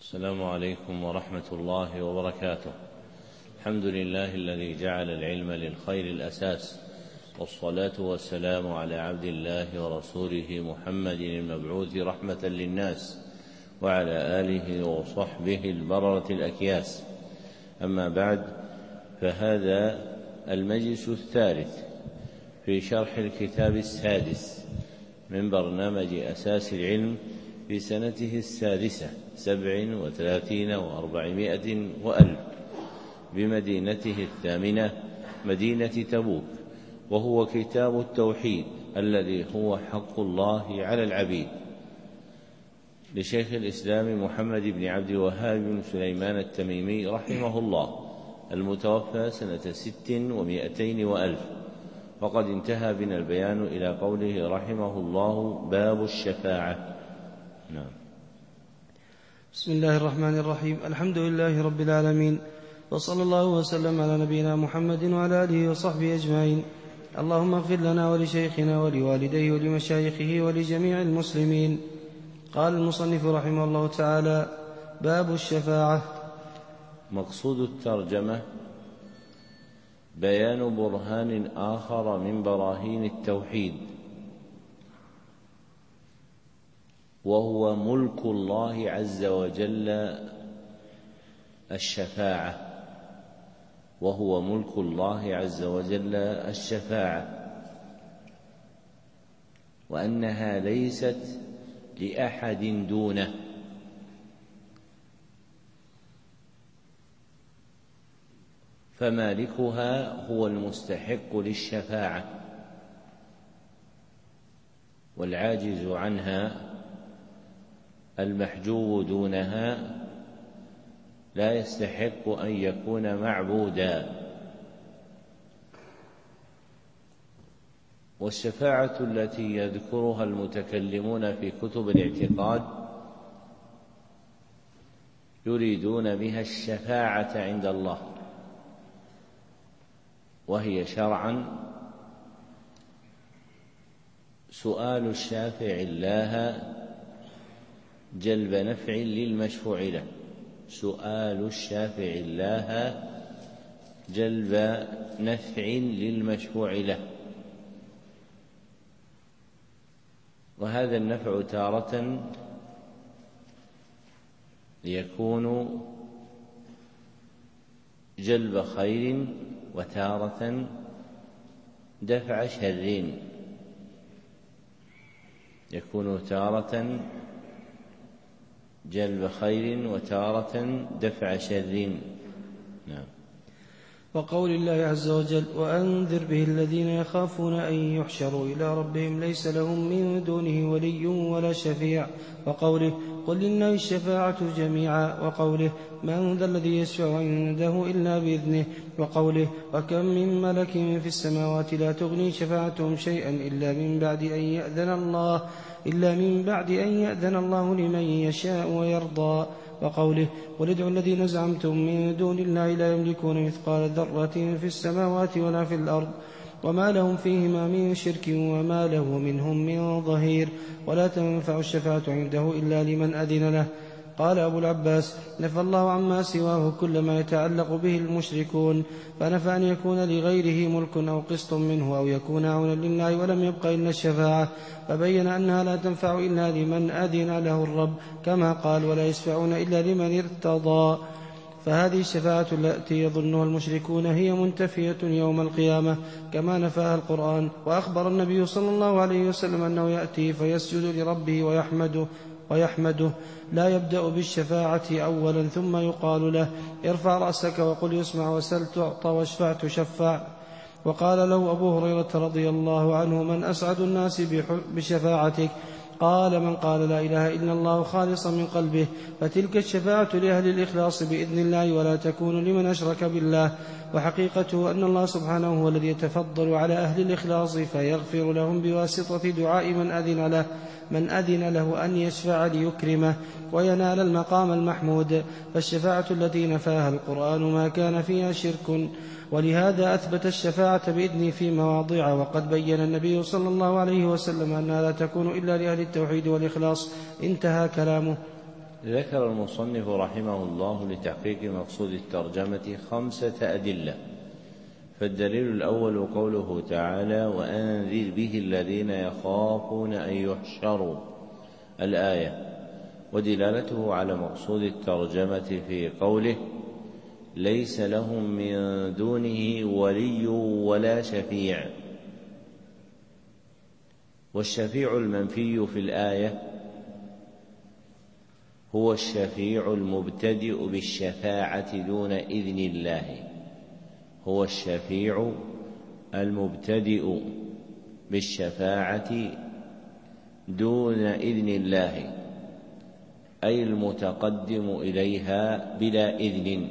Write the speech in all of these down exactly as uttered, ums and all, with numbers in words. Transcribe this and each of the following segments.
السلام عليكم ورحمة الله وبركاته. الحمد لله الذي جعل العلم للخير الأساس، والصلاة والسلام على عبد الله ورسوله محمد المبعوث رحمة للناس، وعلى آله وصحبه البررة الأكياس. أما بعد، فهذا المجلس الثالث في شرح الكتاب السادس من برنامج أساس العلم في سنته السادسة سبع وثلاثين وأربعمائة وألف بمدينته الثامنة مدينة تبوك، وهو كتاب التوحيد الذي هو حق الله على العبيد، لشيخ الإسلام محمد بن عبد الوهاب بن سليمان التميمي رحمه الله، المتوفى سنة ست ومائتين وألف. وقد انتهى بنا البيان إلى قوله رحمه الله: باب الشفاعة. نعم. بسم الله الرحمن الرحيم. الحمد لله رب العالمين، وصلى الله وسلم على نبينا محمد وعلى آله وصحبه أجمعين. اللهم اغفر لنا ولشيخنا ولوالديه ولمشايخه ولجميع المسلمين. قال المصنف رحمه الله تعالى: باب الشفاعة. مقصود الترجمة بيان برهان آخر من براهين التوحيد، وهو ملك الله عز وجل الشفاعة وهو ملك الله عز وجل الشفاعة وأنها ليست لأحد دونه، فمالكها هو المستحق للشفاعة، والعاجز عنها المحجوب دونها لا يستحق أن يكون معبودا. والشفاعة التي يذكرها المتكلمون في كتب الاعتقاد يريدون بها الشفاعة عند الله، وهي شرعا سؤال الشافع الله جلب نفع للمشفوع له سؤال الشافع الله جلب نفع للمشفوع له وهذا النفع تارة يكون جلب خير، وتارة دفع شر، يكون تارة جلب خير وتارة دفع شر. نعم. وقول الله عز وجل: وأنذر به الذين يخافون أن يحشروا إلى ربهم ليس لهم من دونه ولي ولا شفيع. وقوله: قل لله الشفاعة جميعا. وقوله: من ذا الذي يشفع عنده إلا بإذنه. وقوله: وكم من ملك في السماوات لا تغني شفاعتهم شيئا إلا من بعد أن يأذن الله إلا من بعد أن يأذن الله لمن يشاء ويرضى. وقوله: قل ادعوا الذين زعمتم من دون الله لا يملكون مثقال ذرة في السماوات ولا في الأرض وما لهم فيهما من شرك وما له منهم من ظهير ولا تنفع الشفاعة عنده إلا لمن أذن له. قال أبو العباس: نفى الله عما سواه كل ما يتعلق به المشركون، فنفى أن يكون لغيره ملك أو قسط منه أو يكون عونا لله، ولم يبق إلا الشفاعة، فبين أنها لا تنفع إلا لمن أذن له الرب، كما قال: ولا يشفعون إلا لمن ارتضى. فهذه الشفاعة التي يظنها المشركون هي منتفية يوم القيامة كما نفاها القرآن. وأخبر النبي صلى الله عليه وسلم أنه يأتي فيسجد لربه ويحمده ويحمده لا يبدأ بالشفاعة أولا، ثم يقال له: ارفع رأسك وقل يسمع، وسل تعطى، واشفع تشفع. وقال له أبو هريرة رضي الله عنه: من أسعد الناس بشفاعتك؟ قال: من قال لا إله إلا الله خالصا من قلبه. فتلك الشفاعة لأهل الإخلاص بإذن الله، ولا تكون لمن أشرك بالله. وحقيقته أن الله سبحانه هو الذي يتفضل على أهل الإخلاص فيغفر لهم بواسطة دعاء من أذن له من أذن له أن يشفع ليكرمه وينال المقام المحمود. فالشفاعة التي نفاها القرآن ما كان فيها شرك، ولهذا أثبت الشفاعة بإذنه في مواضع. وقد بين النبي صلى الله عليه وسلم أنها لا تكون إلا لأهل التوحيد والإخلاص. انتهى كلامه. ذكر المصنف رحمه الله لتحقيق مقصود الترجمة خمسة أدلة. فالدليل الأول قوله تعالى: وأنذر به الذين يخافون أن يحشروا، الآية، ودلالته على مقصود الترجمة في قوله: ليس لهم من دونه ولي ولا شفيع. والشفيع المنفي في الآية هو الشفيع المبتدئ بالشفاعة دون إذن الله، هو الشفيع المبتدئ بالشفاعة دون إذن الله، أي المتقدم إليها بلا إذن،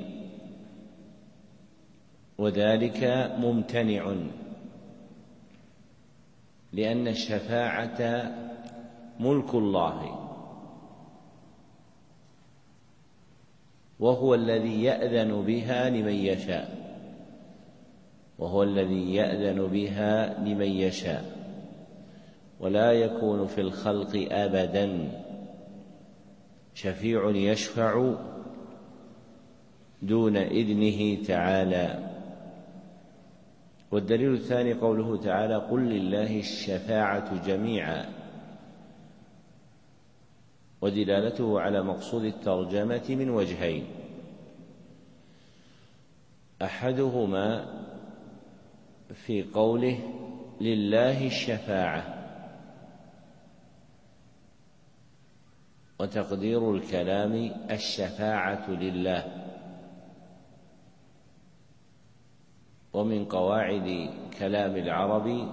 وذلك ممتنع، لأن الشفاعة ملك الله، وهو الذي يأذن بها لمن يشاء وهو الذي يأذن بها لمن يشاء ولا يكون في الخلق أبدا شفيع يشفع دون إذنه تعالى. والدليل الثاني قوله تعالى: قل لله الشفاعة جميعا، ودلالته على مقصود الترجمة من وجهين: أحدهما في قوله لله الشفاعة، وتقدير الكلام الشفاعة لله. ومن قواعد كلام العرب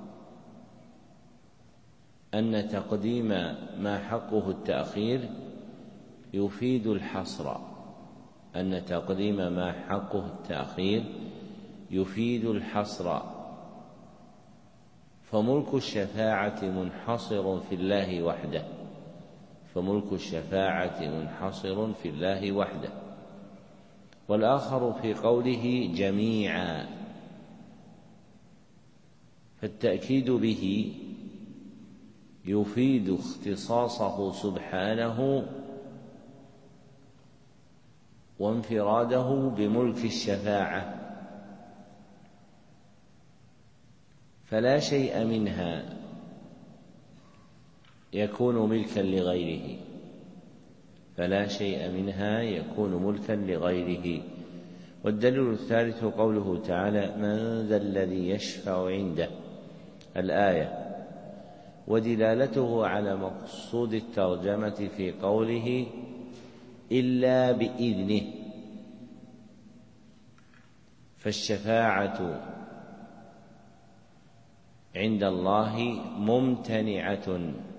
أن تقديم ما حقه التأخير يفيد الحصر أن تقديم ما حقه التأخير يفيد الحصر فملك الشفاعة منحصر في الله وحده فملك الشفاعة منحصر في الله وحده والآخر في قوله جميعا، فالتأكيد به يفيد اختصاصه سبحانه وانفراده بملك الشفاعة، فلا شيء منها يكون ملكا لغيره فلا شيء منها يكون ملكا لغيره. والدليل الثالث قوله تعالى: من ذا الذي يشفع عنده، الآية، ودلالته على مقصود الترجمة في قوله إلا بإذنه، فالشفاعة عند الله ممتنعة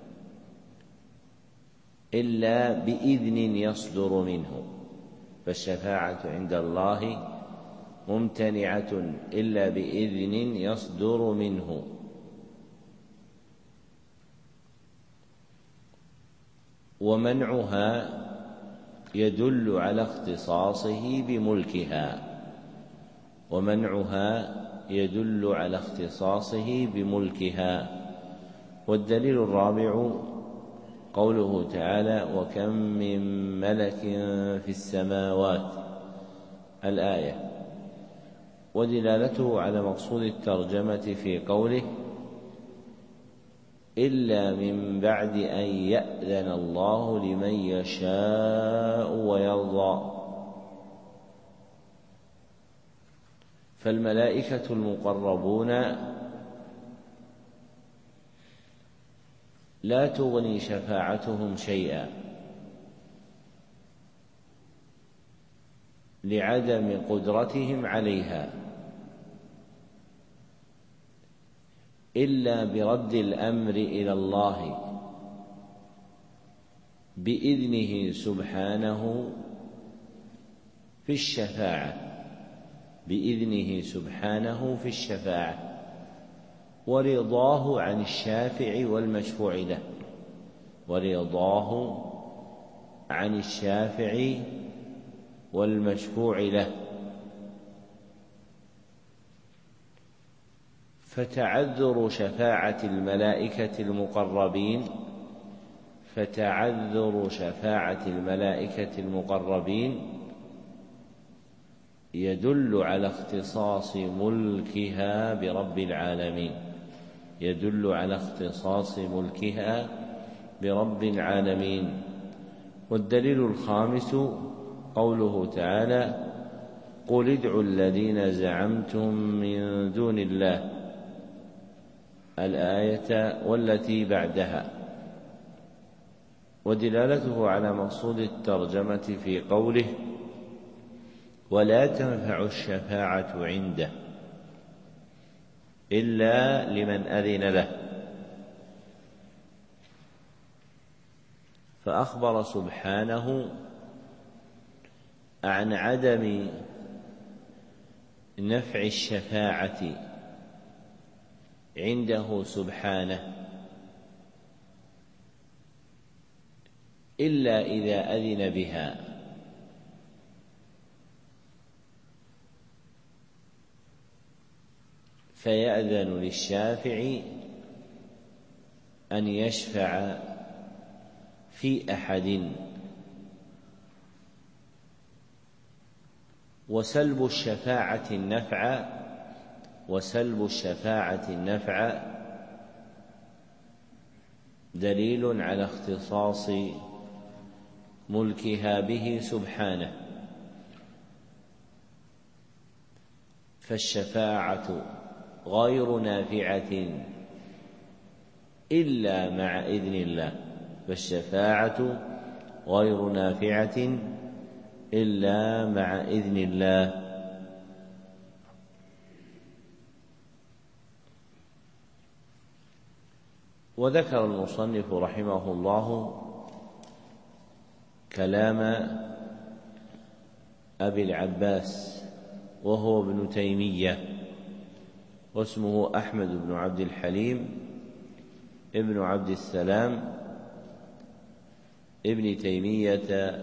إلا بإذن يصدر منه فالشفاعة عند الله ممتنعة إلا بإذن يصدر منه. ومنعها يدل على اختصاصه بملكها ومنعها يدل على اختصاصه بملكها. والدليل الرابع قوله تعالى: وكم من ملك في السماوات، الآية، ودلالته على مقصود الترجمة في قوله إلا من بعد أن يأذن الله لمن يشاء ويرضى. فالملائكة المقربون لا تغني شفاعتهم شيئا لعدم قدرتهم عليها إلا برد الأمر إلى الله بإذنه سبحانه في الشفاعة بإذنه سبحانه في الشفاعة ورضاه عن الشافع والمشفوع له ورضاه عن الشافع والمشفوع له. فتعذر شفاعة الملائكة المقربين فتعذر شفاعة الملائكة المقربين يدل على اختصاص ملكها برب العالمين يدل على اختصاص ملكها برب العالمين. والدليل الخامس قوله تعالى: قل ادعوا الذين زعمتم من دون الله، الآية والتي بعدها. ودلالته على مقصود الترجمة في قوله: ولا تنفع الشفاعة عنده إلا لمن أذن له. فأخبر سبحانه عن عدم نفع الشفاعة عنده سبحانه إلا إذا أذن بها، فيأذن للشافع أن يشفع في أحد. وسلب الشفاعة النفع وسلب الشفاعة النفع دليل على اختصاص ملكها به سبحانه. فالشفاعة غير نافعة إلا مع إذن الله فالشفاعة غير نافعة إلا مع إذن الله. وذكر المصنف رحمه الله كلام أبي العباس وهو ابن تيمية، واسمه أحمد بن عبد الحليم ابن عبد السلام ابن تيمية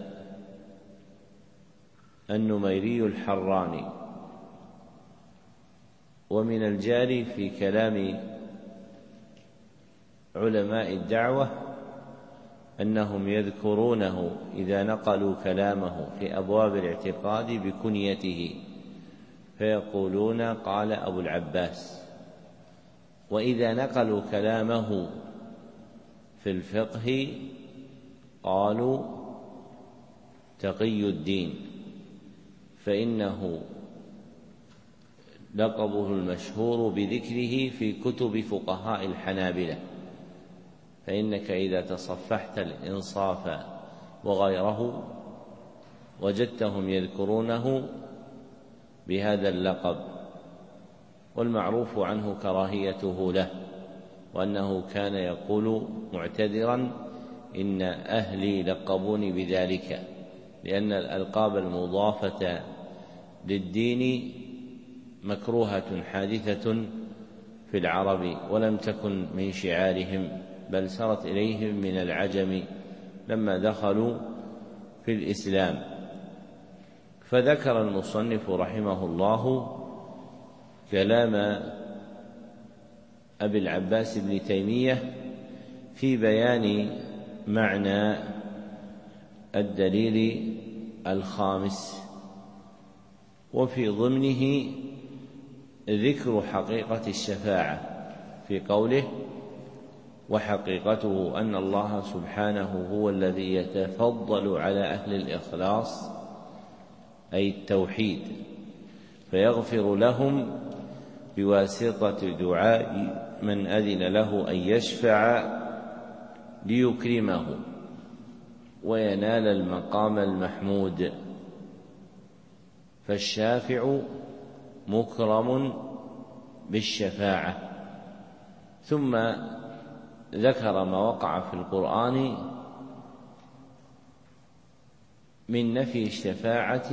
النميري الحراني. ومن الجاري في كلام علماء الدعوة أنهم يذكرونه إذا نقلوا كلامه في أبواب الاعتقاد بكنيته، فيقولون قال أبو العباس. وإذا نقلوا كلامه في الفقه قالوا تقي الدين، فإنه لقبه المشهور بذكره في كتب فقهاء الحنابلة. فإنك إذا تصفحت الإنصاف وغيره وجدتهم يذكرونه بهذا اللقب، والمعروف عنه كراهيته له، وأنه كان يقول معتذرا: إن أهلي لقبوني بذلك، لأن الألقاب المضافة للدين مكروهة حادثة في العرب، ولم تكن من شعارهم، بل سرت إليهم من العجم لما دخلوا في الإسلام. فذكر المصنف رحمه الله كلام أبي العباس بن تيمية في بيان معنى الدليل الخامس، وفي ضمنه ذكر حقيقة الشفاعة في قوله: وحقيقته أن الله سبحانه هو الذي يتفضل على أهل الإخلاص أي التوحيد، فيغفر لهم بواسطة دعاء من أذن له أن يشفع ليكرمه وينال المقام المحمود. فالشافع مكرم بالشفاعة. ثم ذكر ما وقع في القرآن من نفي الشفاعة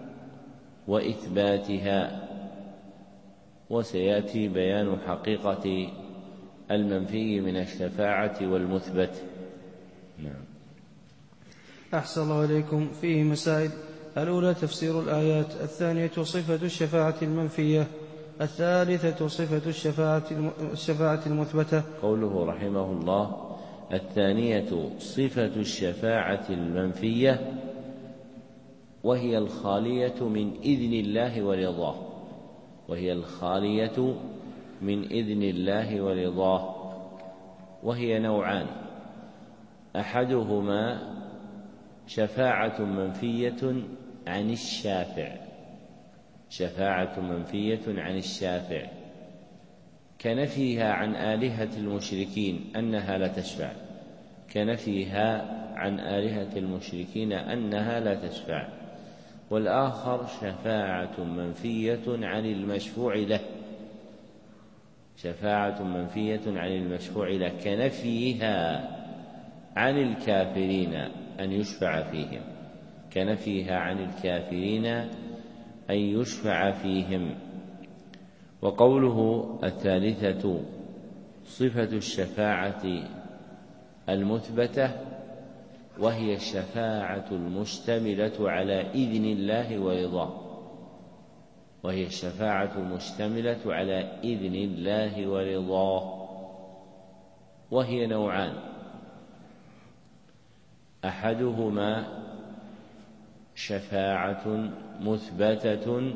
وإثباتها، وسيأتي بيان حقيقة المنفي من الشفاعة والمثبت. نعم. أحسن الله إليكم. فيه مسائل: الأولى تفسير الآيات، الثانية صفة الشفاعة المنفية، الثالثة صفة الشفاعة الشفاعة المثبتة. قوله رحمه الله: الثانية صفة الشفاعة المنفية، وهي الخالية من إذن الله ورضاه وهي الخالية من إذن الله ورضاه وهي نوعان: أحدهما شفاعة منفية عن الشافع شفاعة منفية عن الشافع كنفيها عن آلهة المشركين أنها لا تشفع كنفيها عن آلهة المشركين أنها لا تشفع والآخر شفاعة منفية عن المشفوع له شفاعة منفية عن المشفوع له كنفيها عن الكافرين أن يشفع فيهم كنفيها عن الكافرين أن يشفع فيهم. وقوله الثالثة صفة الشفاعة المثبتة، وهي الشفاعة المشتملة على إذن الله ورضاه وهي الشفاعة المشتملة على إذن الله ورضاه وهي نوعان: أحدهما شفاعة مثبتة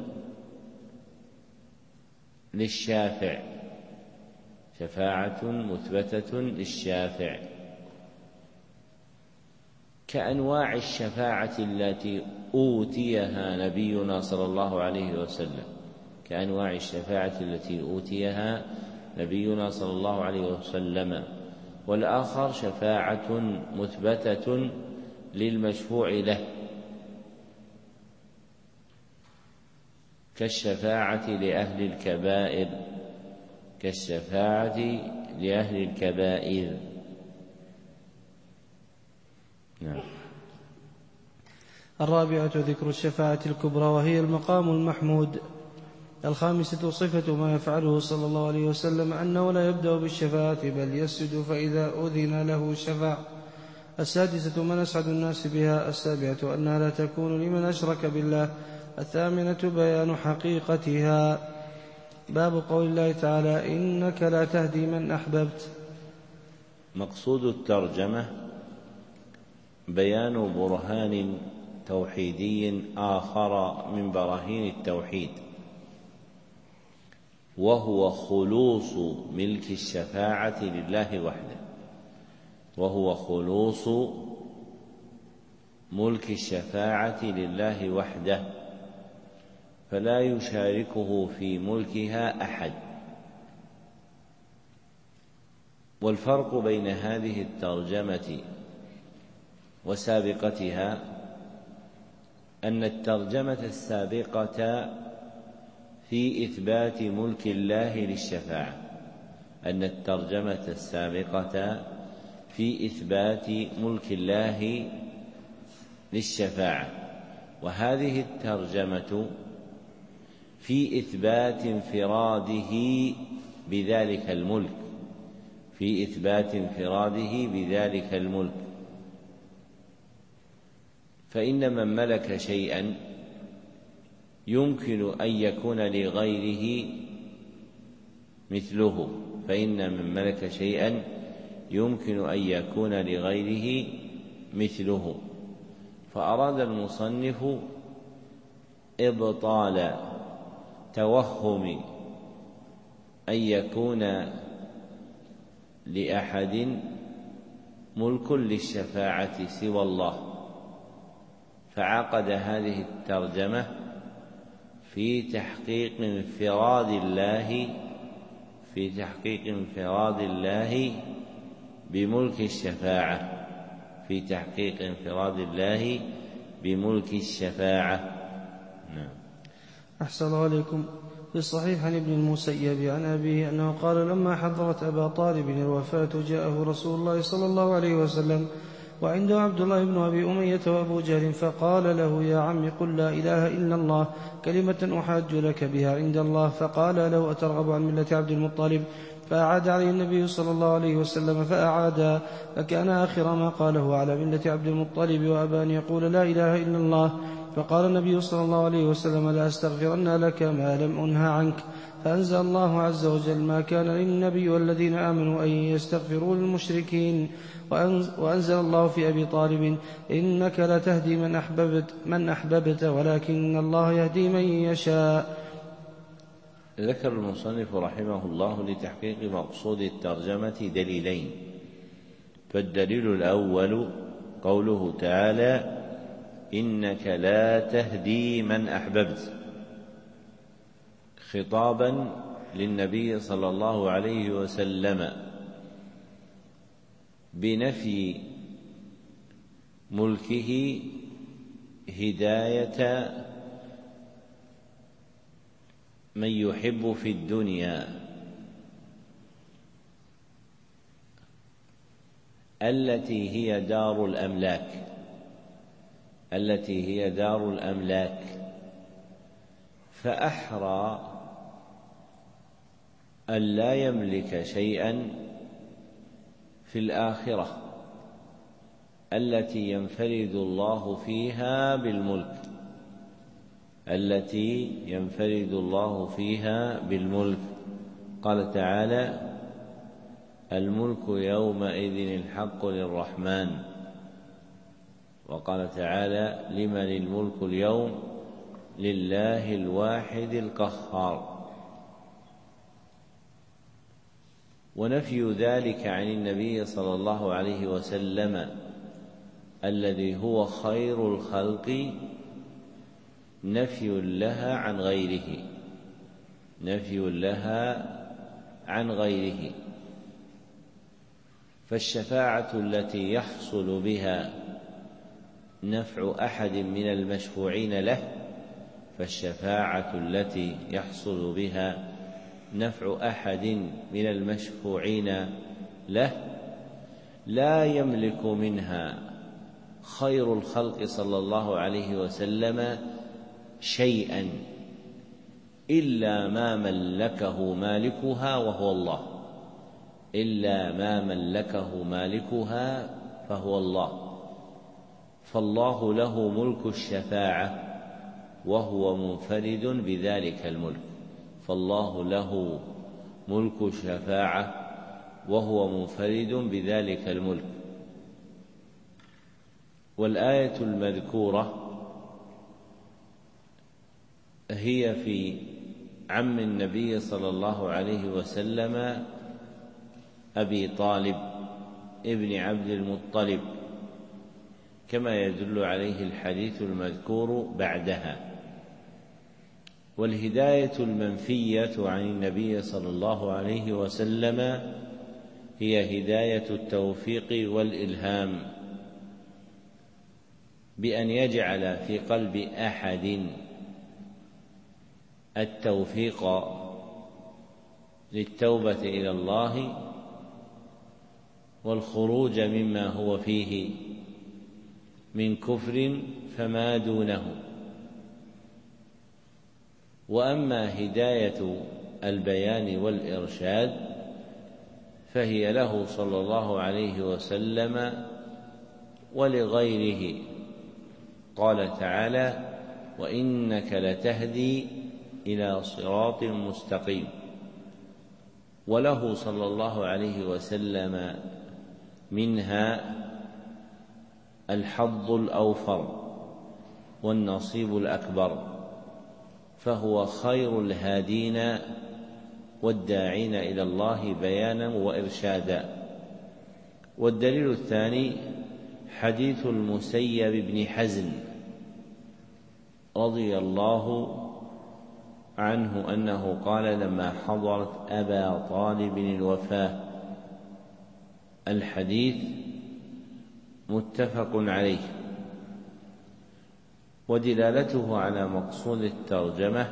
للشافع شفاعة مثبتة للشافع كأنواع الشفاعة التي أوتيها نبينا صلى الله عليه وسلم كأنواع الشفاعة التي أوتيها نبينا صلى الله عليه وسلم والآخر شفاعة مثبتة للمشفوع له كالشفاعة لأهل الكبائر كالشفاعة لأهل الكبائر. نعم. الرابعة ذكر الشفاعة الكبرى وهي المقام المحمود. الخامسة صفة ما يفعله صلى الله عليه وسلم أنه لا يبدأ بالشفاعة بل يسجد فإذا أذن له شفع. السادسة من أسعد الناس بها. السابعة أنها لا تكون لمن أشرك بالله. الثامنة بيان حقيقتها. باب قول الله تعالى إنك لا تهدي من أحببت. مقصود الترجمة بيان برهان توحيدي آخر من براهين التوحيد، وهو خلوص ملك الشفاعة لله وحده وهو خلوص ملك الشفاعة لله وحده فلا يشاركه في ملكها أحد. والفرق بين هذه الترجمة وسابقتها أن الترجمة السابقة في إثبات ملك الله للشفاعة أن الترجمة السابقة في إثبات ملك الله للشفاعة وهذه الترجمة في إثبات انفراده بذلك الملك في إثبات انفراده بذلك الملك فإن من ملك شيئا يمكن أن يكون لغيره مثله فإن من ملك شيئا يمكن أن يكون لغيره مثله فأراد المصنف إبطال توهم أن يكون لأحد ملك للشفاعة سوى الله، فعقد هذه الترجمة في تحقيق انفراد الله في تحقيق انفراد الله بملك الشفاعة في تحقيق انفراد الله بملك الشفاعة. نعم. أحسن الله عليكم. في الصحيح عن ابن المسيب عن أبيه أنه قال لما حضرت أبا طالب الوفاة جاءه رسول الله صلى الله عليه وسلم وعنده عبد الله بن أبي أمية وأبو جهل فقال له يا عم قل لا إله إلا الله كلمة أحاج لك بها عند الله. فقال له أترغب عن ملة عبد المطلب؟ فأعاد عليه النبي صلى الله عليه وسلم فأعاد فكان آخر ما قاله على ملة عبد المطلب وأبى أن يقول لا إله إلا الله. فقال النبي صلى الله عليه وسلم لا أستغفرن لك ما لم أنه عنك. فأنزل الله عز وجل ما كان للنبي والذين آمنوا أن يستغفروا للمشركين. وأنزل الله في أبي طالب إنك لتهدي من أحببت, من أحببت ولكن الله يهدي من يشاء. ذكر المصنف رحمه الله لتحقيق مقصود الترجمة دليلين. فالدليل الأول قوله تعالى إنك لا تهدي من أحببت، خطابا للنبي صلى الله عليه وسلم بنفي ملكه هداية من يحب في الدنيا التي هي دار الأملاك التي هي دار الأملاك فأحرى أن لا يملك شيئا في الآخرة التي ينفرد الله فيها بالملك التي ينفرد الله فيها بالملك قال تعالى الملك يومئذ الحق للرحمن. وقال تعالى لمن الملك اليوم لله الواحد القهار. ونفي ذلك عن النبي صلى الله عليه وسلم الذي هو خير الخلق نفي لها عن غيره نفي لها عن غيره فالشفاعة التي يحصل بها نفع أحد من المشفوعين له فالشفاعة التي يحصل بها نفع أحد من المشفوعين له لا يملك منها خير الخلق صلى الله عليه وسلم شيئا إلا ما ملكه مالكها وهو الله إلا ما ملكه مالكها فهو الله. فالله له ملك الشفاعة وهو منفرد بذلك الملك فالله له ملك الشفاعة وهو منفرد بذلك الملك. والآية المذكورة هي في عم النبي صلى الله عليه وسلم أبي طالب ابن عبد المطلب كما يدل عليه الحديث المذكور بعدها. والهداية المنفية عن النبي صلى الله عليه وسلم هي هداية التوفيق والإلهام بأن يجعل في قلب أحد التوفيق للتوبة إلى الله والخروج مما هو فيه من كفر فما دونه. وأما هداية البيان والإرشاد فهي له صلى الله عليه وسلم ولغيره. قال تعالى وإنك لتهدي إلى صراط مستقيم. وله صلى الله عليه وسلم منها الحظ الأوفر والنصيب الأكبر فهو خير الهادين والداعين إلى الله بيانا وإرشادا. والدليل الثاني حديث المسيب بن حزن رضي الله عنه أنه قال لما حضرت أبا طالب الوفاة. الحديث متفق عليه. ودلالته على مقصود الترجمة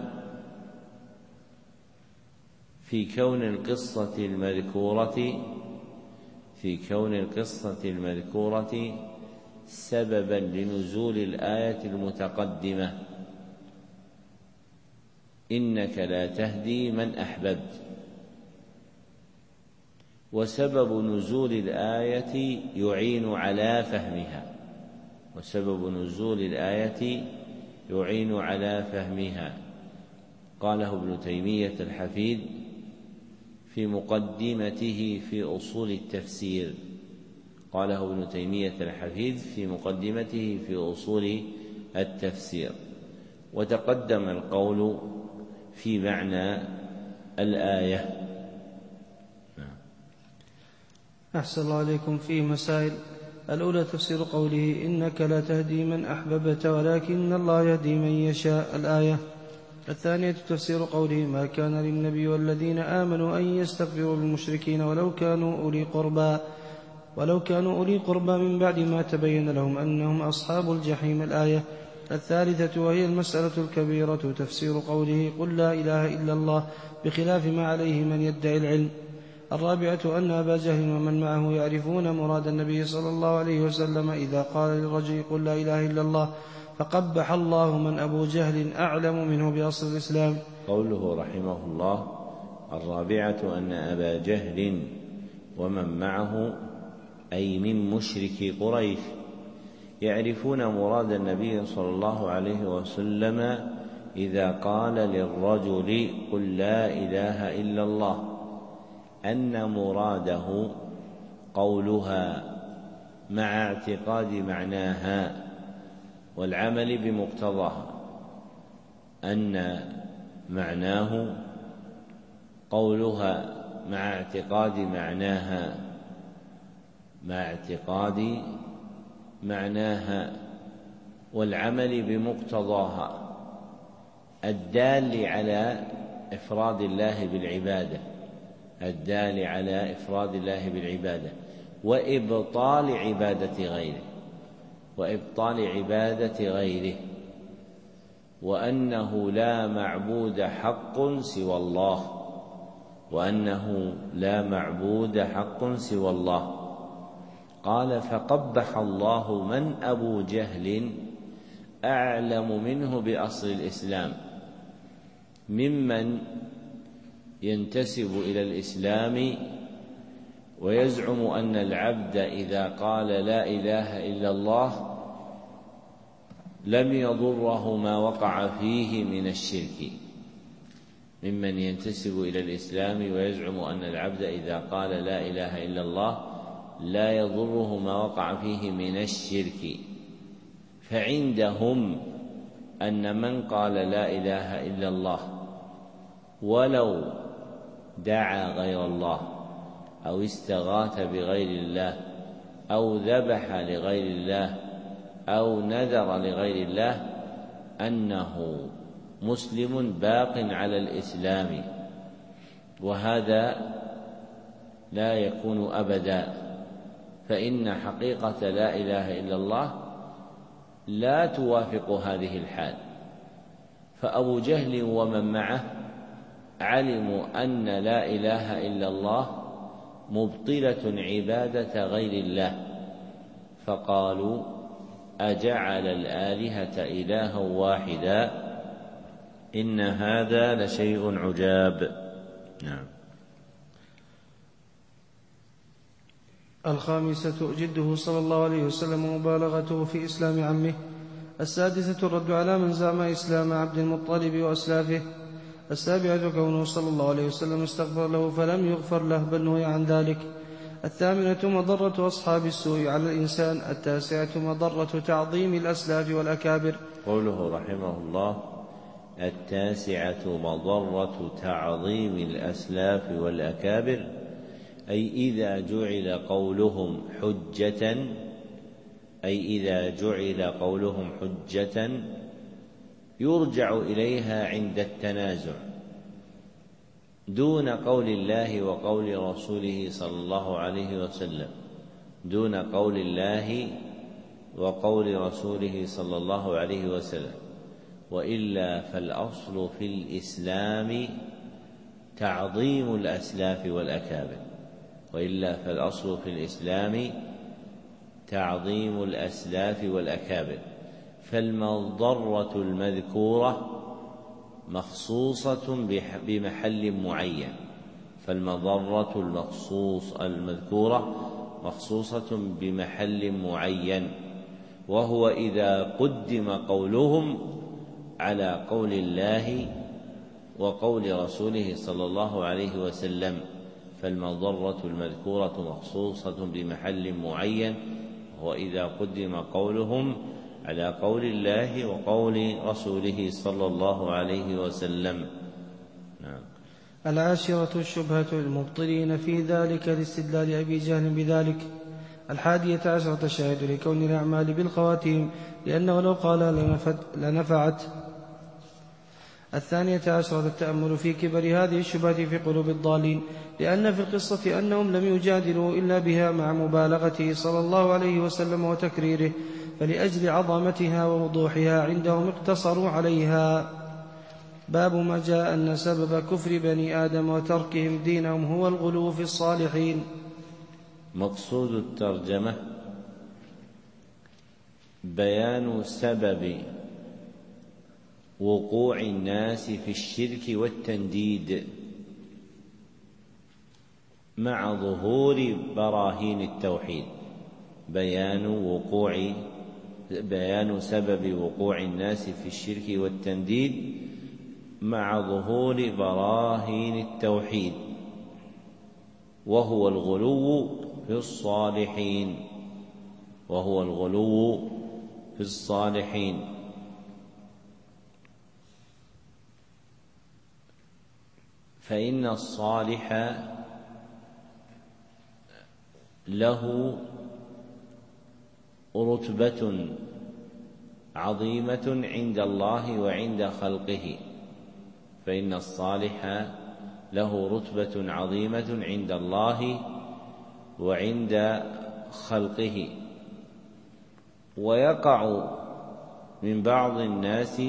في كون القصة المذكورة في كون القصة المذكورة سببا لنزول الآية المتقدمة إنك لا تهدي من أحببت. وسبب نزول الآية يعين على فهمها وسبب نزول الآية يعين على فهمها. قاله ابن تيمية الحفيد في مقدمته في أصول التفسير قاله ابن تيمية الحفيد في مقدمته في أصول التفسير. وتقدم القول في معنى الآية. أحسن الله عليكم. فيه مسائل. الأولى تفسير قوله إنك لا تهدي من أحببت ولكن الله يهدي من يشاء الآية. الثانية تفسير قوله ما كان للنبي والذين آمنوا أن يستغفروا للمشركين ولو كانوا أولي قربى ولو كانوا أولي قربى من بعد ما تبين لهم أنهم أصحاب الجحيم الآية. الثالثة وهي المسألة الكبيرة تفسير قوله قل لا إله إلا الله بخلاف ما عليه من يدعي العلم. الرابعة أن أبا جهل ومن معه يعرفون مراد النبي صلى الله عليه وسلم إذا قال للرجل قل لا إله إلا الله فقبح الله من أبو جهل أعلم منه بأصل الإسلام. قوله رحمه الله الرابعة أن أبا جهل ومن معه أي من مشركي قريش يعرفون مراد النبي صلى الله عليه وسلم إذا قال للرجل قل لا إله إلا الله أن مراده قولها مع اعتقاد معناها والعمل بمقتضاها، أن معناه قولها مع اعتقاد معناها مع اعتقاد معناها والعمل بمقتضاها الدال على إفراد الله بالعبادة الدال على إفراد الله بالعبادة وإبطال عبادة غيره وإبطال عبادة غيره وأنه لا معبود حق سوى الله وأنه لا معبود حق سوى الله. قال فقبح الله من أبو جهل أعلم منه بأصل الإسلام ممن ينتسب إلى الإسلام ويزعم أن العبد إذا قال لا إله إلا الله لم يضره ما وقع فيه من الشرك ممن ينتسب إلى الإسلام ويزعم أن العبد إذا قال لا إله إلا الله لا يضره ما وقع فيه من الشرك. فعندهم أن من قال لا إله إلا الله ولو دعا غير الله أو استغاث بغير الله أو ذبح لغير الله أو نذر لغير الله أنه مسلم باق على الإسلام، وهذا لا يكون أبدا، فإن حقيقة لا إله إلا الله لا توافق هذه الحال. فأبو جهل ومن معه علموا أن لا إله إلا الله مبطلة عبادة غير الله، فقالوا أجعل الآلهة إلها واحدا إن هذا لشيء عجاب. نعم. الخامسة جده صلى الله عليه وسلم ومبالغته في إسلام عمه. السادسة الرد على من زعم إسلام عبد المطلب وأسلافه. السابعة كونه صلى الله عليه وسلم استغفر له فلم يغفر له بل نهي عن ذلك. الثامنة مضرة أصحاب السوء على الإنسان. التاسعة مضرة تعظيم الأسلاف والأكابر. قوله رحمه الله التاسعة مضرة تعظيم الأسلاف والأكابر، أي إذا جعل قولهم حجة أي إذا جعل قولهم حجة يرجع إليها عند التنازع دون قول الله وقول رسوله صلى الله عليه وسلم دون قول الله وقول رسوله صلى الله عليه وسلم وإلا فالأصل في الإسلام تعظيم الأسلاف والأكابر وإلا فالأصل في الإسلام تعظيم الأسلاف والأكابر. فالمضرة المذكورة مخصوصة بمحل معين فالمضرة المخصوص المذكورة مخصوصة بمحل معين وهو إذا قدم قولهم على قول الله وقول رسوله صلى الله عليه وسلم، فالمضرة المذكورة مخصوصة بمحل معين، وإذا قدم قولهم على قول الله وقول رسوله صلى الله عليه وسلم. نعم. العاشرة الشبهة المبطلين في ذلك لاستدلال أبي جهل بذلك. الحادية عشرة الشاهد لكون الأعمال بالخواتيم، لأنه لو قال لنفعت. الثانية عشرة التأمل في كبر هذه الشبهة في قلوب الضالين، لأن في القصة أنهم لم يجادلوا إلا بها مع مبالغته صلى الله عليه وسلم وتكريره، فلأجل عظمتها ووضوحها عندهم اقتصروا عليها. باب ما جاء أن سبب كفر بني آدم وتركهم دينهم هو الغلو في الصالحين. مقصود الترجمة بيان سبب وقوع الناس في الشرك والتنديد مع ظهور براهين التوحيد. بيان وقوع بيان سبب وقوع الناس في الشرك والتنديد مع ظهور براهين التوحيد، وهو الغلو في الصالحين وهو الغلو في الصالحين. فإن الصالح له رتبة عظيمة عند الله وعند خلقه فإن الصالح له رتبة عظيمة عند الله وعند خلقه ويقع من بعض الناس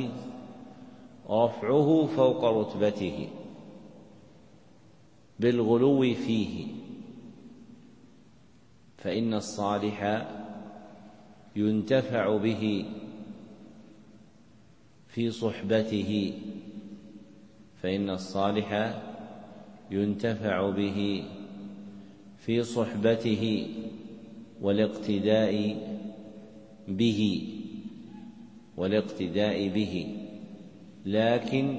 رفعه فوق رتبته بالغلو فيه، فإن الصالح ينتفع به في صحبته فإن الصالح ينتفع به في صحبته والاقتداء به والاقتداء به لكن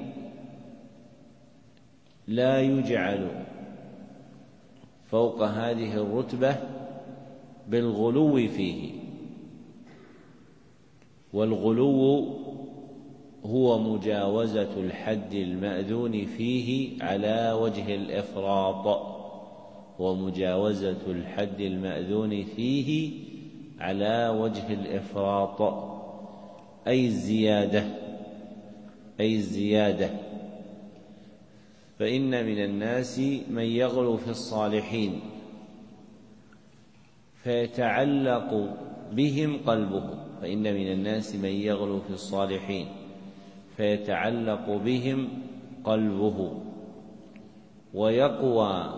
لا يجعل فوق هذه الرتبة بالغلو فيه. والغلو هو مجاوزة الحد المأذون فيه على وجه الإفراط ومجاوزة الحد المأذون فيه على وجه الإفراط أي الزيادة أي الزيادة فإن من الناس من يغلو في الصالحين فيتعلق بهم قلبه فإن من الناس من يغلو في الصالحين فيتعلق بهم قلبه ويقوى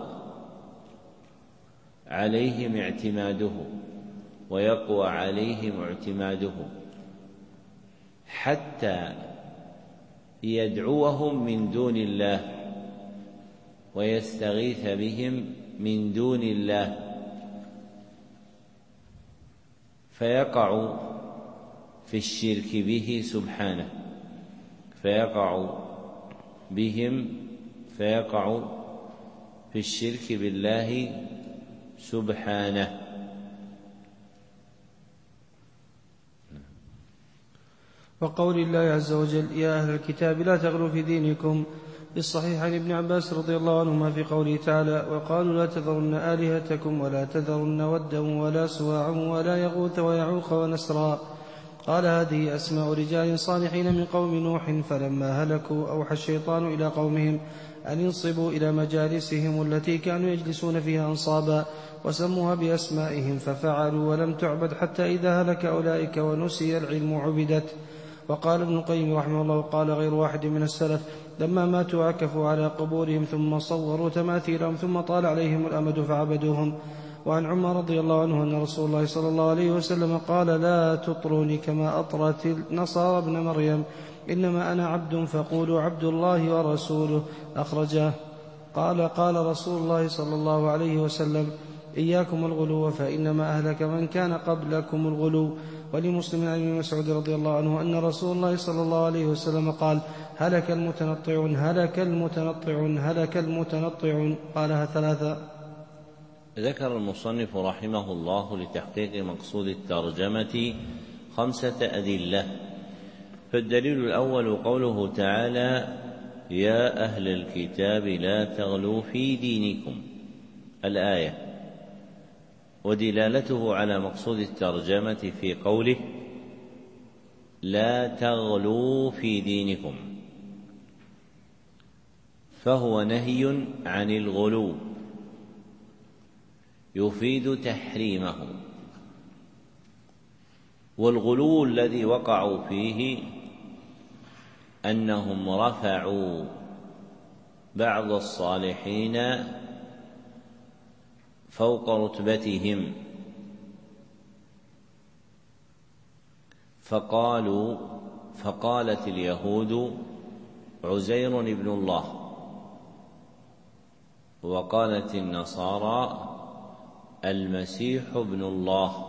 عليهم اعتماده ويقوى عليهم اعتماده حتى يدعوهم من دون الله ويستغيث بهم من دون الله فيقع في الشرك به سبحانه فيقع بهم فيقع في الشرك بالله سبحانه. وقول الله عز وجل يا أهل الكتاب لا تغلوا في دينكم، بالصحيح عن ابن عباس رضي الله عنهما في قوله تعالى وقالوا لا تذرن آلهتكم ولا تذرن ودا ولا سواعا ولا يغوث ويعوق ونسرا. قال هذه أسماء رجال صالحين من قوم نوح فلما هلكوا أوحى الشيطان إلى قومهم أن ينصبوا إلى مجالسهم التي كانوا يجلسون فيها أنصابا وسموها بأسمائهم ففعلوا ولم تعبد حتى إذا هلك أولئك ونسي العلم عبدت. وقال ابن القيم رحمه الله قال غير واحد من السلف لما ماتوا عكفوا على قبورهم ثم صوروا تماثيلهم ثم طال عليهم الأمد فعبدوهم. وعن عمر رضي الله عنه أن رسول الله صلى الله عليه وسلم قال لا تطروني كما أطرت النصارى ابن مريم إنما أنا عبد فقولوا عبد الله ورسوله أخرجاه. قال قال رسول الله صلى الله عليه وسلم إياكم الغلو فإنما أهلك من كان قبلكم الغلو. ولمسلم عن ابن مسعود رضي الله عنه أن رسول الله صلى الله عليه وسلم قال: هلك المتنطعون هلك المتنطعون هلك المتنطعون. قالها ثلاثة. ذكر المصنف رحمه الله لتحقيق مقصود الترجمة خمسة أدلة. فالدليل الأول قوله تعالى: يا أهل الكتاب لا تغلوا في دينكم، الآية، ودلالته على مقصود الترجمة في قوله: لا تغلوا في دينكم، فهو نهي عن الغلو يفيد تحريمه، والغلو الذي وقعوا فيه أنهم رفعوا بعض الصالحين فوق رتبتهم، فقالوا فقالت اليهود عزير ابن الله، وقالت النصارى المسيح ابن الله.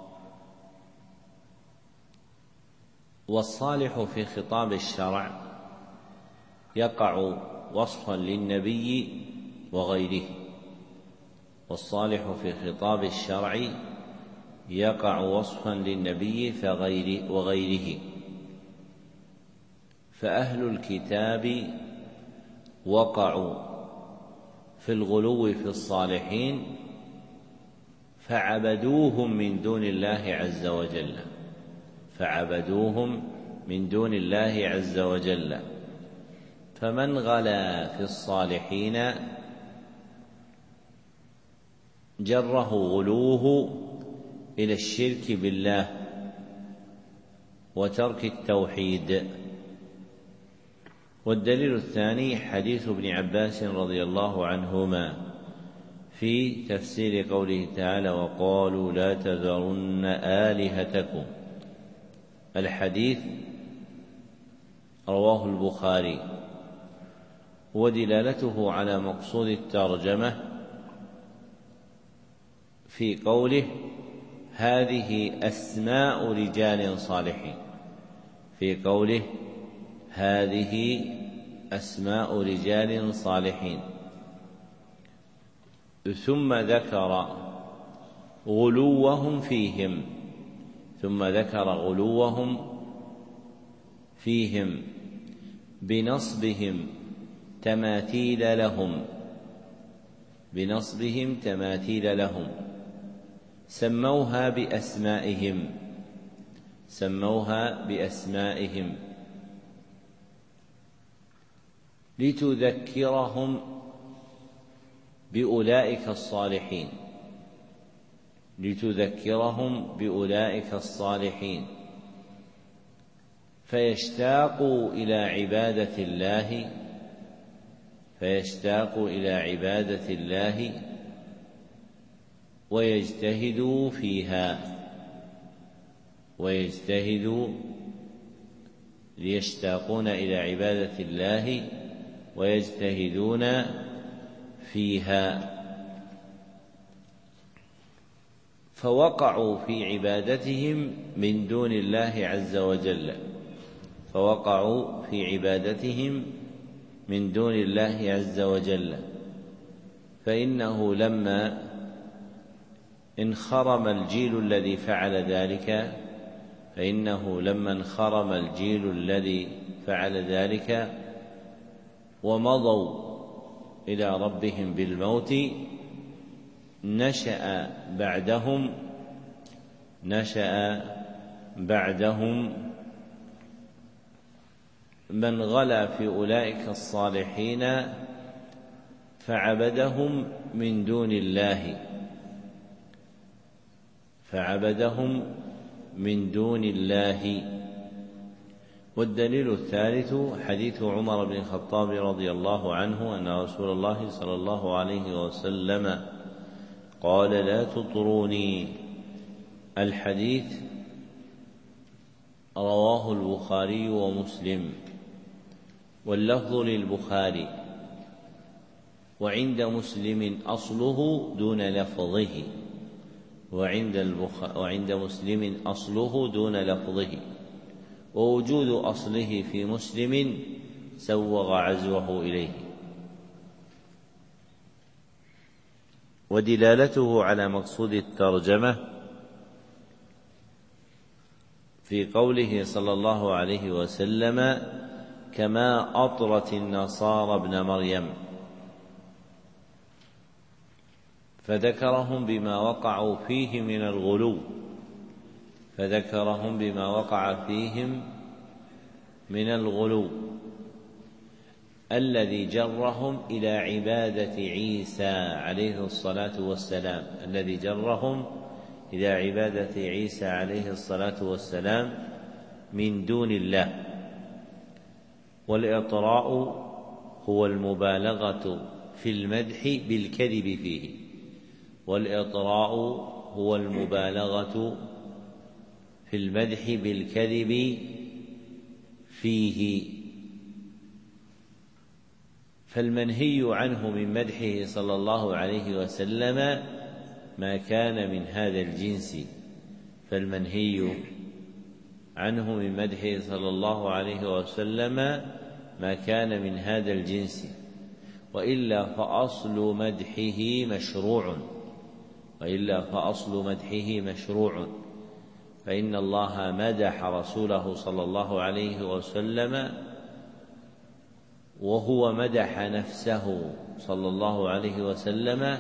والصالح في خطاب الشرع يقع وصفا للنبي وغيره، والصالح في خطاب الشرع يقع وصفا للنبي وغيره. فأهل الكتاب وقعوا في الغلو في الصالحين فعبدوهم من دون الله عز وجل فعبدوهم من دون الله عز وجل فمن غلا في الصالحين جره غلوه إلى الشرك بالله وترك التوحيد. والدليل الثاني حديث ابن عباس رضي الله عنهما في تفسير قوله تعالى: وقالوا لا تذرن آلهتكم. الحديث رواه البخاري، ودلالته على مقصود الترجمة في قوله: هذه أسماء رجال صالحين، في قوله: هذه أسماء رجال صالحين، ثم ذكر غلوهم فيهم ثم ذكر غلوهم فيهم بنصبهم تماثيل لهم بنصبهم تماثيل لهم سموها بأسمائهم سموها بأسمائهم لتذكرهم بأولئك الصالحين لتذكرهم بأولئك الصالحين فيشتاقوا إلى عبادة الله فيشتاقوا إلى عبادة الله ويجتهدوا فيها ويجتهدوا ليشتاقون إلى عبادة الله ويجتهدون فيها، فوقعوا في عبادتهم من دون الله عز وجل فوقعوا في عبادتهم من دون الله عز وجل فإنه لما انخرم الجيل الذي فعل ذلك فإنه لما انخرم الجيل الذي فعل ذلك ومضوا إلى ربهم بالموت نشأ بعدهم نشأ بعدهم من غلا في أولئك الصالحين فعبدهم من دون الله فعبدهم من دون الله. والدليل الثالث حديث عمر بن الخطاب رضي الله عنه أن رسول الله صلى الله عليه وسلم قال: لا تطروني. الحديث رواه البخاري ومسلم، واللفظ للبخاري، وعند مسلم أصله دون لفظه، وعند, البخ... وعند مسلم أصله دون لفظه، ووجود أصله في مسلم سوغ عزوه إليه. ودلالته على مقصود الترجمة في قوله صلى الله عليه وسلم: كما أطرت النصارى ابن مريم، فذكرهم بما وقعوا فيه من الغلو فذكرهم بما وقع فيهم من الغلو الذي جرهم إلى عبادة عيسى عليه الصلاة والسلام الذي جرهم إلى عبادة عيسى عليه الصلاة والسلام من دون الله. والإطراء هو المبالغة في المدح بالكذب فيه والإطراء هو المبالغة في المدح بالكذب فيه فالمنهي عنه من مدحه صلى الله عليه وسلم ما كان من هذا الجنس فالمنهي عنه من مدحه صلى الله عليه وسلم ما كان من هذا الجنس وإلا فأصل مدحه مشروع وإلا فأصل مدحه مشروع فإن الله مدح رسوله صلى الله عليه وسلم وهو مدح نفسه صلى الله عليه وسلم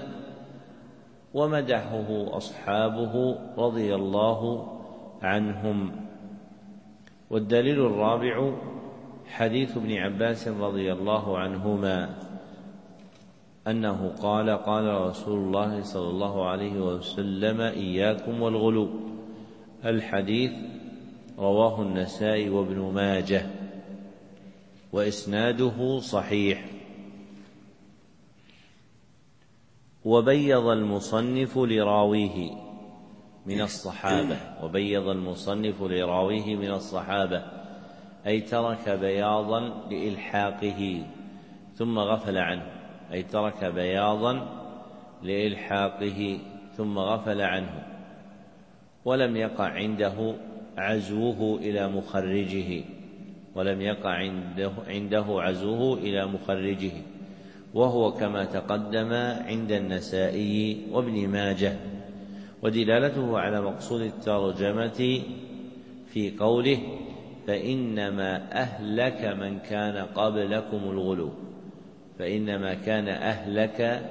ومدحه أصحابه رضي الله عنهم. والدليل الرابع حديث ابن عباس رضي الله عنهما أنه قال: قال رسول الله صلى الله عليه وسلم: إياكم والغلو. الحديث رواه النسائي وابن ماجه وإسناده صحيح. وبيض المصنف لراويه من الصحابة وبيض المصنف لراويه من الصحابة أي ترك بياضا لإلحاقه ثم غفل عنه أي ترك بياضا لإلحاقه ثم غفل عنه ولم يقع عنده عزوه إلى مخرجه ولم يقع عنده, عنده عزوه إلى مخرجه وهو كما تقدم عند النسائي وابن ماجه. ودلالته على مقصود الترجمة في قوله: فإنما أهلك من كان قبلكم الغلو فإنما كان أهلك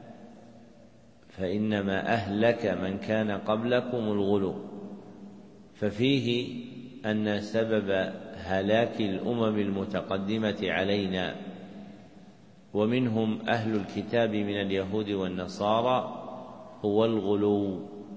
فإنما أهلك من كان قبلكم الغلو ففيه أن سبب هلاك الأمم المتقدمة علينا ومنهم أهل الكتاب من اليهود والنصارى هو الغلو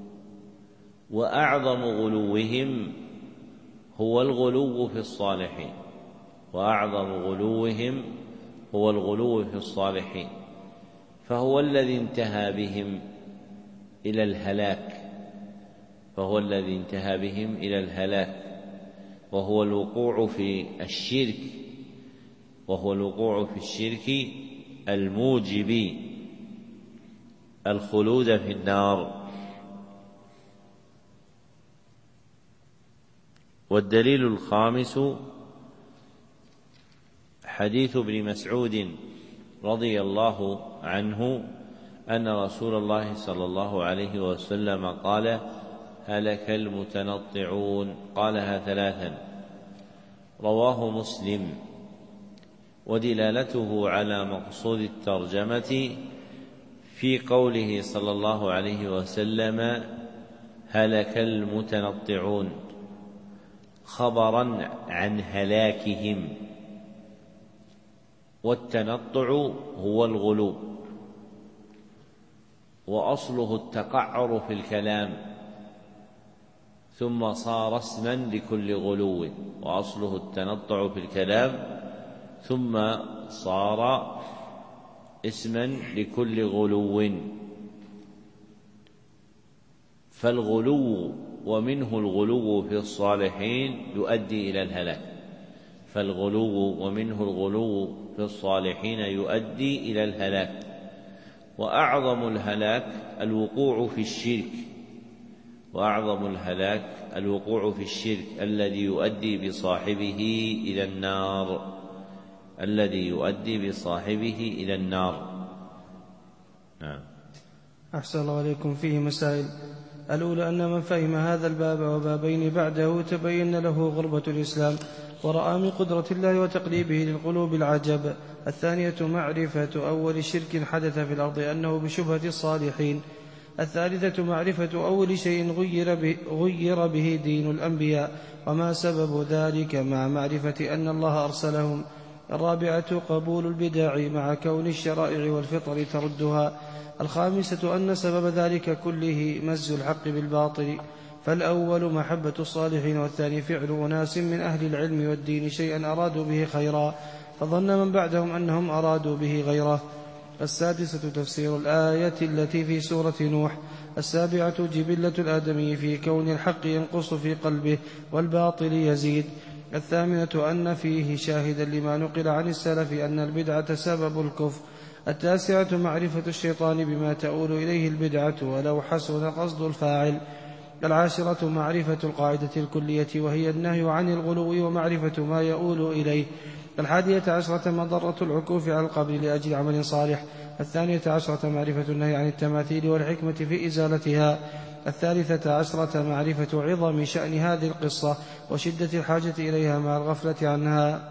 وأعظم غلوهم هو الغلو في الصالحين وأعظم غلوهم هو الغلو في الصالحين فهو الذي انتهى بهم إلى الهلاك فهو الذي انتهى بهم إلى الهلاك وهو الوقوع في الشرك وهو الوقوع في الشرك الموجب الخلود في النار. والدليل الخامس حديث ابن مسعود رضي الله عنه أن رسول الله صلى الله عليه وسلم قال: هلك المتنطعون، قالها ثلاثا، رواه مسلم. ودلالته على مقصود الترجمة في قوله صلى الله عليه وسلم: هلك المتنطعون، خبرا عن هلاكهم. والتنطع هو الغلو وأصله التقعر في الكلام ثم صار اسما لكل غلو وأصله التنطع في الكلام ثم صار اسما لكل غلو. فالغلو ومنه الغلو في الصالحين يؤدي إلى الهلاك فالغلو ومنه الغلو في الصالحين يؤدي إلى الهلاك. وأعظم الهلاك الوقوع في الشرك وأعظم الهلاك الوقوع في الشرك الذي يؤدي بصاحبه إلى النار الذي يؤدي بصاحبه إلى النار. نعم. أحسن الله عليكم. فيه مسائل. الأولى أن من فهم هذا الباب وبابين بعده تبين له غربة الإسلام ورأى من قدرة الله وتقليبه للقلوب العجب. الثانية معرفة أول شرك حدث في الأرض أنه بشبهة الصالحين. الثالثة معرفة أول شيء غير به, غير به دين الأنبياء وما سبب ذلك مع معرفة أن الله أرسلهم. الرابعة قبول البدع مع كون الشرائع والفطر تردها. الخامسة أن سبب ذلك كله مز الحق بالباطل، فالأول محبة الصالحين، والثاني فعل أناس من أهل العلم والدين شيئا أرادوا به خيرا فظن من بعدهم أنهم أرادوا به غيره. السادسة تفسير الآية التي في سورة نوح. السابعة جبلة الآدمي في كون الحق ينقص في قلبه والباطل يزيد. الثامنة أن فيه شاهدا لما نقل عن السلف أن البدعة سبب الكفر. التاسعة معرفة الشيطان بما تؤول إليه البدعة ولو حسن قصد الفاعل. العاشرة معرفة القاعدة الكلية وهي النهي عن الغلو ومعرفة ما يؤول إليه. الحادية عشرة مضرة العكوف على القبر لأجل عمل صالح. الثانية عشرة معرفة النهي عن التماثيل والحكمة في إزالتها. الثالثة عشرة معرفة عظم شأن هذه القصة وشدة الحاجة إليها مع الغفلة عنها.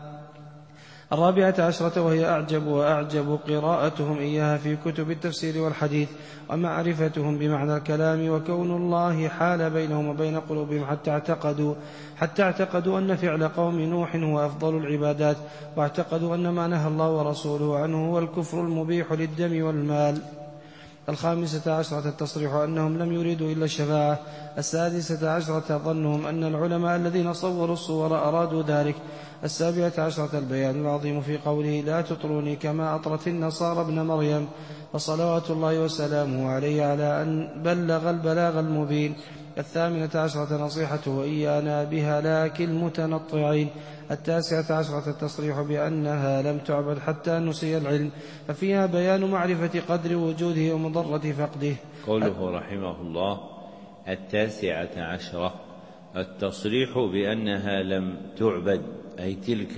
الرابعة عشرة وهي أعجب وأعجب قراءتهم إياها في كتب التفسير والحديث ومعرفتهم بمعنى الكلام وكون الله حال بينهم وبين قلوبهم حتى اعتقدوا حتى اعتقدوا أن فعل قوم نوح هو أفضل العبادات، واعتقدوا أن ما نهى الله ورسوله عنه هو الكفر المبيح للدم والمال. الخامسة عشرة التصريح أنهم لم يريدوا إلا الشفاعة. السادسة عشرة ظنهم أن العلماء الذين صوروا الصور أرادوا ذلك. السابعة عشرة البيان العظيم في قوله لا تطروني كما أطرت النصارى ابن مريم، وصلوات الله وسلامه عليه على أن بلغ البلاغ المبين. الثامنة عشرة نصيحته وإيانا بهلاك المتنطعين. التاسعة عشرة التصريح بأنها لم تعبد حتى نسي العلم، ففيها بيان معرفة قدر وجوده ومضرة فقده. قوله رحمه الله التاسعة عشرة التصريح بأنها لم تعبد، أي تلك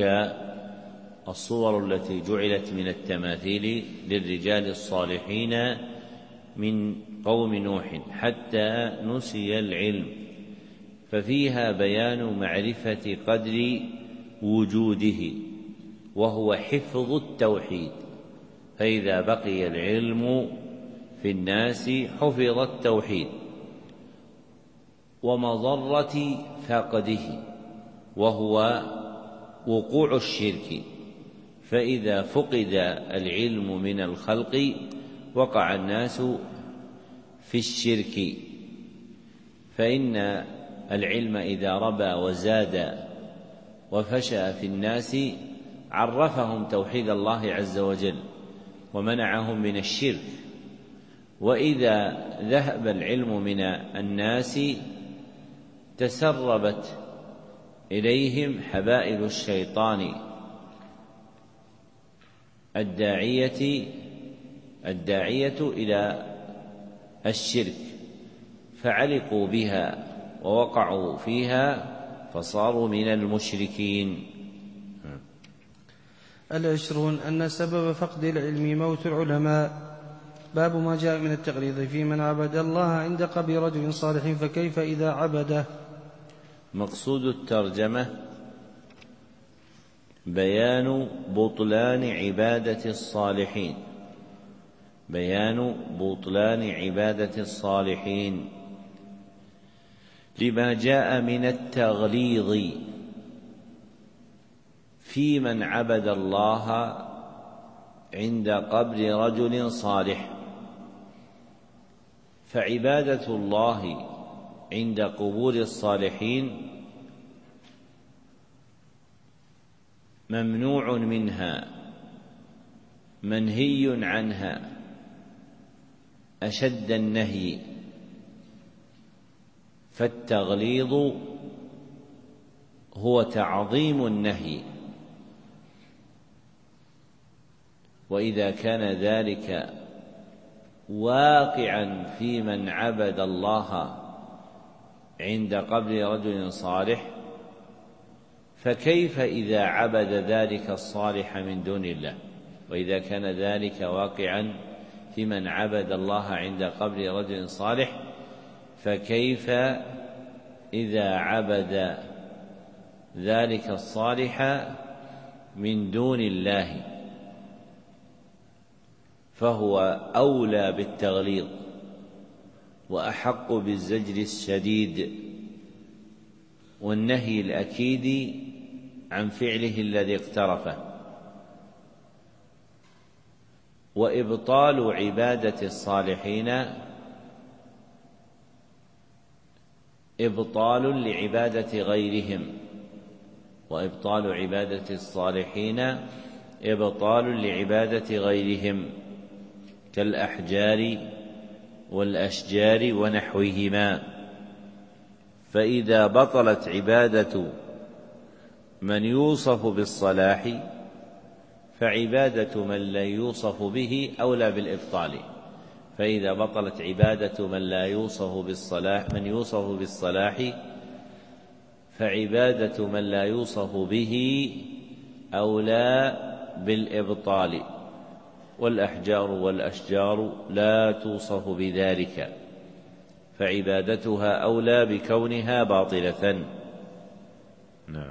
الصور التي جعلت من التماثيل للرجال الصالحين من قوم نوح حتى نسي العلم، ففيها بيان معرفة قدر وجوده وهو حفظ التوحيد، فإذا بقي العلم في الناس حفظ التوحيد، ومضرة فقده وهو وقوع الشرك، فإذا فقد العلم من الخلق وقع الناس في الشرك، فإن العلم إذا ربى وزاد وفشى في الناس عرفهم توحيد الله عز وجل ومنعهم من الشرك، وإذا ذهب العلم من الناس تسربت إليهم حبائل الشيطان الداعية الداعية إلى الشرك، فعلقوا بها ووقعوا فيها فصاروا من المشركين. العشرون أن سبب فقد العلم موت العلماء. باب ما جاء من التغليظ في من عبد الله عند قبر رجل صالح، فكيف إذا عبده. مقصود الترجمة بيان بطلان عبادة الصالحين بيان بطلان عبادة الصالحين لما جاء من التغليظ في من عبد الله عند قبر رجل صالح، فعبادة الله عند قبور الصالحين ممنوع منها منهي عنها أشد النهي، فالتغليظ هو تعظيم النهي، وإذا كان ذلك واقعا في من عبد الله عند قبر رجل صالح، فكيف إذا عبد ذلك الصالح من دون الله؟ وإذا كان ذلك واقعا في من عبد الله عند قبر رجل صالح، فكيف إذا عبد ذلك الصالح من دون الله؟ فهو أولى بالتغليظ وأحق بالزجر الشديد والنهي الأكيد عن فعله الذي اقترفه. وإبطال عبادة الصالحين إبطال لعبادة غيرهم، وإبطال عبادة الصالحين إبطال لعبادة غيرهم كالأحجار والأشجار ونحوهما. فإذا بطلت عبادة من يوصف بالصلاح فعبادة من لا يوصف به أولى بالإبطال. فإذا بطلت عبادة من لا يوصف بالصلاح من يوصف بالصلاح فعبادة من لا يوصف به أولى بالإبطال. والأحجار والأشجار لا توصف بذلك، فعبادتها أولى بكونها باطلة. نعم.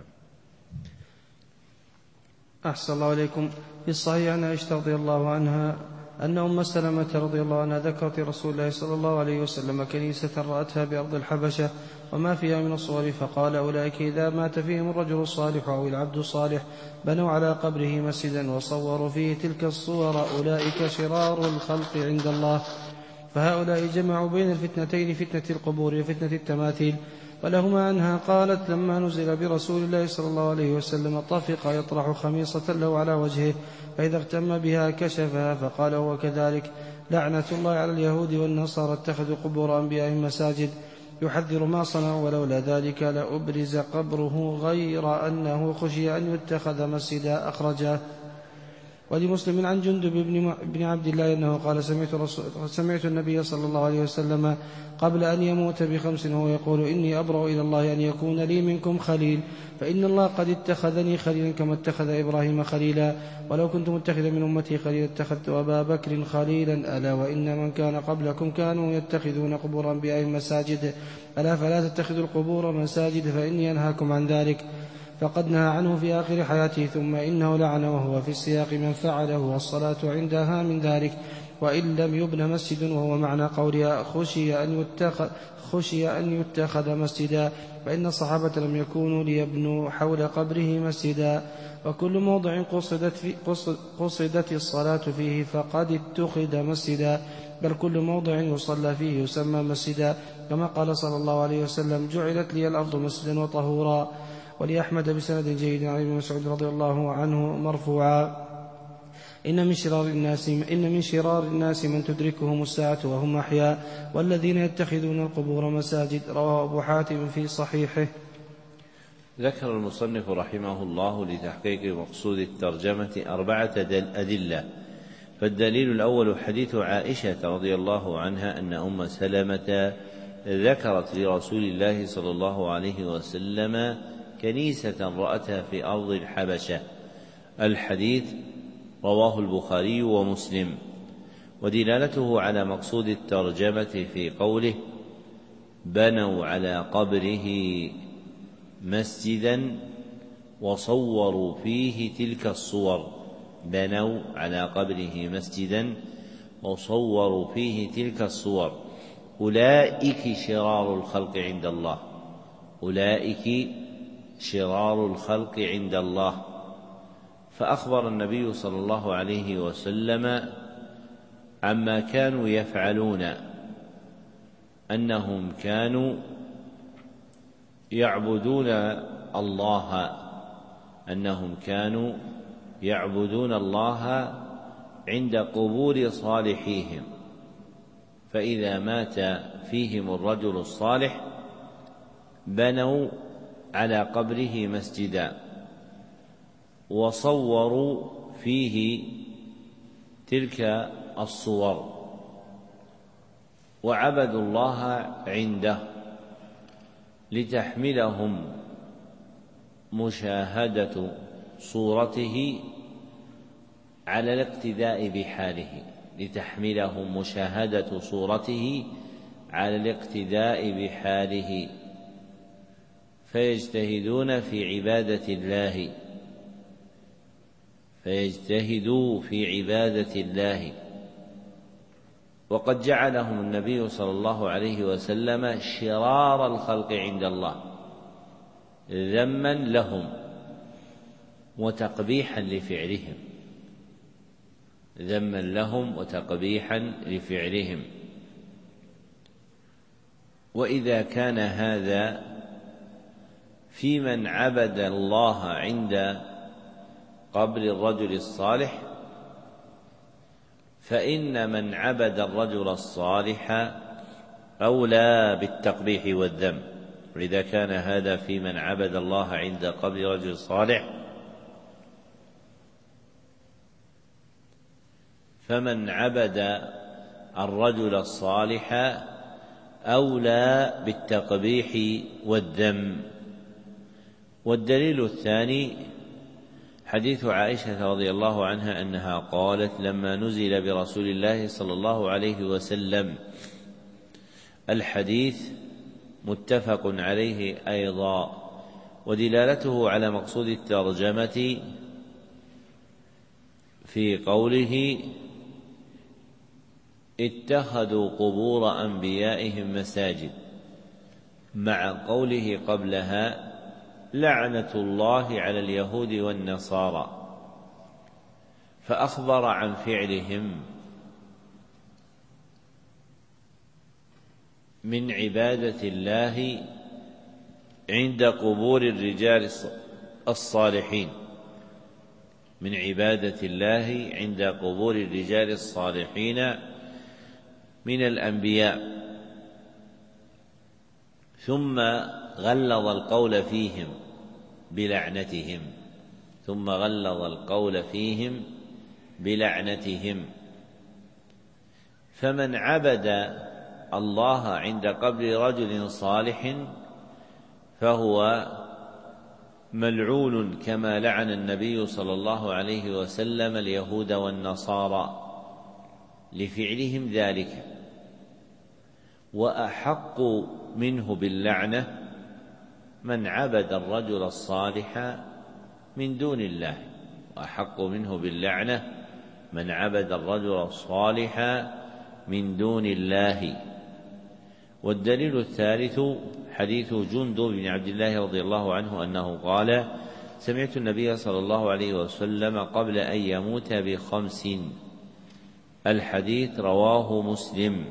أحسن الله إليكم. في الصحيح عن عائشة رضي الله عنها أن أم سلمة رضي الله عنها ذكرت رسول الله صلى الله عليه وسلم كنيسة رأتها بأرض الحبشة وما فيها من الصور، فقال: أولئك إذا مات فيهم الرجل الصالح أو العبد الصالح بنوا على قبره مسجدا وصوروا فيه تلك الصور، أولئك شرار الخلق عند الله. فهؤلاء جمعوا بين الفتنتين، فتنة القبور وفتنة التماثيل. ولهما عنها قالت: لما نزل برسول الله صلى الله عليه وسلم طفق يطرح خميصة له على وجهه، فإذا اغتم بها كشفها، فقال هو كذلك: لعنة الله على اليهود والنصارى اتخذوا قبور أنبيائهم مساجد. يحذر ما صنعوا، ولولا ذلك لأبرز قبره غير أنه خشي أن يتخذ مسجدا. أخرجاه. ولمسلم عن جندب بن عبد الله أنه قال: سمعت, سمعت النبي صلى الله عليه وسلم قبل أن يموت بخمس وهو يقول: إني أبرأ إلى الله أن يكون لي منكم خليل، فإن الله قد اتخذني خليلا كما اتخذ إبراهيم خليلا، ولو كنت متخذا من أمتي خليلا اتخذت أبا بكر خليلا، ألا وإن من كان قبلكم كانوا يتخذون قبور أنبيائهم مساجد، ألا فلا تتخذوا القبور مساجد، فإني أنهاكم عن ذلك. فقد نهى عنه في آخر حياته، ثم إنه لعن وهو في السياق من فعله، والصلاة عندها من ذلك، وإن لم يبن مسجد، وهو معنى قولها خشي أن يتخذ, خشي أن يتخذ مسجدا، فإن الصحابة لم يكونوا ليبنوا حول قبره مسجدا. وكل موضع قصدت, في قصدت الصلاة فيه فقد اتخذ مسجدا، بل كل موضع يصلى فيه يسمى مسجدا، كما قال صلى الله عليه وسلم: جعلت لي الأرض مسجدا وطهورا. ولأحمد بسند جيد عن ابن مسعود رضي الله عنه مرفوعا: إن من شرار الناس إن من شرار الناس من تدركهم الساعة وهم أحياء، والذين يتخذون القبور مساجد. رواه أبو حاتم في صحيحه. ذكر المصنف رحمه الله لتحقيق مقصود الترجمة أربعة أدلة. فالدليل الأول حديث عائشة رضي الله عنها أن أم سلمة ذكرت لرسول الله صلى الله عليه وسلم كنيسة رأتها في أرض الحبشة. الحديث رواه البخاري ومسلم. ودلالته على مقصود الترجمة في قوله: بنوا على قبره مسجدا وصوروا فيه تلك الصور. بنوا على قبره مسجدا وصوروا فيه تلك الصور، أولئك شرار الخلق عند الله. أولئك شرار الخلق عند الله. فأخبر النبي صلى الله عليه وسلم عما كانوا يفعلون، أنهم كانوا يعبدون الله أنهم كانوا يعبدون الله عند قبور صالحيهم، فإذا مات فيهم الرجل الصالح بنوا على قبره مسجدا وصوروا فيه تلك الصور وعبدوا الله عنده. لتحملهم مشاهدة صورته على الاقتداء بحاله لتحملهم مشاهدة صورته على الاقتداء بحاله فيجتهدون في عبادة الله فيجتهدوا في عبادة الله. وقد جعلهم النبي صلى الله عليه وسلم شرار الخلق عند الله ذما لهم وتقبيحا لفعلهم ذما لهم وتقبيحا لفعلهم. وإذا كان هذا في من عبد الله عند قبر الرجل الصالح، فإن من عبد الرجل الصالح أولى بالتقبيح والذم. وإذا كان هذا في من عبد الله عند قبر رجل صالح، فمن عبد الرجل الصالح أولى بالتقبيح والذم. والدليل الثاني حديث عائشة رضي الله عنها أنها قالت: لما نزل برسول الله صلى الله عليه وسلم. الحديث متفق عليه أيضا، ودلالته على مقصود الترجمة في قوله: اتخذوا قبور أنبيائهم مساجد، مع قوله قبلها: لعنة الله على اليهود والنصارى، فأخبر عن فعلهم من عبادة الله عند قبور الرجال الصالحين من عبادة الله عند قبور الرجال الصالحين من الأنبياء، ثم غلظ القول فيهم بلعنتهم ثم غلظ القول فيهم بلعنتهم. فمن عبد الله عند قبر رجل صالح فهو ملعون، كما لعن النبي صلى الله عليه وسلم اليهود والنصارى لفعلهم ذلك. وأحق منه باللعنة من عبد الرجل الصالح من دون الله وأحق منه باللعنة من عبد الرجل الصالح من دون الله. والدليل الثالث حديث جندب بن عبد الله رضي الله عنه أنه قال: سمعت النبي صلى الله عليه وسلم قبل أن يموت بخمس. الحديث رواه مسلم.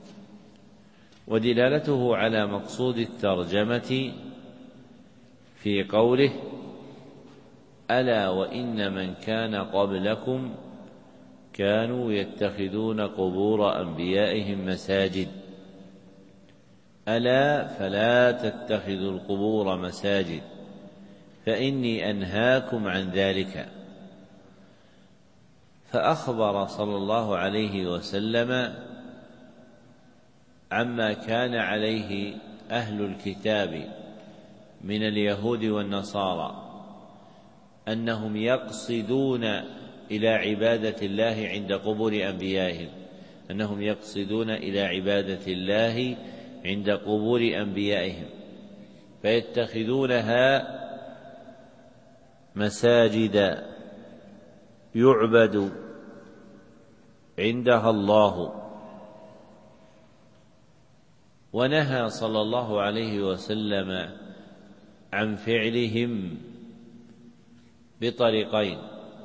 ودلالته على مقصود الترجمة في قوله: ألا وإن من كان قبلكم كانوا يتخذون قبور أنبيائهم مساجد. ألا فلا تتخذوا القبور مساجد فإني أنهاكم عن ذلك. فأخبر صلى الله عليه وسلم عما كان عليه أهل الكتاب من اليهود والنصارى، أنهم يقصدون إلى عبادة الله عند قبور أنبيائهم أنهم يقصدون إلى عبادة الله عند قبور أنبيائهم فيتخذونها مساجد يعبد عندها الله. ونهى صلى الله عليه وسلم عن فعلهم بطريقين: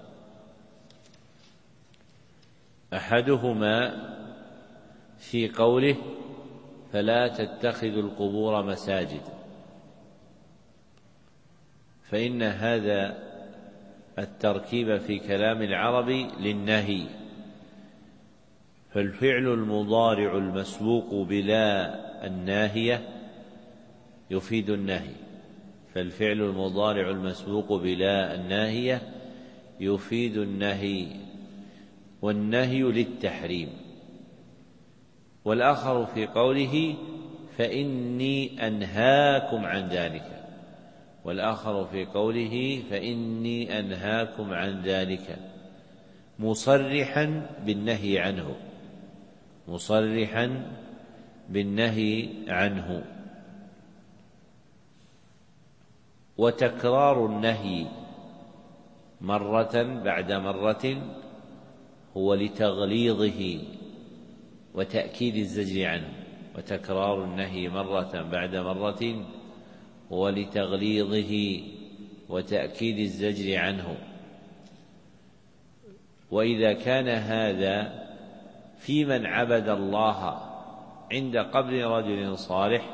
أحدهما في قوله: فلا تتخذوا القبور مساجد، فإن هذا التركيب في كلام العرب للنهي، فالفعل المضارع المسبوق بلا الناهية يفيد النهي فالفعل المضارع المسبوق بلا الناهية يفيد النهي، والنهي للتحريم. والآخر في قوله: فإني أنهاكم عن ذلك، والآخر في قوله فإني أنهاكم عن ذلك، مصرحا بالنهي عنه مصرحا بالنهي عنه. وتكرار النهي مرة بعد مرة هو لتغليظه وتأكيد الزجر عنه وتكرار النهي مرة بعد مرة هو لتغليظه وتأكيد الزجر عنه. وإذا كان هذا في من عبد الله عند قبر رجل صالح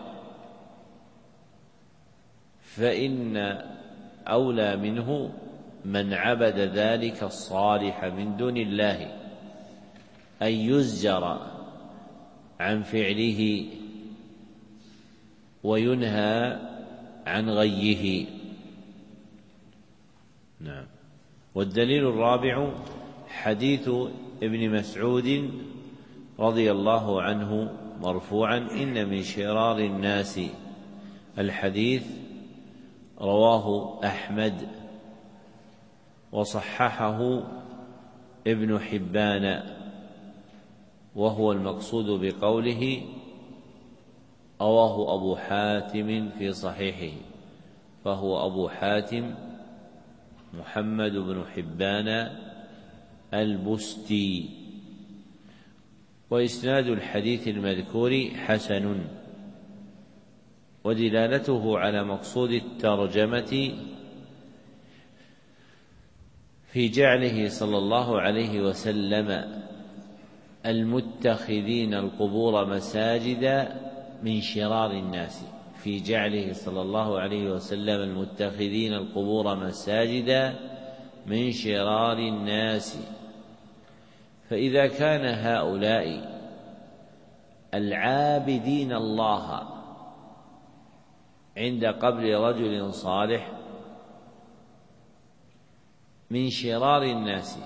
فإن أولى منه من عبد ذلك الصالح من دون الله أن يزجر عن فعله وينهى عن غيه. نعم. والدليل الرابع حديث ابن مسعود رضي الله عنه مرفوعا: إن من شرار الناس. الحديث رواه أحمد وصححه ابن حبان، وهو المقصود بقوله رواه أبو حاتم في صحيحه، فهو أبو حاتم محمد بن حبان البستي. وإسناد الحديث المذكور حسن، ودلالته على مقصود الترجمة في جعله صلى الله عليه وسلم المتخذين القبور مساجد من شرار الناس، في جعله صلى الله عليه وسلم المتخذين القبور مساجد من شرار الناس. فإذا كان هؤلاء العابدين الله عند قبر رجل صالح من شرار الناس،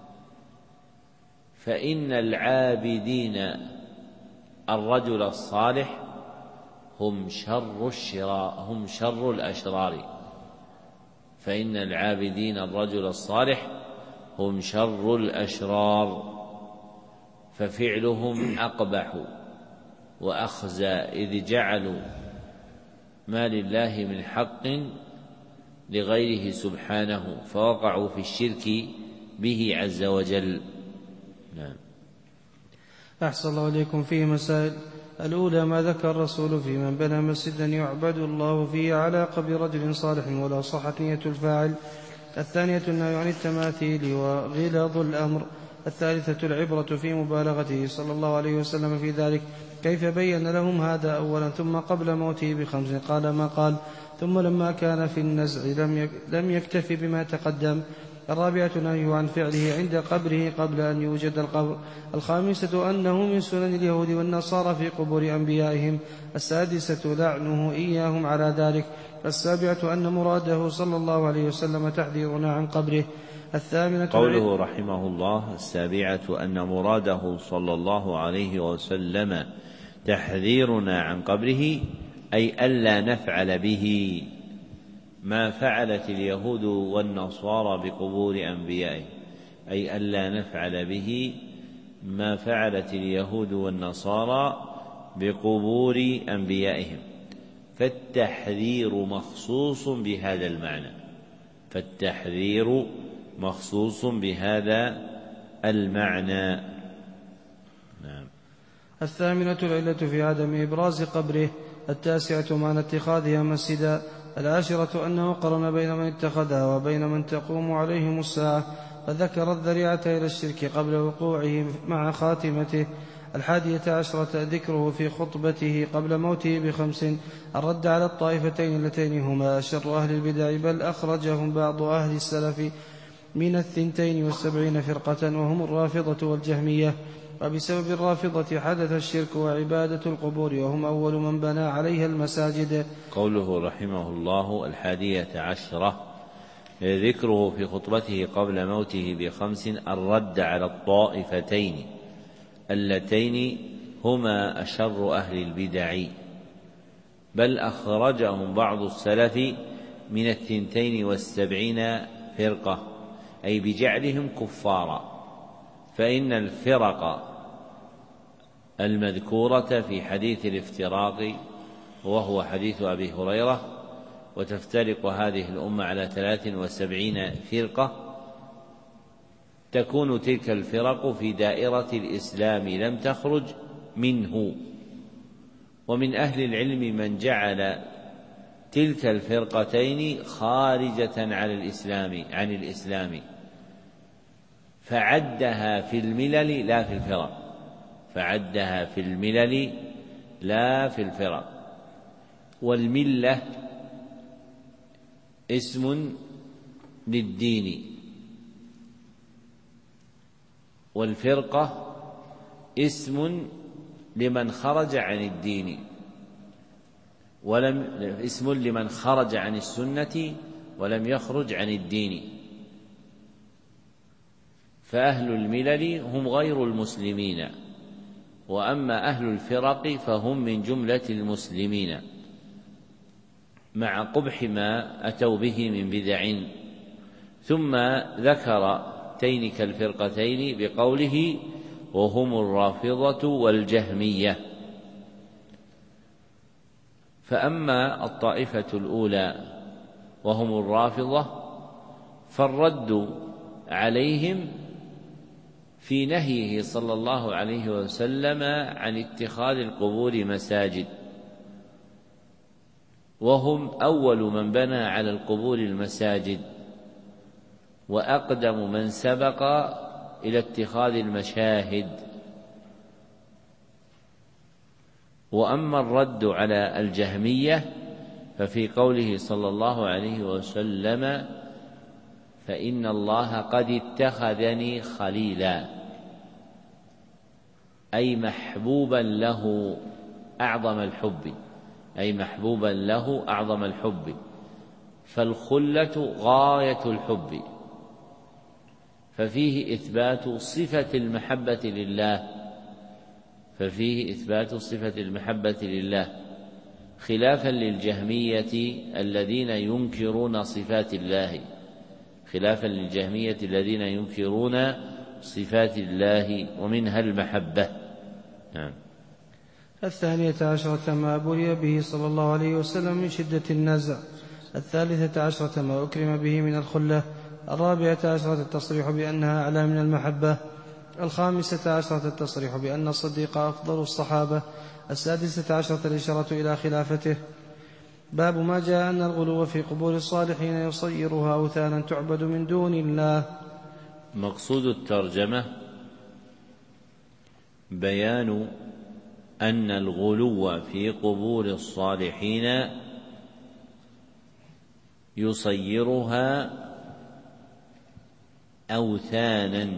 فإن العابدين الرجل الصالح هم شر الشرار هم شر الأشرار فإن العابدين الرجل الصالح هم شر الأشرار، ففعلهم أقبح وأخزى، إذ جعلوا ما لله من حق لغيره سبحانه، فوقعوا في الشرك به عز وجل. نعم. أحسن الله إليكم. فيه مسائل: الأولى ما ذكر الرسول في من بنى مسجدا يعبد الله فيه على قبر رجل صالح ولا صحت نية الفاعل. الثانية النهي عن التماثيل وغلظ الأمر. الثالثة العبرة في مبالغته صلى الله عليه وسلم في ذلك، كيف بين لهم هذا أولا ثم قبل موته بخمس قال ما قال، ثم لما كان في النزع لم يكتف بما تقدم. الرابعة نهيه عن فعله عند قبره قبل أن يوجد القبر. الخامسة أنه من سنن اليهود والنصارى في قبور أنبيائهم. السادسة لعنه إياهم على ذلك. السابعة أن مراده صلى الله عليه وسلم تحذيرنا عن قبره. الثامنة قوله رحمه الله: السابعة أن مراده صلى الله عليه وسلم تحذيرنا عن قبره، أي ألا نفعل به ما فعلت اليهود والنصارى بقبور أنبيائهم، أي ألا نفعل به ما فعلت اليهود والنصارى بقبور أنبيائهم. فالتحذير مخصوص بهذا المعنى فالتحذير مخصوص بهذا المعنى. نعم. الثامنة العلة في عدم إبراز قبره. التاسعة معنى اتخاذها مسجدا. العاشرة أنه قرن بين من اتخذها وبين من تقوم عليهم الساعة، فذكر الذريعة إلى الشرك قبل وقوعه مع خاتمته. الحادية عشرة ذكره في خطبته قبل موته بخمس الرد على الطائفتين اللتين هما شر أهل البدع، بل أخرجهم بعض أهل السلف من الثنتين والسبعين فرقة وهم الرافضة والجهمية. وبسبب الرافضة حدث الشرك وعبادة القبور، وهم أول من بنى عليها المساجد. قوله رحمه الله: الحادية عشرة ذكره في خطبته قبل موته بخمس الرد على الطائفتين اللتين هما أشر أهل البدع، بل أخرجهم بعض السلف من الثنتين والسبعين فرقة، أي بجعلهم كفارا. فإن الفرق المذكورة في حديث الافتراق وهو حديث أبي هريرة، وتفترق هذه الأمة على ثلاث وسبعين فرقة، تكون تلك الفرق في دائرة الإسلام لم تخرج منه. ومن أهل العلم من جعل تلك الفرقتين خارجة عن الإسلام عن الإسلام فعدها في الملل لا في الفرق فعدها في الملل لا في الفرق. والملة اسم للدين، والفرقة اسم لمن خرج عن الدين، ولم اسم لمن خرج عن السنة ولم يخرج عن الدين. فأهل الملل هم غير المسلمين، وأما أهل الفرق فهم من جملة المسلمين، مع قبح ما أتوا به من بدع. ثم ذكر تلك الفرقتين بقوله: وهم الرافضة والجهمية. فأما الطائفة الأولى وهم الرافضة فالرد عليهم في نهيه صلى الله عليه وسلم عن اتخاذ القبور مساجد، وهم أول من بنى على القبور المساجد، وأقدم من سبق إلى اتخاذ المشاهد. وأما الرد على الجهمية ففي قوله صلى الله عليه وسلم: فإن الله قد اتخذني خليلا، أي محبوبا له أعظم الحب أي محبوبا له أعظم الحب فالخلة غاية الحب، ففيه إثبات صفة المحبة لله ففيه إثبات صفة المحبة لله خلافا للجهمية الذين ينكرون صفات الله خلافا للجهمية الذين ينكرون صفات الله ومنها المحبة. نعم. الثانية عشرة ما بلي به صلى الله عليه وسلم من شدة النزع. الثالثة عشرة ما أكرم به من الخلة. الرابعة عشرة التصريح بأنها أعلى من المحبة. الخامسة عشرة التصريح بأن الصديق أفضل الصحابة. السادسة عشرة الإشارة إلى خلافته. باب ما جاء أن الغلو في قبور الصالحين يصيرها أوثانا تعبد من دون الله. مقصود الترجمة بيان أن الغلو في قبور الصالحين يصيرها أوثانا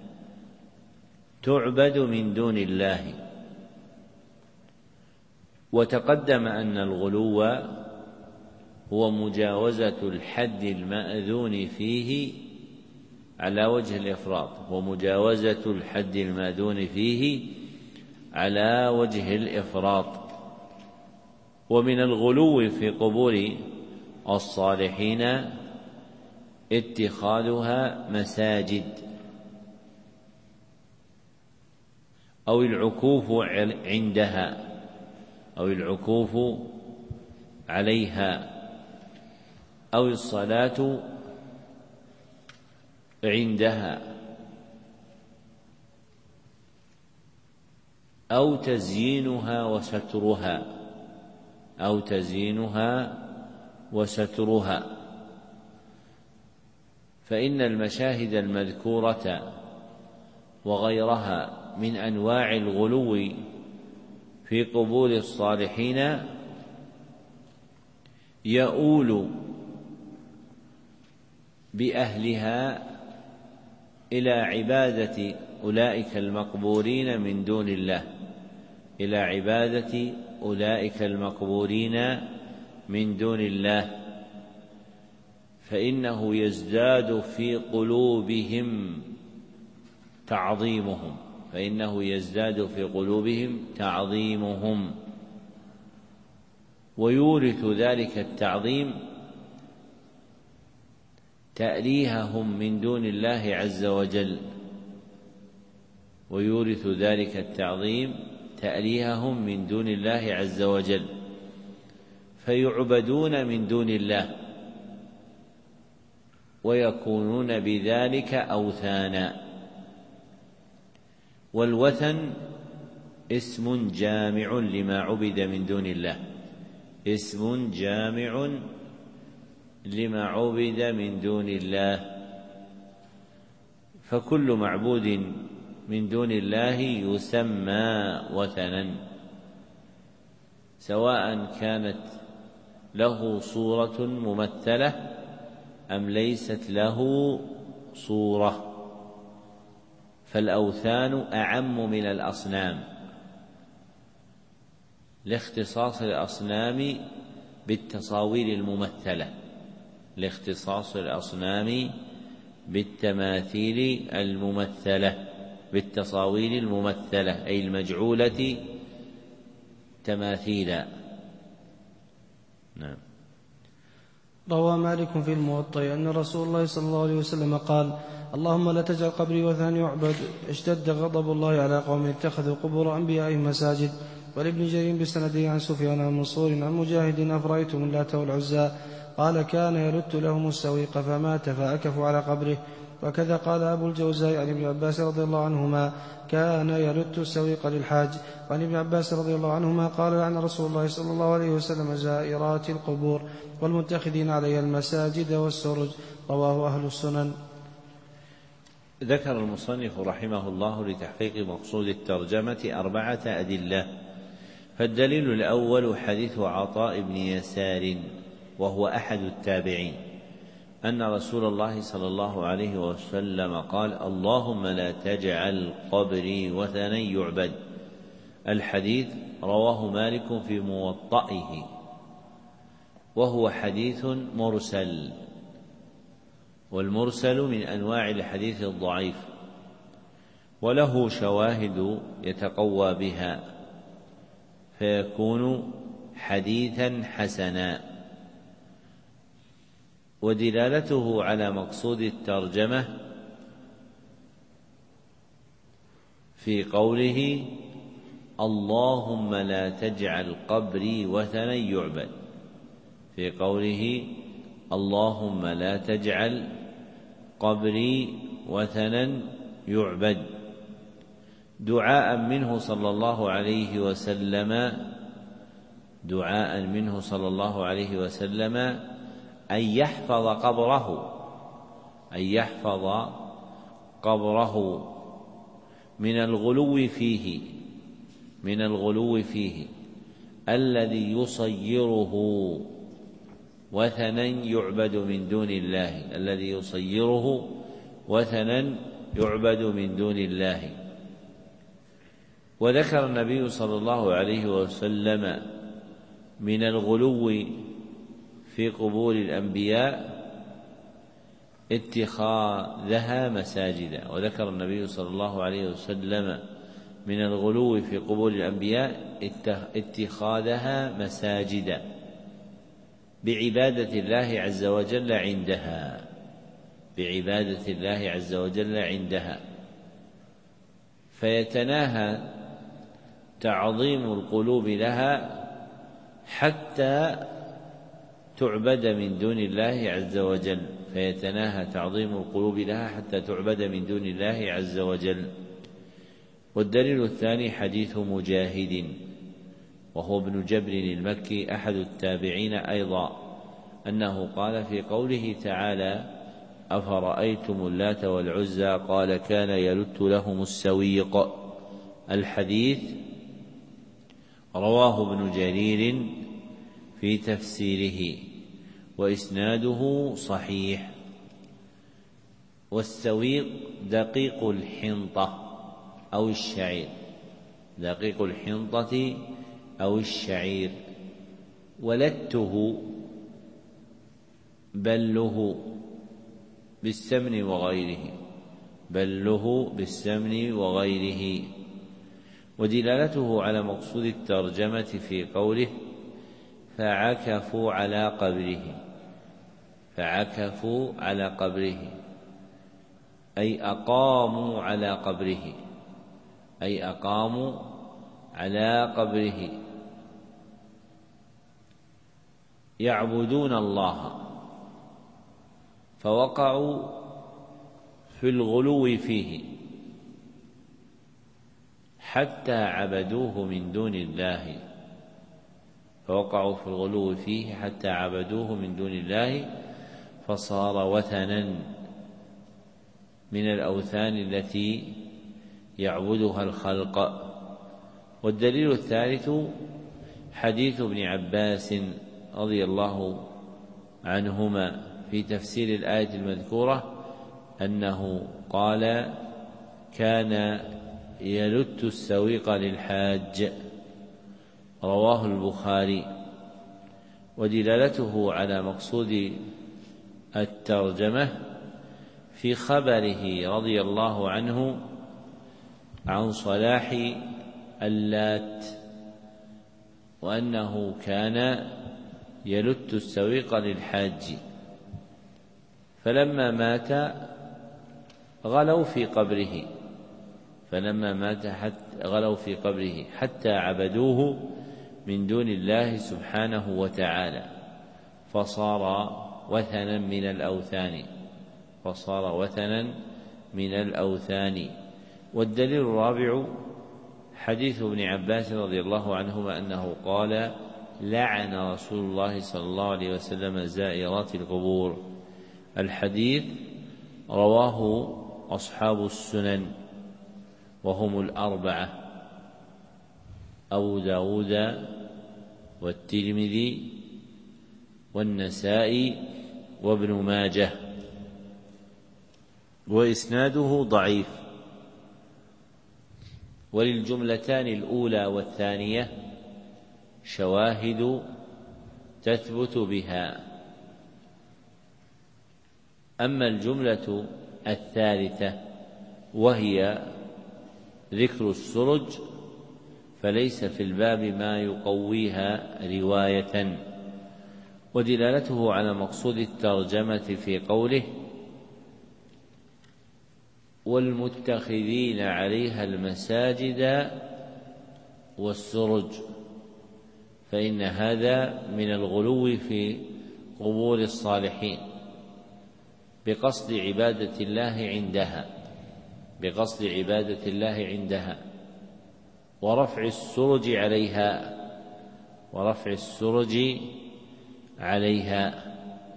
تعبد من دون الله. وتقدم أن الغلو هو مجاوزة الحد المأذون فيه على وجه الإفراط ومجاوزة الحد المأذون فيه على وجه الإفراط. ومن الغلو في قبور الصالحين اتخاذها مساجد أو العكوف عندها أو العكوف عليها أو الصلاة عندها أو تزيينها وسترها أو تزيينها وسترها. فإن المشاهد المذكورة وغيرها من أنواع الغلو في قبور الصالحين يؤول بأهلها إلى عبادة أولئك المقبورين من دون الله إلى عبادة أولئك المقبورين من دون الله فإنه يزداد في قلوبهم تعظيمهم فإنه يزداد في قلوبهم تعظيمهم ويورث ذلك التعظيم تأليههم من دون الله عز وجل ويورث ذلك التعظيم تأليههم من دون الله عز وجل فيعبدون من دون الله ويكونون بذلك أوثانا. والوثن اسم جامع لما عبد من دون الله اسم جامع لما عبد من دون الله فكل معبود من دون الله يسمى وثنا سواء كانت له صورة ممثلة أم ليست له صورة، فالأوثان أعم من الأصنام لاختصاص الأصنام بالتصاوير الممثلة لاختصاص الأصنام بالتماثيل الممثلة بالتصاوير الممثلة أي المجعولة تماثيلا. نعم. روى مالك في الموطأ أن رسول الله صلى الله عليه وسلم قال: اللهم لا تجعل قبري وثنا يعبد. اشتد غضب الله على قوم اتخذوا قبور أنبيائهم مساجد. ولابن جرير بسنده عن سفيان عن منصور عن مجاهد: أفرأيتم اللات والعزى؟ قال: كان يلت لهم السويق فمات فأكفوا على قبره. وكذا قال أبو الجوزاء عن ابن عباس رضي الله عنهما: كان يلت السويق للحاج. وعن ابن عباس رضي الله عنهما قال: لعن رسول الله صلى الله عليه وسلم زائرات القبور والمتخذين عليها المساجد والسرج. رواه أهل السنن. ذكر المصنف رحمه الله لتحقيق مقصود الترجمة أربعة أدلة. فالدليل الأول حديث عطاء بن يسار وهو أحد التابعين أن رسول الله صلى الله عليه وسلم قال: اللهم لا تجعل قبري وثنا يعبد. الحديث رواه مالك في موطئه وهو حديث مرسل، والمرسل من أنواع الحديث الضعيف وله شواهد يتقوى بها فيكون حديثا حسنا. ودلالته على مقصود الترجمة في قوله: اللهم لا تجعل قبري وثنا يعبد، في قوله: اللهم لا تجعل قبري وثنا يعبد، دعاء منه صلى الله عليه وسلم دعاء منه صلى الله عليه وسلم أن يحفظ قبره أن يحفظ قبره من الغلو فيه من الغلو فيه الذي يصيره وثنا يعبد من دون الله الذي يصيره وثنا يعبد من دون الله. وذكر النبي صلى الله عليه وسلم من الغلو في قبور الأنبياء اتخاذها مساجدا. وذكر النبي صلى الله عليه وسلم من الغلو في قبور الأنبياء اتخاذها مساجدا بعبادة الله عز وجل عندها بعبادة الله عز وجل عندها فيتناهى تعظيم القلوب لها حتى تعبد من دون الله عز وجل فيتناهى تعظيم القلوب لها حتى تعبد من دون الله عز وجل. والدليل الثاني حديث مجاهد وهو ابن جبر المكي أحد التابعين أيضا أنه قال في قوله تعالى: أفرأيتم اللات والعزى؟ قال: كان يلت لهم السويق. الحديث رواه ابن جرير في تفسيره وإسناده صحيح. والسويق دقيق الحنطة أو الشعير دقيق الحنطة أو الشعير. ولته بله بالسمن وغيره بله بالسمن وغيره. ودلالته على مقصود الترجمة في قوله: فعكفوا على قبره فعكفوا على قبره أي أقاموا على قبره أي أقاموا على قبره يعبدون الله فوقعوا في الغلو فيه حتى عبدوه من دون الله فوقعوا في الغلو فيه حتى عبدوه من دون الله فصار وثنا من الأوثان التي يعبدها الخلق. والدليل الثالث حديث ابن عباس رضي الله عنهما في تفسير الآية المذكورة أنه قال: كان يلت السويق للحاج، رواه البخاري. ودلالته على مقصود الترجمة في خبره رضي الله عنه عن صلاح اللات، وأنه كان يلت السويق للحاج، فلما مات غلوا في قبره فلما مات حتى غلوا في قبره حتى عبدوه من دون الله سبحانه وتعالى فصار وثنا من الأوثان فصار وثنا من الأوثان. والدليل الرابع حديث ابن عباس رضي الله عنهما أنه قال: لعن رسول الله صلى الله عليه وسلم زائرات القبور. الحديث رواه أصحاب السنن وهم الأربعة: أبو داود والترمذي والنسائي وابن ماجه، وإسناده ضعيف. وللجملتان الأولى والثانية شواهد تثبت بها. أما الجملة الثالثة وهي ذكر السرج فليس في الباب ما يقويها رواية. ودلالته على مقصود الترجمة في قوله: والمتخذين عليها المساجد والسرج، فإن هذا من الغلو في قبور الصالحين بقصد عبادة الله عندها بقصد عبادة الله عندها ورفع السرج عليها ورفع السرج عليها.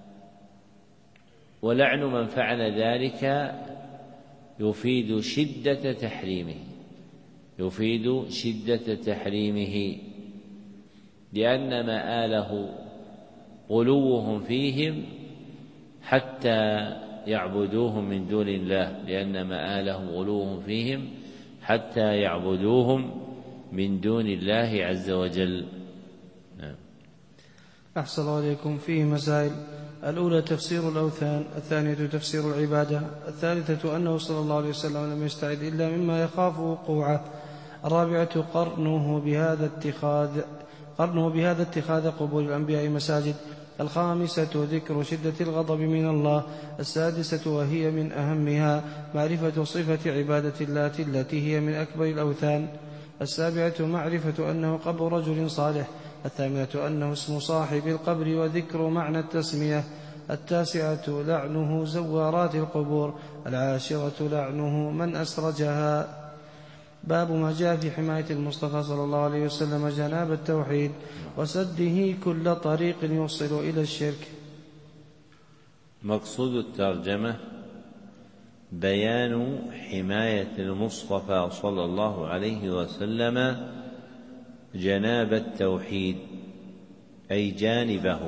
ولعن من فعل ذلك يفيد شدة تحريمه يفيد شدة تحريمه لأن مآله غلوهم فيهم حتى يعبدوهم من دون الله لأن مآلهم غلوهم فيهم حتى يعبدوهم من دون الله عز وجل. نعم. أحسن الله عليكم. فيه مسائل: الأولى تفسير الأوثان، الثانية تفسير العبادة، الثالثة أنه صلى الله عليه وسلم لم يستعد إلا مما يخاف وقوعه، الرابعة قرنه بهذا اتخاذ قرنه بهذا اتخاذ قبور الأنبياء مساجد، الخامسة ذكر شدة الغضب من الله، السادسة وهي من أهمها معرفة صفة عبادة اللات التي هي من أكبر الأوثان، السابعة معرفة أنه قبر رجل صالح، الثامنة أنه اسم صاحب القبر وذكر معنى التسمية، التاسعة لعنه زوارات القبور، العاشرة لعنه من أسرجها. باب ما جاء في حماية المصطفى صلى الله عليه وسلم جناب التوحيد وسده كل طريق يوصل إلى الشرك. مقصود الترجمة بيان حماية المصطفى صلى الله عليه وسلم جناب التوحيد أي جانبه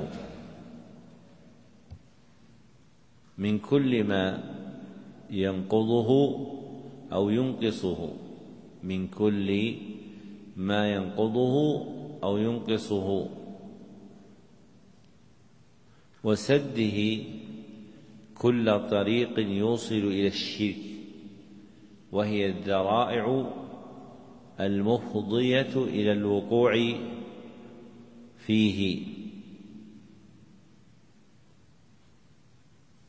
من كل ما ينقضه أو ينقصه من كل ما ينقضه أو ينقصه وسده كل طريق يوصل إلى الشرك، وهي الذرائع المفضية إلى الوقوع فيه.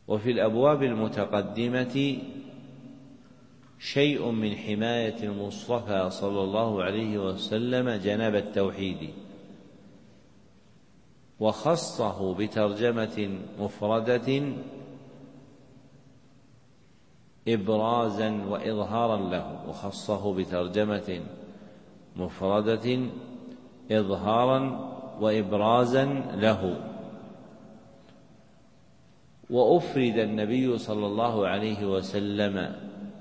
وفي الأبواب المتقدمة شيء من حماية المصطفى صلى الله عليه وسلم جناب التوحيد، وخصه بترجمة مفردة إبرازا وإظهارا له وخصه بترجمة مفردة إظهارا وإبرازا له. وأفرد النبي صلى الله عليه وسلم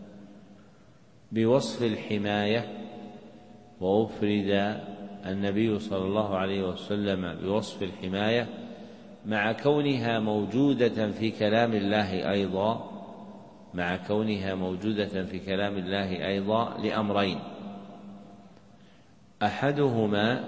بوصف الحماية وأفرد النبي صلى الله عليه وسلم بوصف الحماية مع كونها موجودة في كلام الله أيضا مع كونها موجودة في كلام الله أيضا لأمرين: أحدهما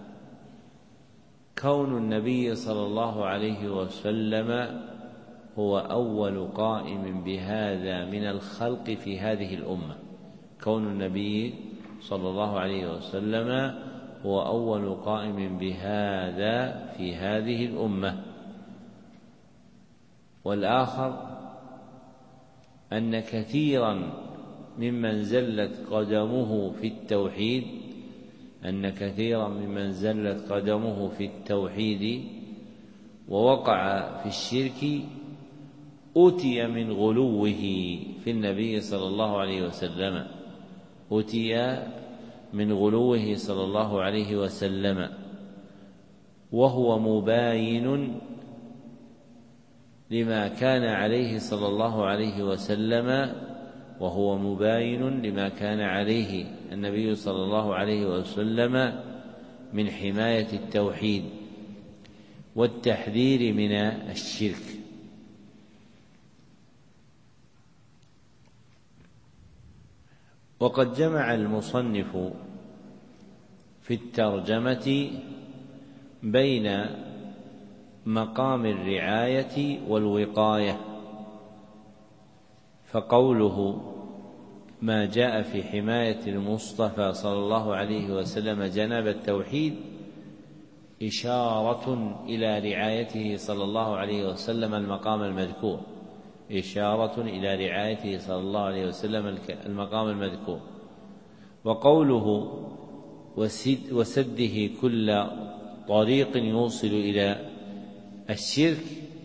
كون النبي صلى الله عليه وسلم هو أول قائم بهذا من الخلق في هذه الأمة، كون النبي صلى الله عليه وسلم هو أول قائم بهذا في هذه الأمة. والآخر أن كثيرا ممن زلت قدمه في التوحيد أن كثيرا ممن زلت قدمه في التوحيد ووقع في الشرك أتي من غلوه في النبي صلى الله عليه وسلم أتي من غلوه صلى الله عليه وسلم وهو مباين لما كان عليه صلى الله عليه وسلم وهو مباين لما كان عليه النبي صلى الله عليه وسلم من حماية التوحيد والتحذير من الشرك. وقد جمع المصنف في الترجمة بين مقام الرعاية والوقاية، فقوله ما جاء في حماية المصطفى صلى الله عليه وسلم جناب التوحيد إشارة إلى رعايته صلى الله عليه وسلم المقام المذكور إشارة إلى رعايته صلى الله عليه وسلم المقام المذكور. وقوله وسد وسده كل طريق يوصل إلى الشرك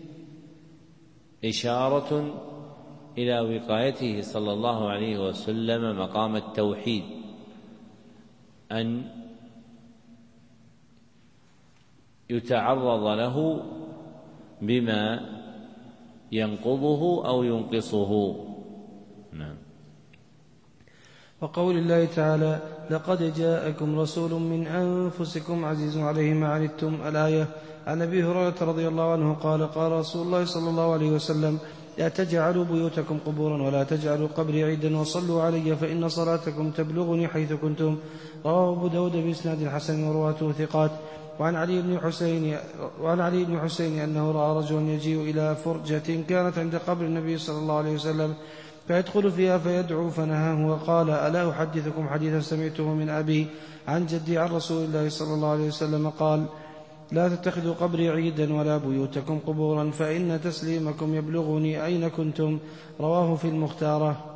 إشارة إلى وقايته صلى الله عليه وسلم مقام التوحيد، أن يتعرض له بما ينقضه أو ينقصه. نعم. وقول الله تعالى لقد جاءكم رسول من أنفسكم عزيز عليه ما عنتم الآية. عن أبي هريرة رضي الله عنه قال قال رسول الله صلى الله عليه وسلم لا تجعلوا بيوتكم قبورا ولا تجعلوا قبري عيدا وصلوا علي فإن صلاتكم تبلغني حيث كنتم. رواه أبو داود بإسناد حسن ورواته ثقات. وعن علي بن حسين وعن علي بن حسين أنه رأى رجلا يجيء إلى فرجة كانت عند قبر النبي صلى الله عليه وسلم فيدخل فيها فيدعو فنهاه وقال ألا أحدثكم حديثا سمعته من أبي عن جدي عن رسول الله صلى الله عليه وسلم قال لا تتخذوا قبري عيدا ولا بيوتكم قبورا فإن تسليمكم يبلغني أين كنتم. رواه في المختارة.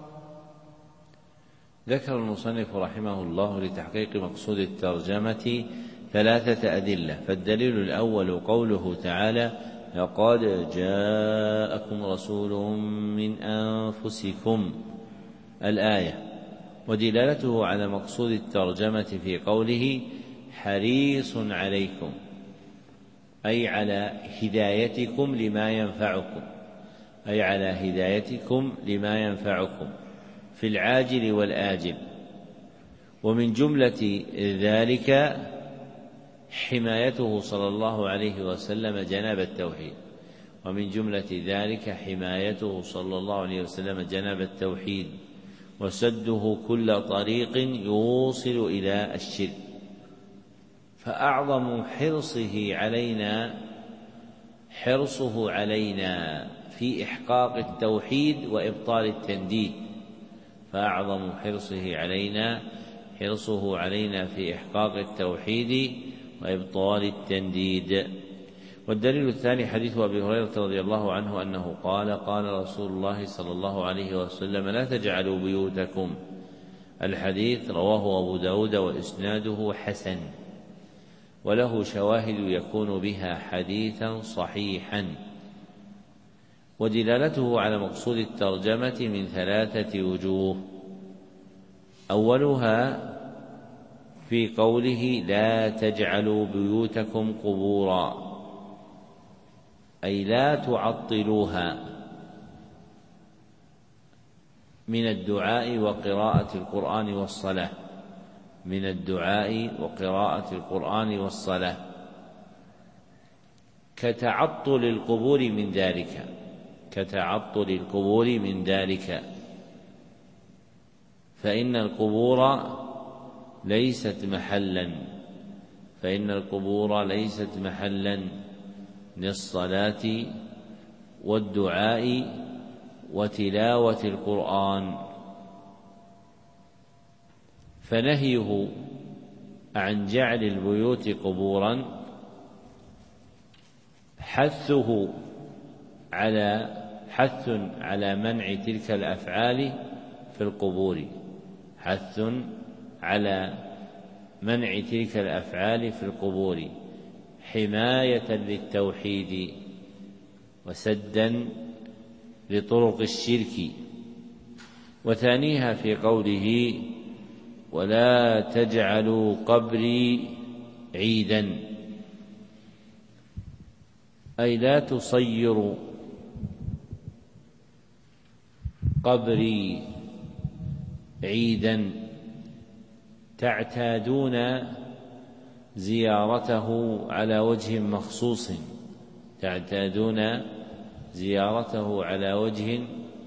ذكر المصنف رحمه الله لتحقيق مقصود الترجمة ثلاثة أدلة. فالدليل الأول قوله تعالى لقد جاءكم رسول من أنفسكم الآية، ودلالته على مقصود الترجمة في قوله حريص عليكم أي على هدايتكم لما ينفعكم أي على هدايتكم لما ينفعكم في العاجل والآجل. ومن جملة ذلك حمايته صلى الله عليه وسلم جناب التوحيد ومن جملة ذلك حمايته صلى الله عليه وسلم جناب التوحيد وسده كل طريق يوصل إلى الشرك. فأعظم حرصه علينا حرصه علينا في إحقاق التوحيد وإبطال التنديد فأعظم حرصه علينا حرصه علينا في إحقاق التوحيد وإبطال التنديد. والدليل الثاني حديث أبي هريرة رضي الله عنه أنه قال قال رسول الله صلى الله عليه وسلم لا تجعلوا بيوتكم. الحديث رواه أبو داود وإسناده حسن، وله شواهد يكون بها حديثا صحيحا. ودلالته على مقصود الترجمة من ثلاثة وجوه. أولها في قوله لا تجعلوا بيوتكم قبورا، أي لا تعطلوها من الدعاء وقراءة القرآن والصلاة من الدعاء وقراءة القرآن والصلاة كتعطل القبور من ذلك كتعطل القبور من ذلك فإن القبور ليست محلا فإن القبور ليست محلا للصلاة والدعاء وتلاوة القرآن، فنهيه عن جعل البيوت قبورا حثه على حث على منع تلك الأفعال في القبور حث على منع تلك الأفعال في القبور حماية للتوحيد وسدا لطرق الشرك. وثانيها في قوله ولا تجعلوا قبري عيدا، أي لا تصيروا قبري عيدا تعتادون زيارته على وجه مخصوص تعتادون زيارته على وجه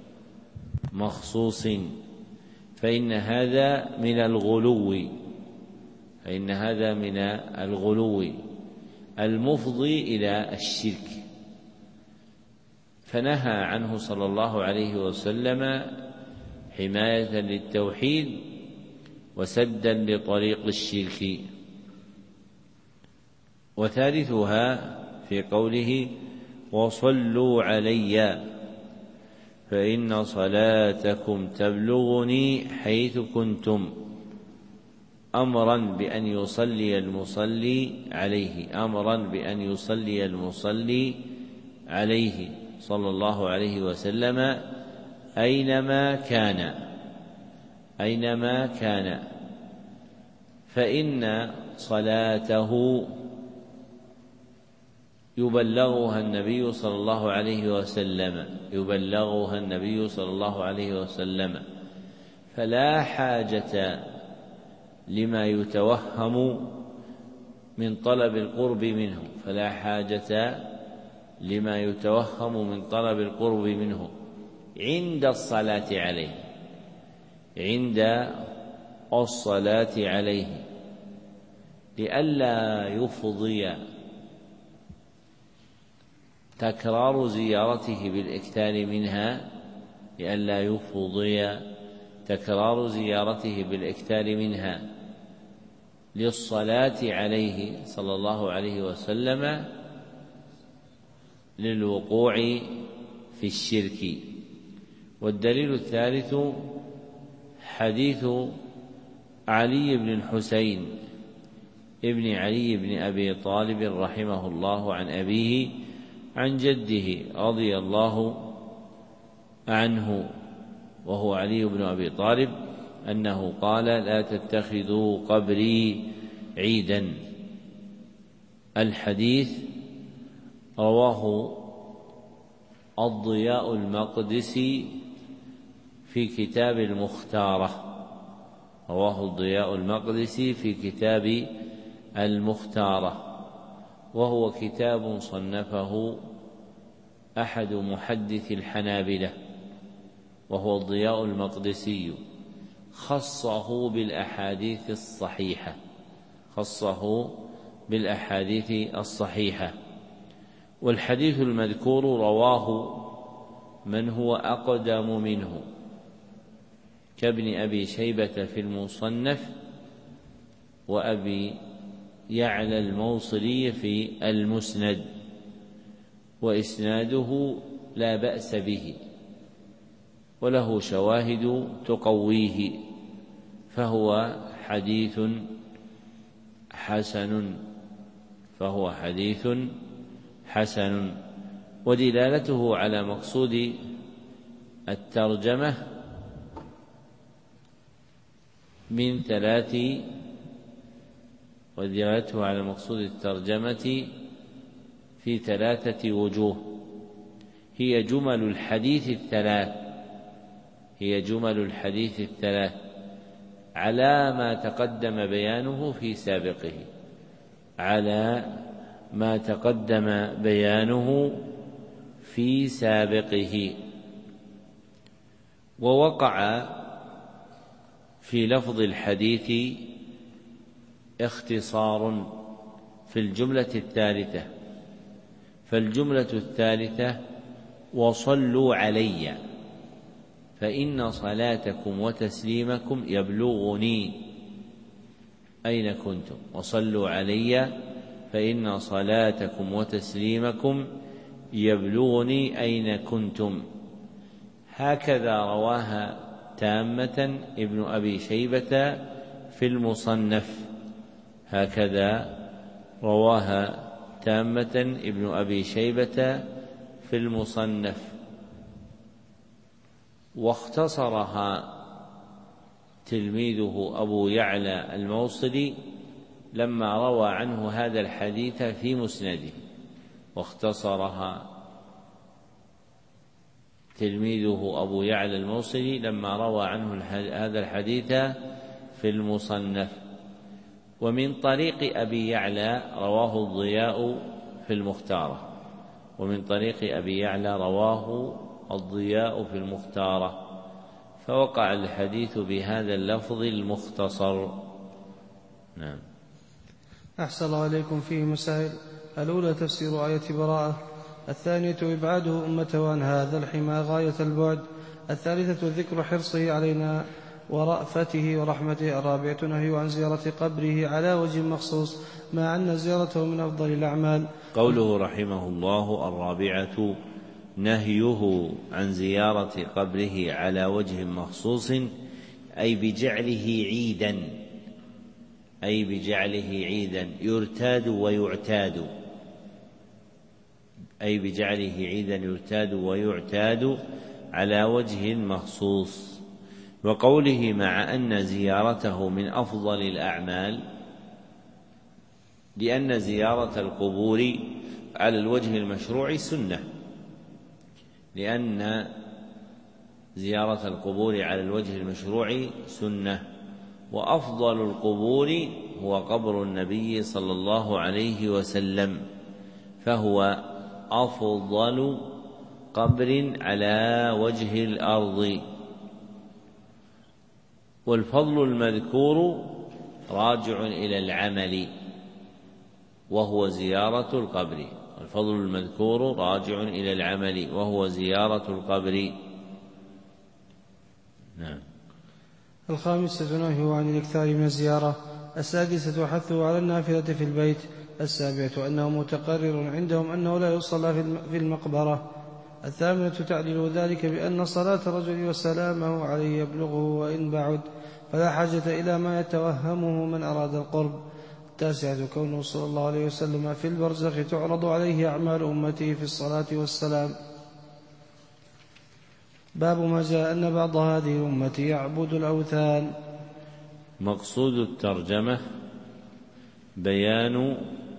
مخصوص فإن هذا من الغلو فإن هذا من الغلو المفضي إلى الشرك، فنهى عنه صلى الله عليه وسلم حماية للتوحيد وسدا لطريق الشرك. وثالثها في قوله وصلوا علي فإن صلاتكم تبلغني حيث كنتم، أمرا بأن يصلي المصلي عليه أمرا بأن يصلي المصلي عليه صلى الله عليه وسلم أينما كان أينما كان فإن صلاته يبلغها النبي صلى الله عليه وسلم يبلغها النبي صلى الله عليه وسلم فلا حاجة لما يتوهم من طلب القرب منه فلا حاجة لما يتوهم من طلب القرب منه عند الصلاة عليه عند الصلاة عليه لئلا يفضي تكرار زيارته بالإكثار منها لئلا يفضي تكرار زيارته بالإكثار منها للصلاة عليه صلى الله عليه وسلم للوقوع في الشرك. والدليل الثالث حديث علي بن الحسين ابن علي بن أبي طالب رحمه الله عن أبيه عن جده رضي الله عنه وهو علي بن أبي طالب أنه قال لا تتخذوا قبري عيدا. الحديث رواه الضياء المقدسي في كتاب المختارة رواه الضياء المقدسي في كتاب المختارة وهو كتاب صنفه أحد محدث الحنابلة وهو الضياء المقدسي خصه بالأحاديث الصحيحة خصه بالأحاديث الصحيحة. والحديث المذكور رواه من هو أقدم منه كابن أبي شيبة في المصنف وأبي يعلى الموصلي في المسند وإسناده لا بأس به وله شواهد تقويه، فهو حديث حسن فهو حديث حسن ودلالته على مقصود الترجمة من ثلاث ودلالته على مقصود الترجمة في ثلاثة وجوه. هي جمل الحديث الثلاث هي جمل الحديث الثلاث على ما تقدم بيانه في سابقه على ما تقدم بيانه في سابقه ووقع في لفظ الحديث اختصار في الجملة الثالثة، فالجملة الثالثة وصلوا علي فإن صلاتكم وتسليمكم يبلغني أين كنتم، وصلوا علي فإن صلاتكم وتسليمكم يبلغني أين كنتم. هكذا رواها تامة ابن أبي شيبة في المصنف هكذا رواها تامة ابن أبي شيبة في المصنف واختصرها تلميذه أبو يعلى الموصلي لما روى عنه هذا الحديث في مسنده واختصرها تلميذه أبو يعلى الموصلي لما روى عنه هذا الحديث في المصنف. ومن طريق أبي يعلى رواه الضياء في المختارة ومن طريق أبي يعلى رواه الضياء في المختارة فوقع الحديث بهذا اللفظ المختصر. نعم. أحسن الله عليكم. فيه مسائل: الأولى تفسير آية براءة، الثانية إبعاده أمته عن هذا الحمى غاية البعد، الثالثة ذكر حرصه علينا ورأفته ورحمته، الرابعة نهي عن زيارة قبره على وجه مخصوص مع أن زيارته من أفضل الأعمال. قوله رحمه الله: الرابعة نهيه عن زيارة قبره على وجه مخصوص أي بجعله عيدا أي بجعله عيدا يرتاد ويعتاد أي بجعله عيدا يرتاد ويعتاد على وجه مخصوص. وقوله مع أن زيارته من أفضل الأعمال لأن زيارة القبور على الوجه المشروع سنة لأن زيارة القبور على الوجه المشروع سنة وأفضل القبور هو قبر النبي صلى الله عليه وسلم فهو أفضل قبر على وجه الأرض. والفضل المذكور راجع إلى العمل وهو زيارة القبر الفضل المذكور راجع إلى العمل وهو زيارة القبر. نعم. الخامسة نهيه عن الإكثار من الزيارة، السادسة حثه على النافلة في البيت، السابعة أنه متقرر عندهم أنه لا يصلى في المقبرة، الثامنة تعليل ذلك بأن صلاة الرجل وسلامه عليه يبلغه وإن بعد فلا حاجة إلى ما يتوهمه من أراد القرب، التاسعة كونه صلى الله عليه وسلم في البرزخ تعرض عليه أعمال أمته في الصلاة والسلام. باب ما جاء أن بعض هذه الأمة يعبد الأوثان. مقصود الترجمة بيان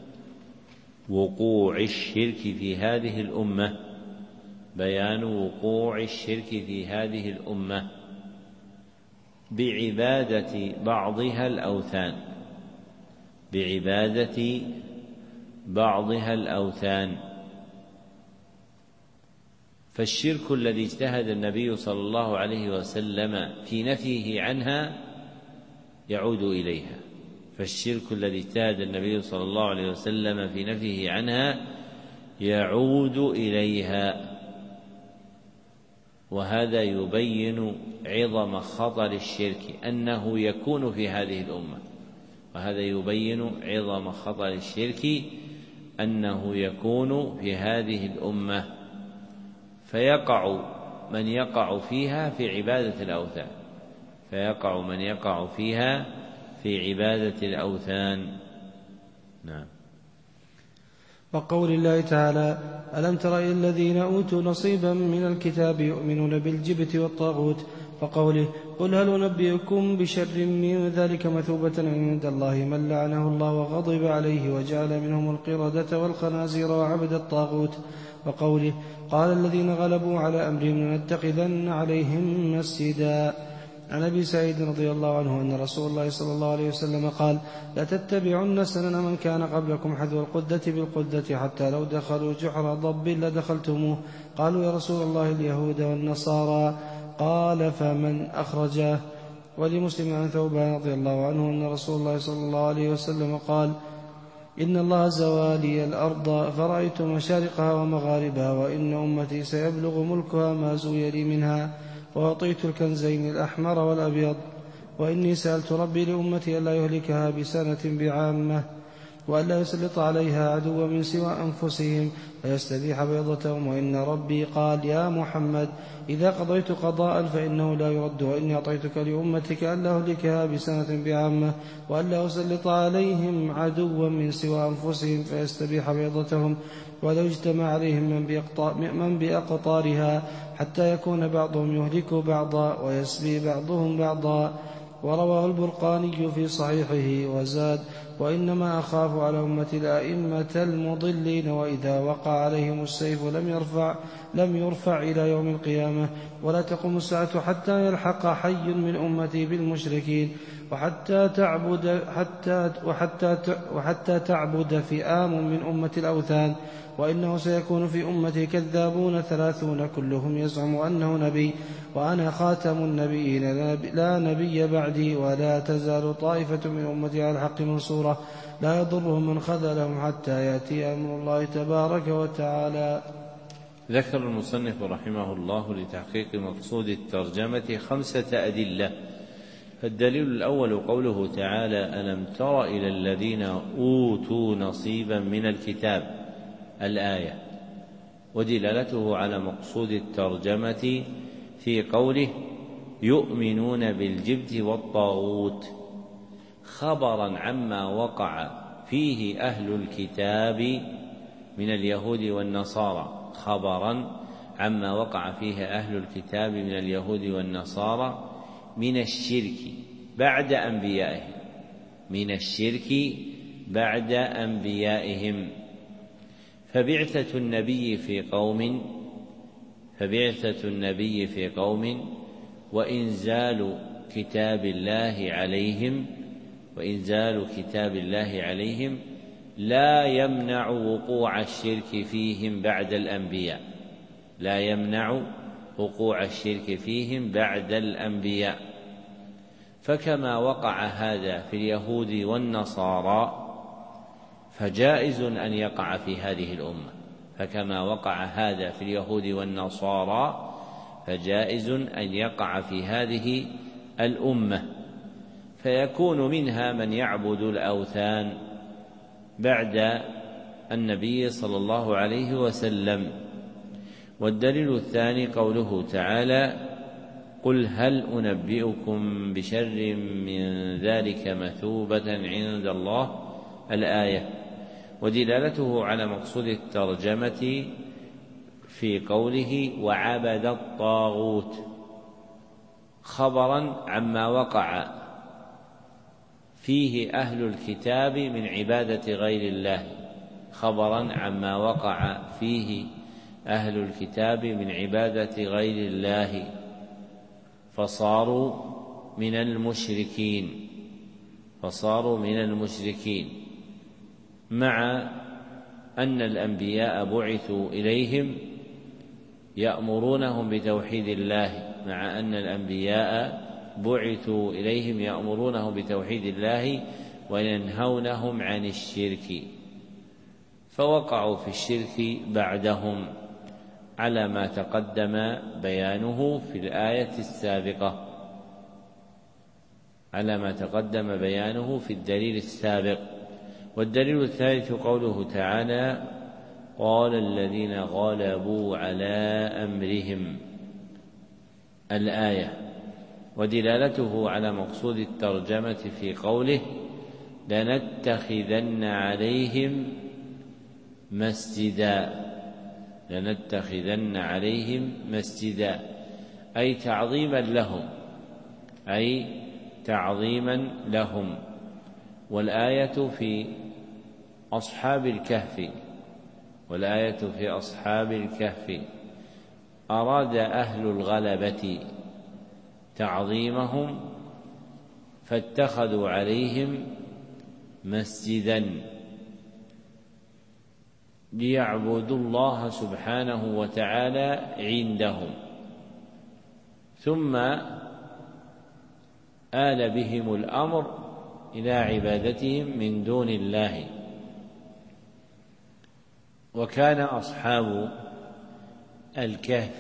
وقوع الشرك في هذه الأمة بيان وقوع الشرك في هذه الأمة بعبادة بعضها الأوثان بعبادة بعضها الأوثان. فالشرك الذي اجتهد النبي صلى الله عليه وسلم في نفيه عنها يعود إليها فالشرك الذي اجتهد النبي صلى الله عليه وسلم في نفيه عنها يعود إليها. وهذا يبين عظم خطر الشرك أنه يكون في هذه الأمة وهذا يبين عظم خطر الشرك أنه يكون في هذه الأمة، فيقع من يقع فيها في عبادة الأوثان فيقع من يقع فيها في عبادة الأوثان. نعم. وقول الله تعالى: ألم تر إلى الذين أوتوا نصيبا من الكتاب يؤمنون بالجبت والطاغوت، وقوله: قل هل أنبئكم بشر من ذلك مثوبة عند الله من لعنه الله وغضب عليه وجعل منهم القردة والخنازير وعبد الطاغوت، وقوله: قال الذين غلبوا على أمرهم لنتخذن عليهم مسجدا. عن أبي سعيد رضي الله عنه أن رسول الله صلى الله عليه وسلم قال: لا تتبعن سنن من كان قبلكم حذو القدة بالقدة حتى لو دخلوا جحر ضب لدخلتموه. قالوا: يا رسول الله اليهود والنصارى. قال: فمن أخرجاه. ولمسلم عن ثوبان رضي الله عنه أن رسول الله صلى الله عليه وسلم قال: إن الله زوى لي الأرض فرأيت مشارقها ومغاربها، وإن أمتي سيبلغ ملكها ما زوي لي منها، وأعطيت الكنزين الأحمر والأبيض، وإني سألت ربي لأمتي ألا يهلكها بسنة بعامة، وألا يسلط عليها عدوا من سوى أنفسهم فيستبيح بيضتهم، وإن ربي قال: يا محمد إذا قضيت قضاء فإنه لا يرد، وإني أعطيتك لأمتك ألا أهلكها بسنة بعامة، وألا أسلط عليهم عدوا من سوى أنفسهم فيستبيح بيضتهم، ولو اجتمع عليهم من بأقطارها حتى يكون بعضهم يهلك بعضا ويسبي بعضهم بعضا. ورواه البرقاني في صحيحه وزاد: وإنما أخاف على أمتي الأئمة المضلين، وإذا وقع عليهم السيف لم يرفع, لم يرفع إلى يوم القيامة، ولا تقوم الساعة حتى يلحق حي من أمتي بالمشركين، وحتى تعبد, حتى وحتى وحتى تعبد فئام من أمة الأوثان. وإنه سيكون في أمتي كذابون ثلاثون كلهم يزعم أنه نبي، وأنا خاتم النبيين لا نبي بعدي، ولا تزال طائفة من أمتي على الحق منصورة لا يضرهم من خذلهم حتى يأتي أمر الله تبارك وتعالى. ذكر المصنف رحمه الله لتحقيق مقصود الترجمة خمسة أدلة. فالدليل الأول قوله تعالى: ألم تر إلى الذين أوتوا نصيبا من الكتاب، الآية، ودلالته على مقصود الترجمة في قوله: يؤمنون بالجبت والطاغوت، خبرا عما وقع فيه أهل الكتاب من اليهود والنصارى خبرا عما وقع فيه أهل الكتاب من اليهود والنصارى من الشرك بعد أنبيائهم من الشرك بعد أنبيائهم فبعثة النبي في قوم فبعثة النبي في قوم وإنزال كتاب الله عليهم وإنزال كتاب الله عليهم لا يمنع وقوع الشرك فيهم بعد الأنبياء لا يمنع وقوع الشرك فيهم بعد الأنبياء فكما وقع هذا في اليهود والنصارى فجائز أن يقع في هذه الأمة فكما وقع هذا في اليهود والنصارى فجائز أن يقع في هذه الأمة فيكون منها من يعبد الأوثان بعد النبي صلى الله عليه وسلم. والدليل الثاني قوله تعالى: قل هل أنبئكم بشر من ذلك مثوبة عند الله، الآية، ودلالته على مقصود الترجمة في قوله: وعبد الطاغوت، خبرا عما وقع فيه أهل الكتاب من عبادة غير الله خبرا عما وقع فيه أهل الكتاب من عبادة غير الله فصاروا من المشركين فصاروا من المشركين مع أن الأنبياء بعثوا إليهم يأمرونهم بتوحيد الله مع أن الأنبياء بعثوا إليهم يأمرونهم بتوحيد الله وينهونهم عن الشرك فوقعوا في الشرك بعدهم على ما تقدم بيانه في الآية السابقة على ما تقدم بيانه في الدليل السابق. والدليل الثالث قوله تعالى: قال الذين غلبوا على أمرهم، الآية. ودلالته على مقصود الترجمة في قوله: لنتخذن عليهم مسجدا، لنتخذن عليهم مسجدا، أي تعظيما لهم، أي تعظيما لهم. والآية في أصحاب الكهف، والآية في أصحاب الكهف أراد أهل الغلبة تعظيمهم فاتخذوا عليهم مسجدا ليعبدوا الله سبحانه وتعالى عندهم، ثم آل بهم الأمر إلى عبادتهم من دون الله. وكان أصحاب الكهف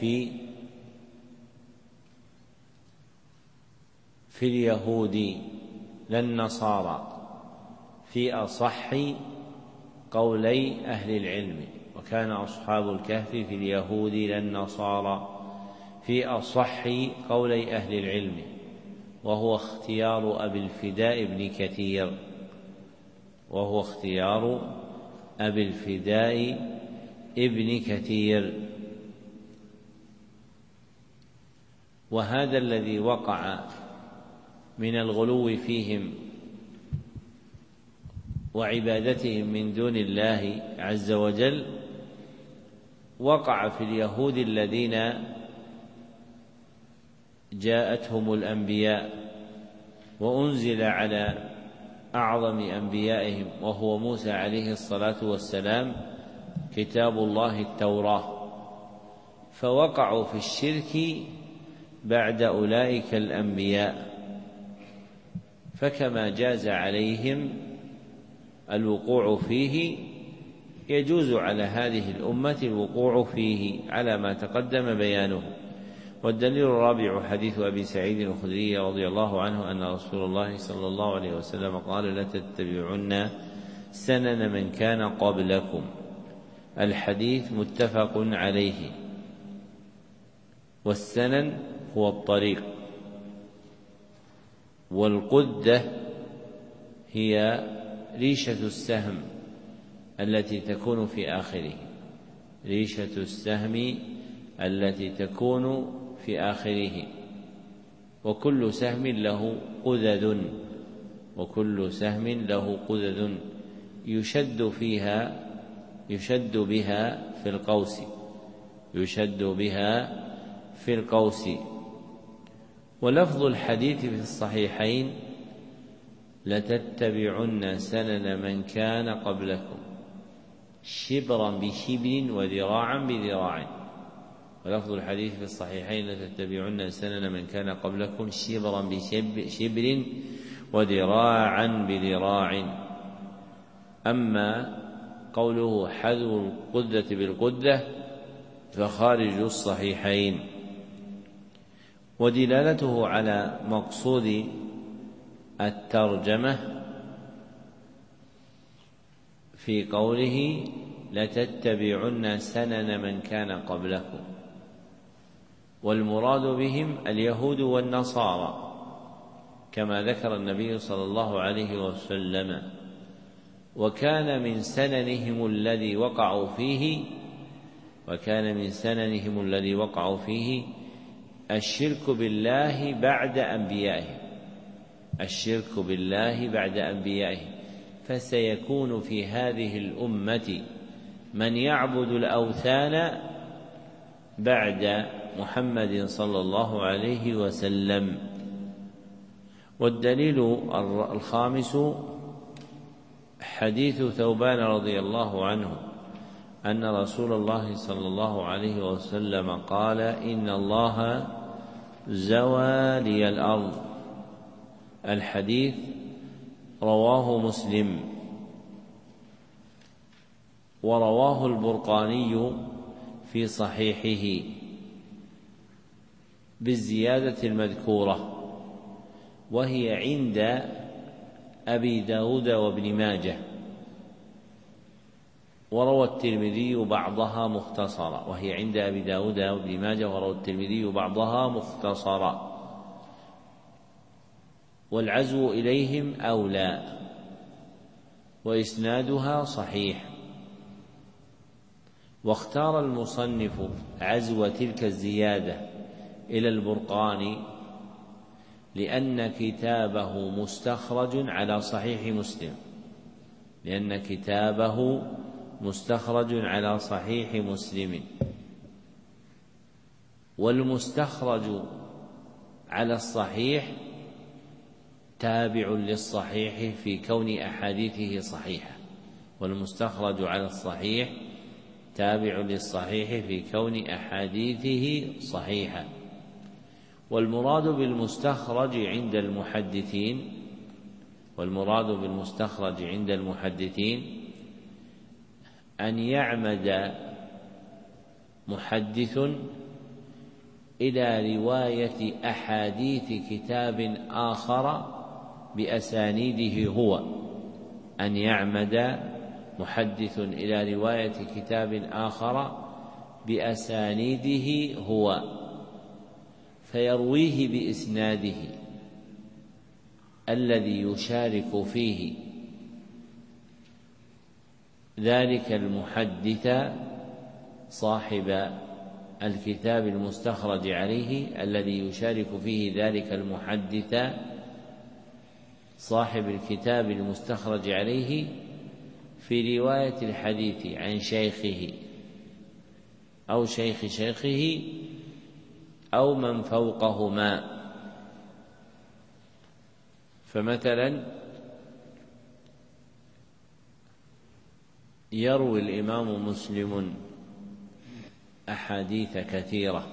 في اليهود لا النصارى في أصح قولي أهل العلم، وكان أصحاب الكهف في اليهود لا النصارى في أصح قولي أهل العلم، وهو اختيار أبي الفداء ابن كثير، وهو اختيار أبي الفداء ابن كثير. وهذا الذي وقع من الغلو فيهم وعبادتهم من دون الله عز وجل وقع في اليهود الذين جاءتهم الأنبياء وأنزل على أعظم أنبيائهم وهو موسى عليه الصلاة والسلام كتاب الله التوراة، فوقعوا في الشرك بعد أولئك الأنبياء. فكما جاز عليهم الوقوع فيه يجوز على هذه الأمة الوقوع فيه على ما تقدم بيانه. والدليل الرابع حديث أبي سعيد الخدري رضي الله عنه أن رسول الله صلى الله عليه وسلم قال: لتتبعن سنن من كان قبلكم. الحديث متفق عليه. والسنن هو الطريق، والقدة هي ريشة السهم التي تكون في آخره، ريشة السهم التي تكون في آخره. وكل سهم له قذذ، وكل سهم له قذذ يشد فيها يشد بها في القوس، يشد بها في القوس. ولفظ الحديث في الصحيحين: لتتبعن سنن من كان قبلكم شبرا بشبر وذراعا بذراع. ولفظ الحديث في الصحيحين: لتتبعن سنن من كان قبلكم شبرا بشبر وذراعا بذراع. أما قوله حذو القدة بالقدة فخارج الصحيحين. ودلالته على مقصود الترجمة في قوله: لتتبعن سنن من كان قبلكم، والمراد بهم اليهود والنصارى كما ذكر النبي صلى الله عليه وسلم. وكان من سننهم الذي وقعوا فيه وكان من سننهم الذي وقعوا فيه الشرك بالله بعد أنبيائهم، الشرك بالله بعد أنبيائهم. فسيكون في هذه الأمة من يعبد الأوثان بعد محمد صلى الله عليه وسلم. والدليل الخامس حديث ثوبان رضي الله عنه أن رسول الله صلى الله عليه وسلم قال: إن الله زوى لي الأرض. الحديث رواه مسلم، ورواه البرقاني في صحيحه بالزيادة المذكورة، وهي عند أبي داود وابن ماجه وروى الترمذي بعضها مختصرا، وهي عند أبي داود وابن ماجه، وروى الترمذي بعضها مختصرا، والعزو إليهم أولى، وإسنادها صحيح. واختار المصنف عزو تلك الزيادة إلى البرقاني لأن كتابه مستخرج على صحيح مسلم لأن كتابه مستخرج على صحيح مسلم والمستخرج على الصحيح تابع للصحيح في كون أحاديثه صحيحة والمستخرج على الصحيح تابع للصحيح في كون أحاديثه صحيحة. والمراد بالمستخرج عند المحدثين والمراد بالمستخرج عند المحدثين أن يعمد محدث إلى رواية أحاديث كتاب آخر بأسانيده هو أن يعمد محدث إلى رواية كتاب آخر بأسانيده هو فيرويه بإسناده الذي يشارك فيه ذلك المحدث صاحب الكتاب المستخرج عليه الذي يشارك فيه ذلك المحدث صاحب الكتاب المستخرج عليه في رواية الحديث عن شيخه أو شيخ شيخه أو من فوقهما. فمثلا يروي الإمام مسلم أحاديث كثيرة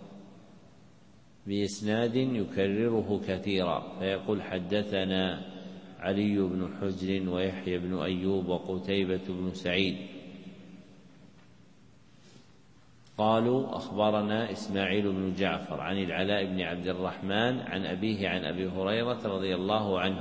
بإسناد يكرره كثيرا فيقول حدثنا علي بن حجر ويحيى بن أيوب وقتيبة بن سعيد قالوا أخبرنا إسماعيل بن جعفر عن العلاء بن عبد الرحمن عن أبيه عن أبي هريرة رضي الله عنه،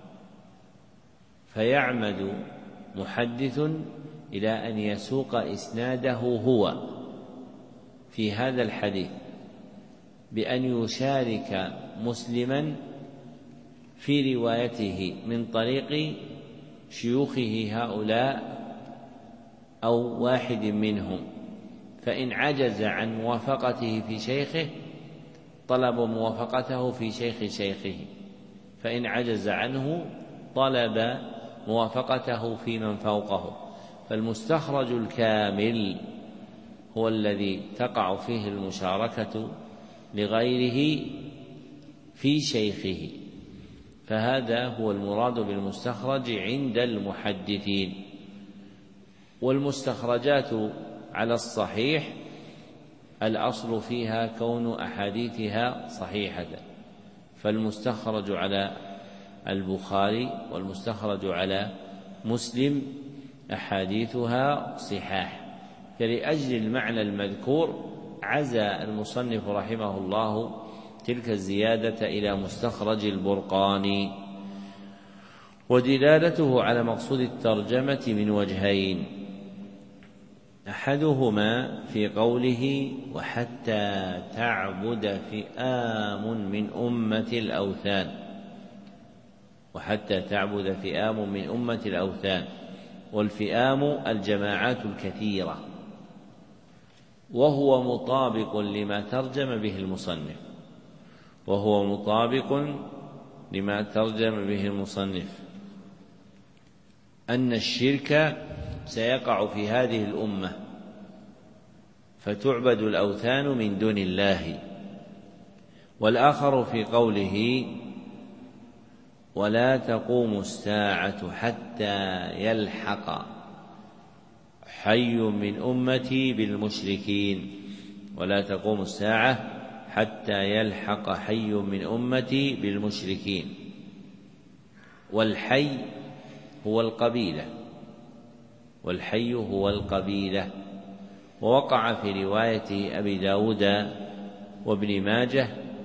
فيعمد محدث إلى أن يسوق إسناده هو في هذا الحديث بأن يشارك مسلما في روايته من طريق شيوخه هؤلاء أو واحد منهم، فإن عجز عن موافقته في شيخه طلب موافقته في شيخ شيخه، فإن عجز عنه طلب موافقته في من فوقه. فالمستخرج الكامل هو الذي تقع فيه المشاركة لغيره في شيخه، فهذا هو المراد بالمستخرج عند المحدثين. والمستخرجات على الصحيح الأصل فيها كون أحاديثها صحيحة، فالمستخرج على البخاري والمستخرج على مسلم أحاديثها صحاح. فلأجل المعنى المذكور عزى المصنف رحمه الله تلك الزيادة إلى مستخرج البرقاني. ودلالته على مقصود الترجمة من وجهين: أحدهما في قوله وحتى تعبد فئام من أمة الأوثان وحتى تعبد فئام من أمة الأوثان والفئام الجماعات الكثيرة، وهو مطابق لما ترجم به المصنف وهو مطابق لما ترجم به المصنف أن الشرك سيقع في هذه الأمة فتعبد الأوثان من دون الله. والآخر في قوله ولا تقوم الساعة حتى يلحق حي من أمتي بالمشركين ولا تقوم الساعة حتى يلحق حي من أمتي بالمشركين. والحي هو القبيلة والحي هو القبيلة ووقع في رواية أبي داود وابن ماجه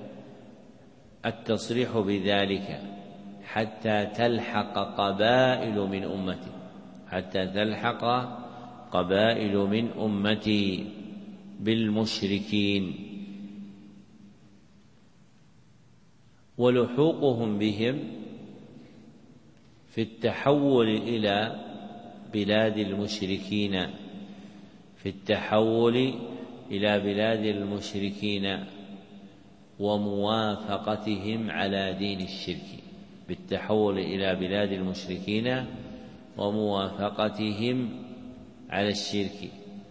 التصريح بذلك حتى تلحق قبائل من أمتي حتى تلحق قبائل من أمتي بالمشركين، ولحوقهم بهم في التحول إلى بلاد المشركين في التحول إلى بلاد المشركين وموافقتهم على دين الشرك، بالتحول إلى بلاد المشركين وموافقتهم على الشرك،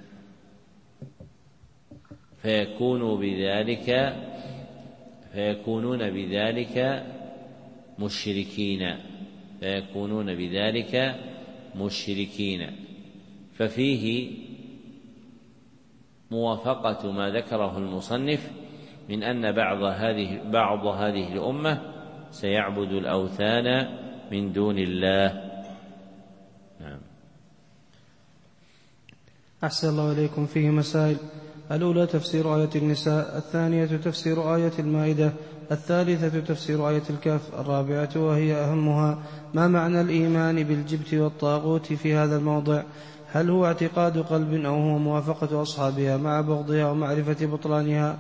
فيكون بذلك فيكونون بذلك مشركين فيكونون بذلك مشركين ففيه موافقة ما ذكره المصنف من أن بعض هذه بعض هذه الأمة سيعبد الأوثان من دون الله. نعم. أحسن الله إليكم. فيه مسائل: الأولى تفسير آية النساء، الثانية تفسير آية المائدة، الثالثة تفسير آية الكهف، الرابعة وهي أهمها ما معنى الإيمان بالجبت والطاغوت في هذا الموضع؟ هل هو اعتقاد قلب أو هو موافقة أصحابها مع بغضها ومعرفة بطلانها؟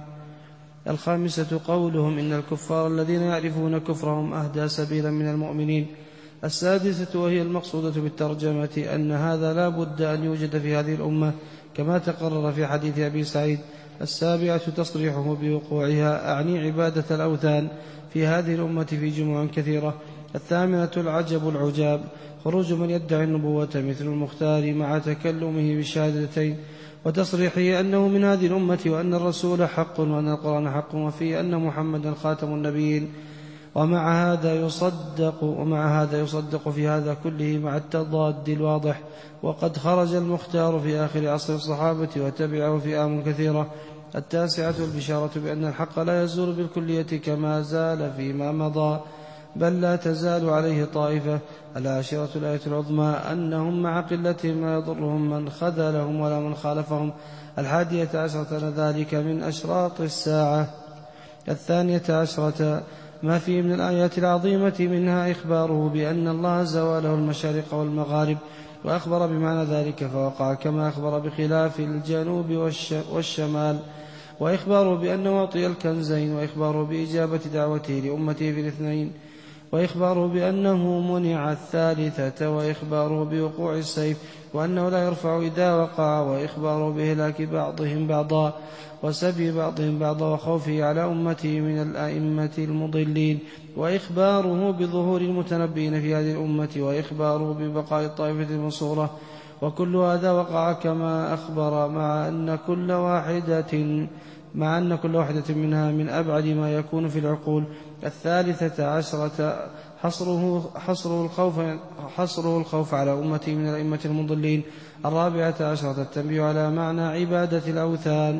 الخامسة قولهم إن الكفار الذين يعرفون كفرهم أهدى سبيلا من المؤمنين. السادسة وهي المقصودة بالترجمة أن هذا لا بد أن يوجد في هذه الأمة كما تقرر في حديث أبي سعيد. السابعة تصريحه بوقوعها أعني عبادة الأوثان في هذه الأمة في جموع كثيرة. الثامنة العجب العجاب خروج من يدعي النبوة مثل المختار مع تكلمه بالشهادتين وتصريحه أنه من هذه الأمة وأن الرسول حق وأن القرآن حق وفيه أن محمدا خاتم النبيين، ومع هذا يصدق ومع هذا يصدق في هذا كله مع التضاد الواضح. وقد خرج المختار في آخر عصر الصحابة وتبعه فئام كثيرة. التاسعة البشارة بأن الحق لا يزول بالكلية كما زال فيما مضى، بل لا تزال عليه طائفة. العاشرة الآية العظمى أنهم مع قلتهم لا يضرهم من خذلهم ولا من خالفهم. الحادية عشرة ذلك من أشراط الساعة. الثانية عشرة ما فيه من الآيات العظيمة، منها إخباره بأن الله زواله المشارق والمغارب وأخبر بمعنى ذلك فوقع كما أخبر بخلاف الجنوب والشمال، وإخباره بأنه أعطي الكنزين، وإخباره بإجابة دعوته لأمته في الاثنين، وإخباره بأنه منع الثالثة، وإخباره بوقوع السيف وأنه لا يرفع إذا وقع، وإخباره بهلاك بعضهم بعضا وسبي بعضهم بعضا وخوفه على أمته من الأئمة المضلين، وإخباره بظهور المتنبين في هذه الأمة، وإخباره ببقاء الطائفة المنصورة. وكل هذا وقع كما أخبر مع أن كل واحدة مع أن كل واحدة منها من أبعد ما يكون في العقول. الثالثة عشرة حصره, حصره, الخوف حصره الخوف على أمته من الأئمة المضلين. الرابعة عشرة التنبيه على معنى عبادة الأوثان.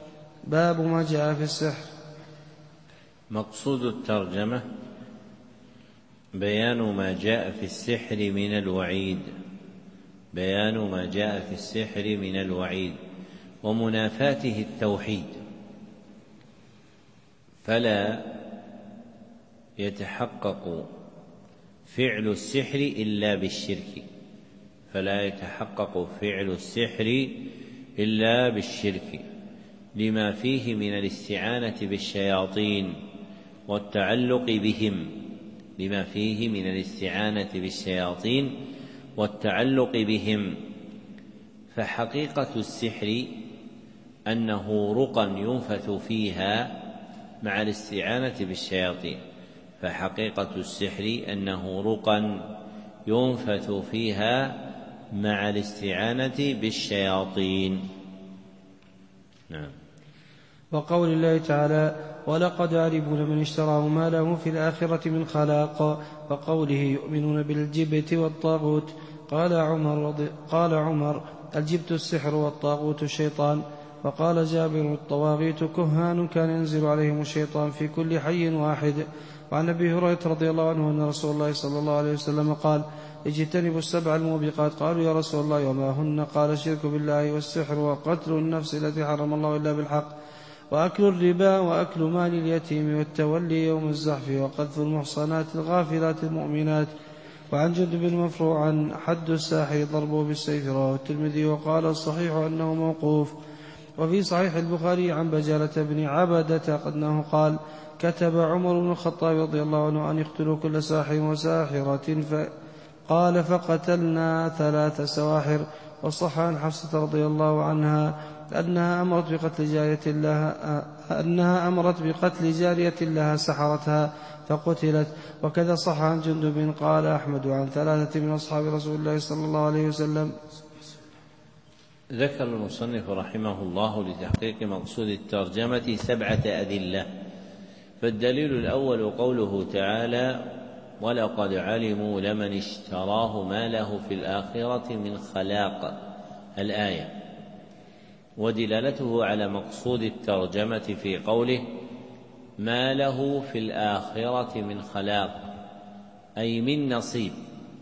باب ما جاء في السحر. مقصود الترجمة بيان ما جاء في السحر من الوعيد بيان ما جاء في السحر من الوعيد ومنافاته التوحيد، فلا يتحقق فعل السحر إلا بالشرك فلا يتحقق فعل السحر إلا بالشرك لما فيه من الاستعانة بالشياطين والتعلق بهم لما فيه من الاستعانة بالشياطين والتعلق بهم فحقيقة السحر أنه رقى ينفث فيها مع الاستعانة بالشياطين فحقيقة السحر أنه رقى ينفث فيها مع الاستعانة بالشياطين. نعم. وقول الله تعالى ولقد علموا لمن اشتراه ما له في الآخرة من خلاق، وقوله يؤمنون بالجبت والطاغوت. قال عمر, قال عمر الجبت السحر والطاغوت الشيطان. وقال جابر الطواغيت كهان كان ينزل عليهم الشيطان في كل حي واحد. وعن أبي هريرة رضي الله عنه أن رسول الله صلى الله عليه وسلم قال اجتنبوا السبع الموبقات. قالوا يا رسول الله وما هن؟ قال الشرك بالله والسحر وقتل النفس التي حرم الله إلا بالحق وأكل الربا وأكل مال اليتيم والتولي يوم الزحف وقذف المحصنات الغافلات المؤمنات وعن جندب مرفوعا حد الساحر ضربه بالسيف، رواه الترمذي، وقال الصحيح أنه موقوف. وفي صحيح البخاري عن بجالة بن عبدة أنه قال: كتب عمر بن الخطاب رضي الله عنه أن يقتلوا كل ساحر وساحرة، فقال: فقتلنا ثلاث سواحر. وصح عن حفصة رضي الله عنها أنها أمرت بقتل جارية لها أنها أمرت بقتل جارية لها سحرتها فقتلت. وكذا صح عن جندب قال أحمد عن ثلاثة من أصحاب رسول الله صلى الله عليه وسلم. ذكر المصنف رحمه الله لتحقيق مقصود الترجمة سبعة أدلة. فالدليل الأول قوله تعالى: ولقد علموا لمن اشتراه ما له في الآخرة من خلاق، الآية. ودلالته على مقصود الترجمة في قوله: ما له في الآخرة من خلاق، أي من نصيب،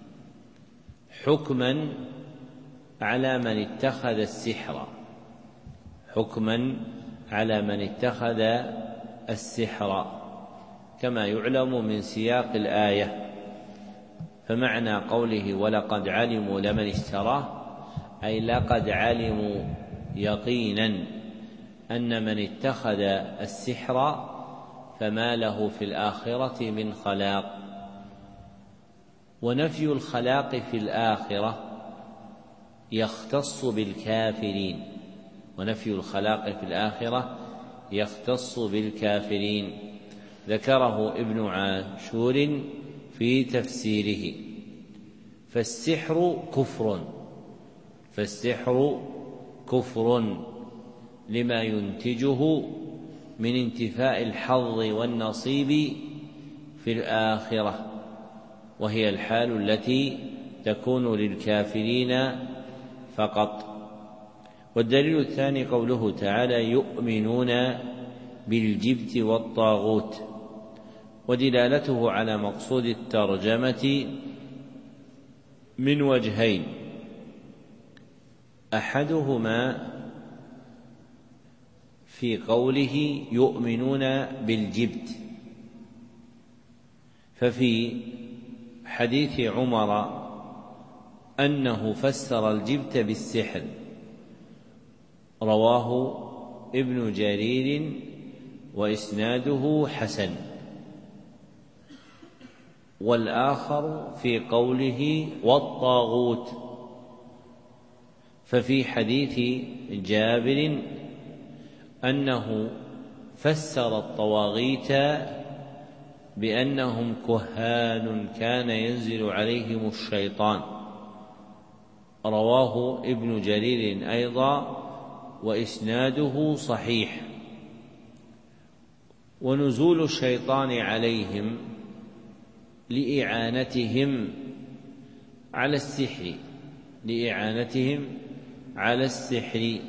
حكما على من اتخذ السحر، حكما على من اتخذ السحر كما يعلم من سياق الآية. فمعنى قوله ولقد علموا لمن اشتراه أي لقد علموا يقينا أن من اتخذ السحر فما له في الآخرة من خلاق. ونفي الخلاق في الآخرة يختص بالكافرين، ونفي الخلاق في الآخرة يختص بالكافرين، ذكره ابن عاشور في تفسيره. فالسحر كفر فالسحر كفر لما ينتجه من انتفاء الحظ والنصيب في الآخرة، وهي الحال التي تكون للكافرين فقط. والدليل الثاني قوله تعالى: يؤمنون بالجبت والطاغوت. ودلالته على مقصود الترجمة من وجهين: أحدهما في قوله يؤمنون بالجبت، ففي حديث عمر أنه فسر الجبت بالسحر، رواه ابن جرير وإسناده حسن. والآخر في قوله والطاغوت، ففي حديث جابر أنه فسر الطواغيت بأنهم كهان كان ينزل عليهم الشيطان، رواه ابن جرير أيضا وإسناده صحيح. ونزول الشيطان عليهم لإعانتهم على السحر لإعانتهم على السحر.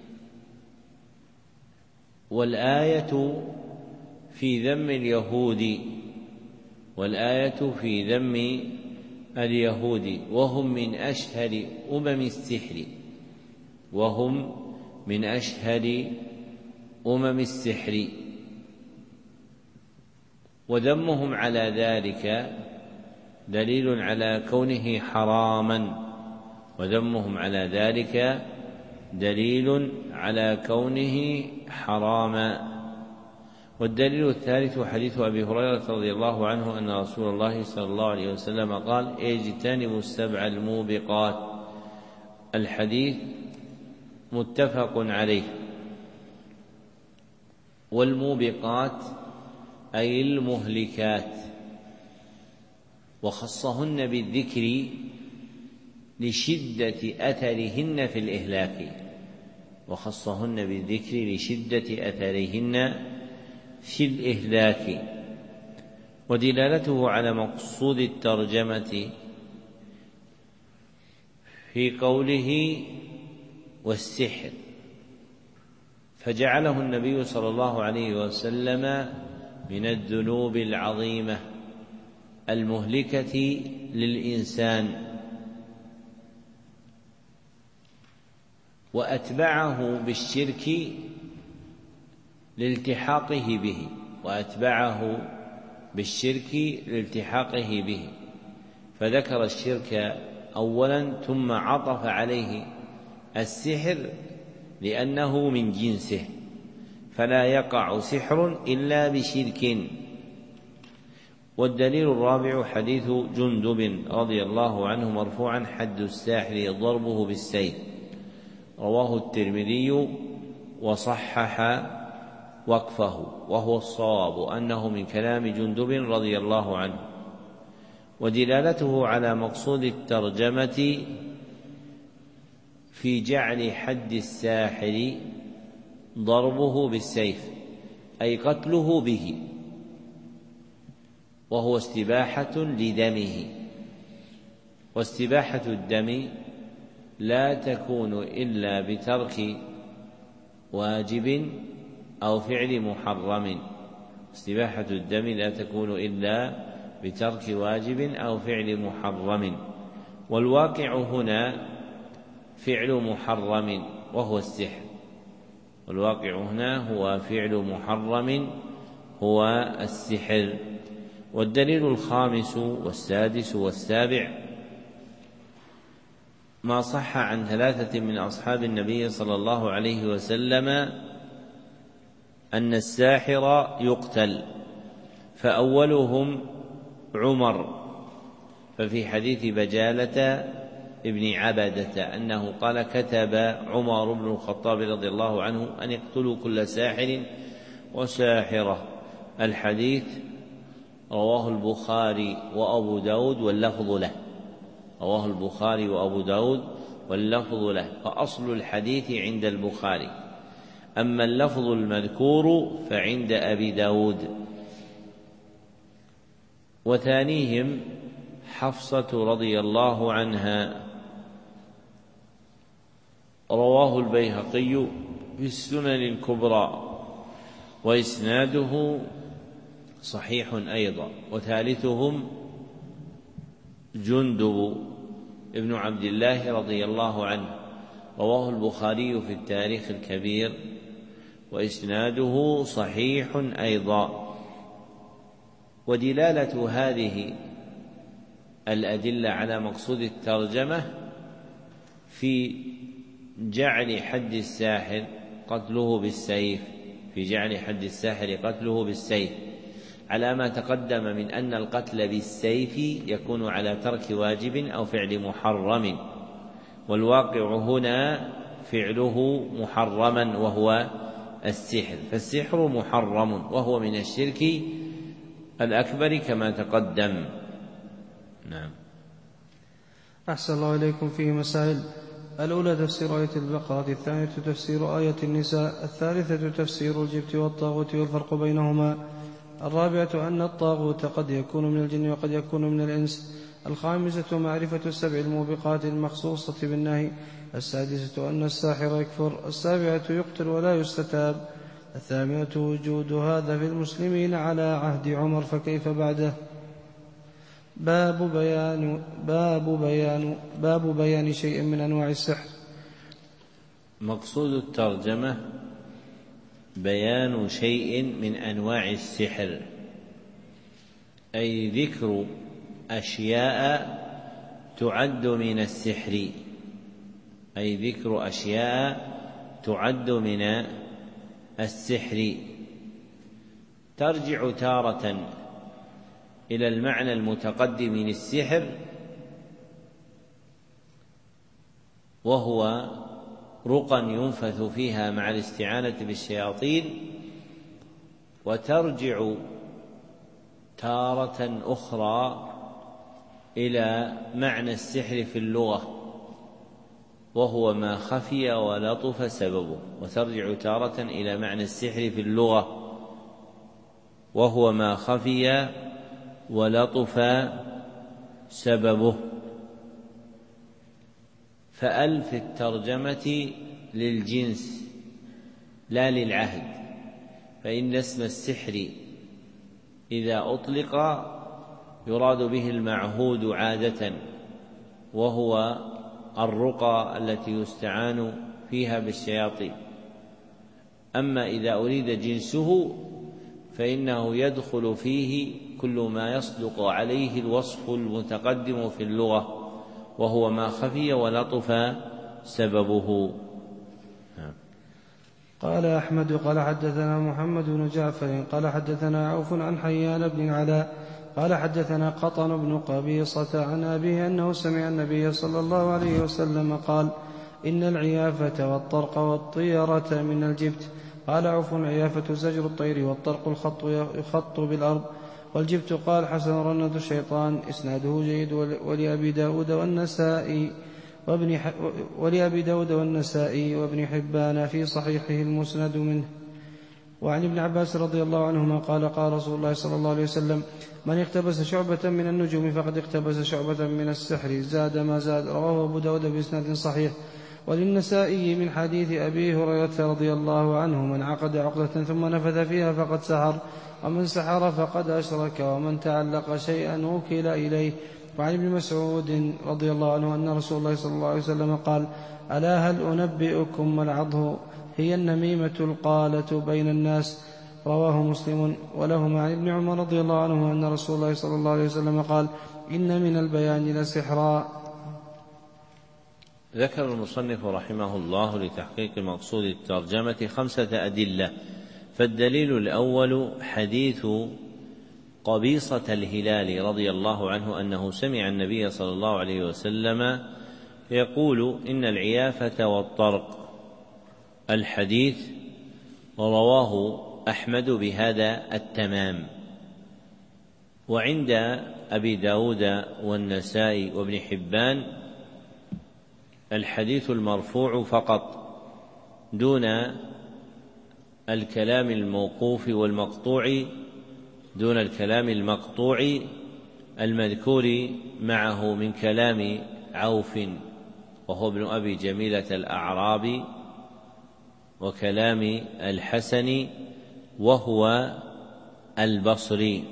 والآية في ذم اليهود والآية في ذم اليهود وهم من أشهر أمم السحر وهم من أشهر أمم السحر وذمهم على ذلك دليل على كونه حراما وذمهم على ذلك دليل على كونه حراما. والدليل الثالث حديث أبي هريرة رضي الله عنه أن رسول الله صلى الله عليه وسلم قال: اجتنبوا السبع الموبقات. الحديث متفق عليه. والموبقات أي المهلكات، وخصهن بالذكر لشدة أثرهن في الإهلاك وخصهن بالذكر لشدة أثرهن في الإهلاك. ودلالته على مقصود الترجمة في قوله والسحر، فجعله النبي صلى الله عليه وسلم من الذنوب العظيمة المهلكة للإنسان، وأتبعه بالشرك لالتحاقه به وأتبعه بالشرك لالتحاقه به فذكر الشرك أولا ثم عطف عليه السحر لأنه من جنسه، فلا يقع سحر إلا بشرك. والدليل الرابع حديث جندب رضي الله عنه مرفوعا: حد الساحر ضربه بالسيف، رواه الترمذي وصحح وقفه، وهو الصواب أنه من كلام جندب رضي الله عنه. ودلالته على مقصود الترجمة في جعل حد الساحر ضربه بالسيف أي قتله به، وهو استباحة لدمه، واستباحة الدم لا تكون إلا بترك واجب أو فعل محرم. استباحة الدم لا تكون إلا بترك واجب أو فعل محرم، والواقع هنا فعل محرم وهو السحر، والواقع هنا هو فعل محرم هو السحر. والدليل الخامس والسادس والسابع ما صح عن ثلاثة من أصحاب النبي صلى الله عليه وسلم أن الساحر يقتل، فأولهم عمر، ففي حديث بجالة ابن عبدة أنه قال: كتب عمر بن الخطاب رضي الله عنه أن يقتلوا كل ساحر وساحرة. الحديث رواه البخاري وأبو داود واللفظ له، رواه البخاري وأبو داود واللفظ له، فأصل الحديث عند البخاري، أما اللفظ المذكور فعند أبي داود. وثانيهم حفصة رضي الله عنها، رواه البيهقي في السنن الكبرى وإسناده صحيح أيضا. وثالثهم جندب ابن عبد الله رضي الله عنه، رواه البخاري في التاريخ الكبير وإسناده صحيح أيضا. ودلالة هذه الأدلة على مقصود الترجمة في جعل حد الساحر قتله بالسيف، في جعل حد الساحر قتله بالسيف، على ما تقدم من أن القتل بالسيف يكون على ترك واجب أو فعل محرم، والواقع هنا فعله محرما وهو السحر، فالسحر محرم وهو من الشرك الأكبر كما تقدم. نعم. أحسن الله إليكم. فيه مسائل: الأولى تفسير آية البقرة، الثانية تفسير آية النساء، الثالثة تفسير الجبت والطاغوت والفرق بينهما، الرابعة أن الطاغوت قد يكون من الجن وقد يكون من الإنس، الخامسة معرفة السبع الموبقات المخصوصة بالنهي، السادسة أن الساحر يكفر، السابعة يقتل ولا يستتاب، الثامنة وجود هذا في المسلمين على عهد عمر، فكيف بعده؟ باب بيان باب بيان باب بيان شيء من أنواع السحر. مقصود الترجمة بيان شيء من أنواع السحر، أي ذكر أشياء تعد من السحر، أي ذكر أشياء تعد من السحر، ترجع تارة إلى المعنى المتقدم للسحر وهو رقى ينفث فيها مع الاستعانة بالشياطين، وترجع تارة أخرى إلى معنى السحر في اللغة وهو ما خفي ولطف سببه، وترجع تارة إلى معنى السحر في اللغة وهو ما خفي ولطف سببه. فأل في الترجمة للجنس لا للعهد، فإن اسم السحر إذا أطلق يراد به المعهود عادة، وهو الرقى التي يستعان فيها بالشياطين. أما إذا أريد جنسه فإنه يدخل فيه كل ما يصدق عليه الوصف المتقدم في اللغة، وهو ما خفي ولطف سببه. قال أحمد قال حدثنا محمد بن جعفر قال حدثنا عوف عن حيان بن علاء قال حدثنا قطن بن قبيصة عن أبيه أنه سمع النبي صلى الله عليه وسلم قال: إن العيافة والطرق والطيرة من الجبت. قال عوف: العيافة زجر الطير، والطرق الخط يخط بالأرض، والجبت. قال حسن رنة الشيطان إسناده جيد. ولأبي داود والنسائي وابن ولأبي داود والنسائي وابن حبان في صحيحه المسند منه. وعن ابن عباس رضي الله عنهما قال: قال رسول الله صلى الله عليه وسلم: من اقتبس شعبة من النجوم فقد اقتبس شعبة من السحر، زاد ما زاد. رواه أبو داود بإسناد صحيح. وللنسائي من حديث أبي هريرة رضي الله عنه: من عقد عقدة ثم نفث فيها فقد سحر، ومن سحر فقد أشرك، ومن تعلق شيئا وكل إليه. وعن ابن مسعود رضي الله عنه أن رسول الله صلى الله عليه وسلم قال: ألا هل أنبئكم ما العضه؟ هي النميمة القالة بين الناس. رواه مسلم. ولهما عن ابن عمر رضي الله عنه أن رسول الله صلى الله عليه وسلم قال: إن من البيان لسحرا. ذكر المصنف رحمه الله لتحقيق مقصود الترجمة خمسة أدلة. فالدليل الأول حديث قبيصة الهلال رضي الله عنه أنه سمع النبي صلى الله عليه وسلم يقول: إن العيافة والطرق. الحديث رواه أحمد بهذا التمام. وعند أبي داود والنسائي وابن حبان الحديث المرفوع فقط دون الكلام الموقوف والمقطوع دون الكلام المقطوع المذكور معه من كلام عوف وهو ابن أبي جميلة الأعرابي، وكلام الحسن وهو البصري.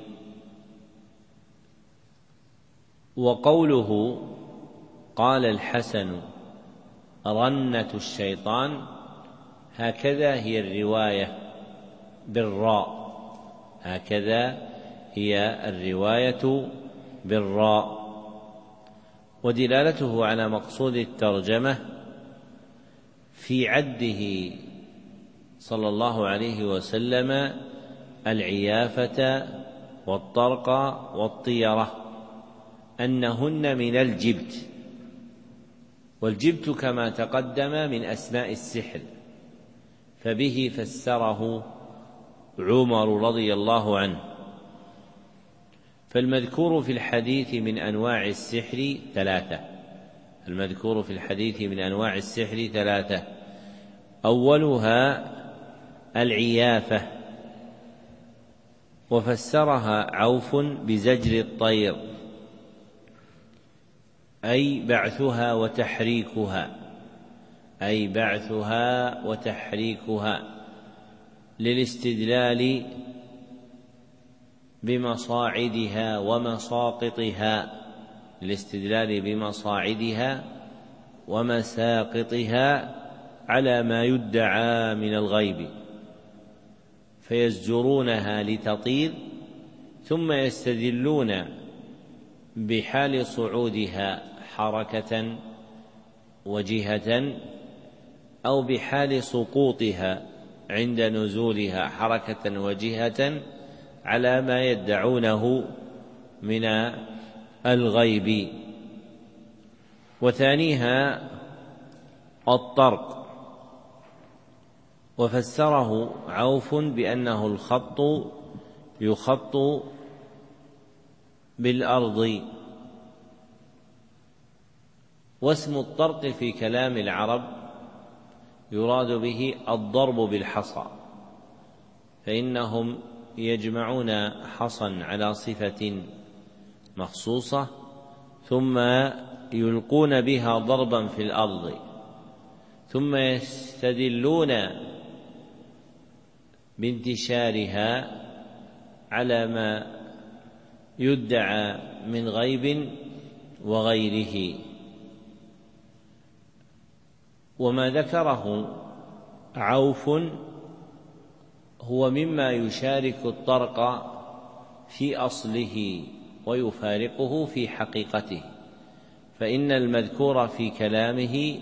وقوله قال الحسن رنة الشيطان هكذا هي الرواية بالراء هكذا هي الرواية بالراء ودلالته على مقصود الترجمة في عده صلى الله عليه وسلم العيافة والطرق والطيرة أنهن من الجبت، والجبت كما تقدم من أسماء السحر، فبه فسره عمر رضي الله عنه. فالمذكور في الحديث من أنواع السحر ثلاثة المذكور في الحديث من أنواع السحر ثلاثة أولها العيافة، وفسرها عوف بزجر الطير، أي بعثها وتحريكها أي بعثها وتحريكها للاستدلال بمصاعدها ومساقطها للاستدلال بمصاعدها ومساقطها على ما يدعى من الغيب، فيزجرونها لتطير ثم يستدلون بحال صعودها حركة وجهة، أو بحال سقوطها عند نزولها حركة وجهة على ما يدعونه من الغيب. وثانيها الطرق، وفسره عوف بأنه الخط يخط بالأرض. واسم الطرق في كلام العرب يراد به الضرب بالحصى، فإنهم يجمعون حصى على صفة مخصوصة ثم يلقون بها ضربا في الأرض، ثم يستدلون بانتشارها على ما يدعى من غيب وغيره. وما ذكره عوف هو مما يشارك الطرق في أصله ويفارقه في حقيقته، فإن المذكور في كلامه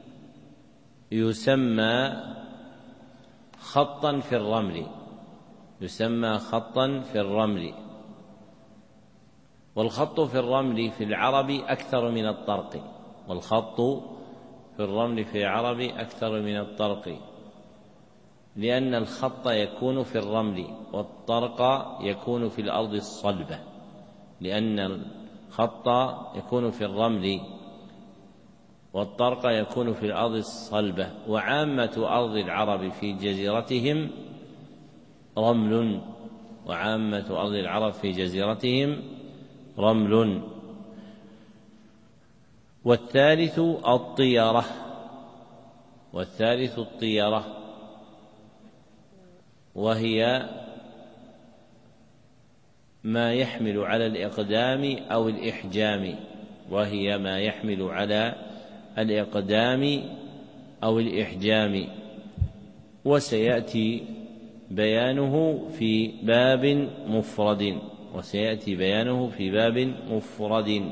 يسمى خطا في الرمل يسمى خطا في الرمل والخط في الرمل في العرب أكثر من الطرق والخط في الرمل في العرب أكثر من الطرق لأن الخط يكون في الرمل والطرق يكون في الأرض الصلبة لأن الخط يكون في الرمل والطرق يكون في الأرض الصلبة. وعامة أرض العرب في جزيرتهم رمل وعامة أرض العرب في جزيرتهم رمل. والثالث الطيرة والثالث الطيرة وهي ما يحمل على الإقدام أو الإحجام وهي ما يحمل على الإقدام أو الإحجام وسيأتي بيانه في باب مفرد وسيأتي بيانه في باب مفرد.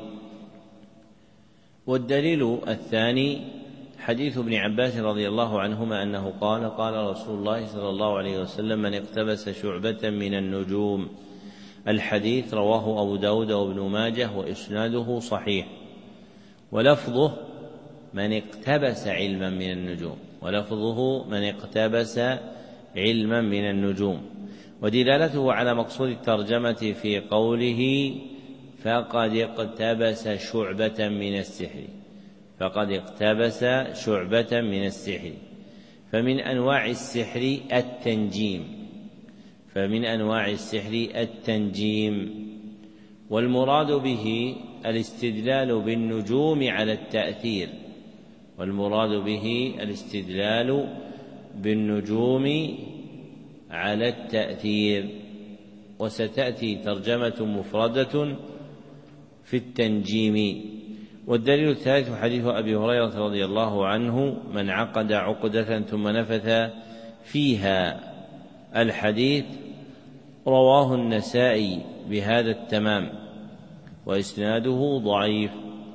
والدليل الثاني حديث ابن عباس رضي الله عنهما أنه قال قال رسول الله صلى الله عليه وسلم من اقتبس شعبة من النجوم. الحديث رواه أبو داود وابن ماجه وإسناده صحيح ولفظه من اقتبس علما من النجوم ولفظه من اقتبس علما من النجوم. ودلالته على مقصود الترجمة في قوله فقد اقتبس شعبة من السحر فقد اقتبس شعبة من السحر فمن أنواع السحر التنجيم فمن أنواع السحر التنجيم والمراد به الاستدلال بالنجوم على التأثير والمراد به الاستدلال بالنجوم على التأثير. وستأتي ترجمة مفردة في التنجيم. والدليل الثالث حديث أبي هريرة رضي الله عنه من عقد عقدة ثم نفث فيها. الحديث رواه النسائي بهذا التمام وإسناده ضعيف.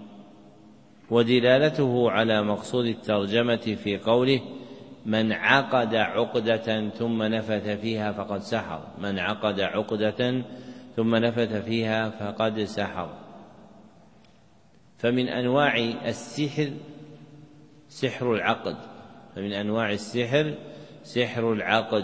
ودلالته على مقصود الترجمة في قوله من عقد عقدة ثم نفث فيها فقد سحر من عقد عقدة ثم نفث فيها فقد سحر. فمن أنواع السحر سحر العقد فمن أنواع السحر سحر العقد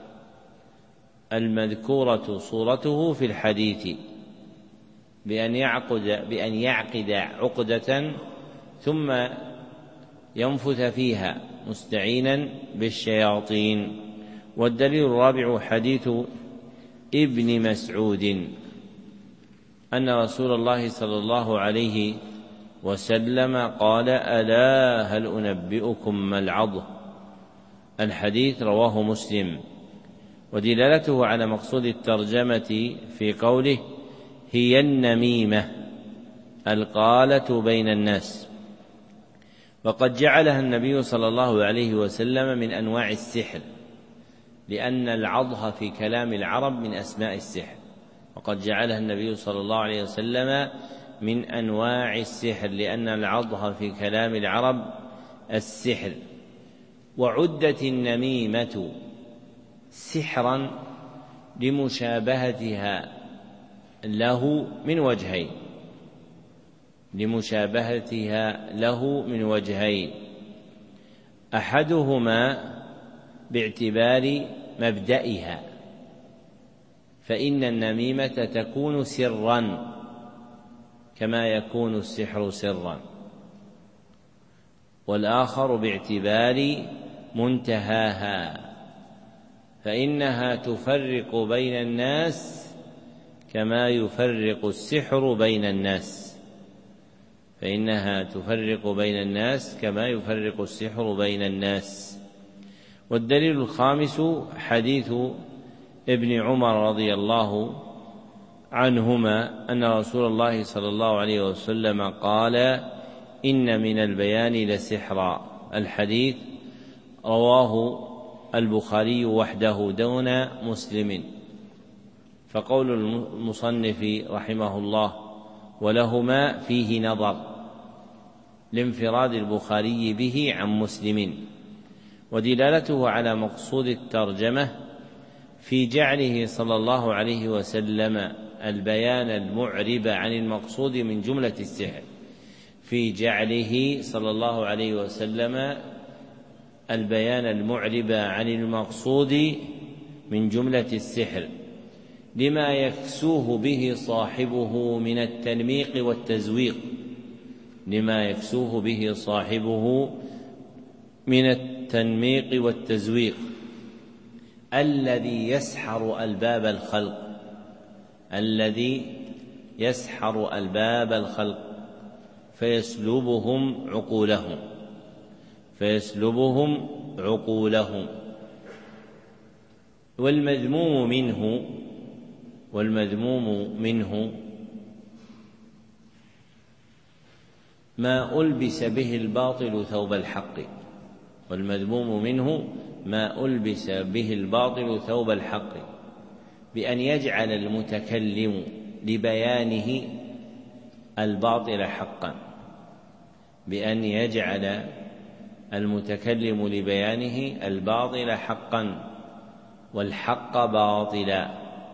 المذكورة صورته في الحديث بأن يعقد بأن يعقد عقدة ثم ينفث فيها مستعينا بالشياطين. والدليل الرابع حديث ابن مسعود أن رسول الله صلى الله عليه وسلم قال ألا هل أنبئكم ما العض. الحديث رواه مسلم. ودلالته على مقصود الترجمة في قوله هي النميمة القالة بين الناس وقد جعلها النبي صلى الله عليه وسلم من أنواع السحر لأن العضه في كلام العرب من أسماء السحر وقد جعلها النبي صلى الله عليه وسلم من أنواع السحر لأن العضه في كلام العرب السحر. وعدت النميمة سحرا لمشابهتها له من وجهين لمشابهتها له من وجهين أحدهما باعتبار مبدئها فإن النميمة تكون سرا كما يكون السحر سرا والآخر باعتبار منتهاها فإنها تفرق بين الناس كما يفرق السحر بين الناس فإنها تفرق بين الناس كما يفرق السحر بين الناس. والدليل الخامس حديث ابن عمر رضي الله عنهما أن رسول الله صلى الله عليه وسلم قال إن من البيان لسحرا. الحديث رواه البخاري وحده دون مسلم. فقول المصنف رحمه الله ولهما فيه نظر لانفراد البخاري به عن مسلم، ودلالته على مقصود الترجمة في جعله صلى الله عليه وسلم البيان المعرب عن المقصود من جملة السحر في جعله صلى الله عليه وسلم البيان المعرب عن المقصود من جملة السحر لما يكسوه به صاحبه من التنميق والتزويق لما يكسوه به صاحبه من التنميق والتزويق الذي يسحر ألباب الخلق الذي يسحر ألباب الخلق فيسلبهم عقولهم فيسلبهم عقولهم والمذموم منه والمذموم منه ما ألبس به الباطل ثوب الحق والمذموم منه ما ألبس به الباطل ثوب الحق بأن يجعل المتكلم لبيانه الباطل حقا بأن يجعل المتكلم لبيانه الباطل حقا والحق باطلا،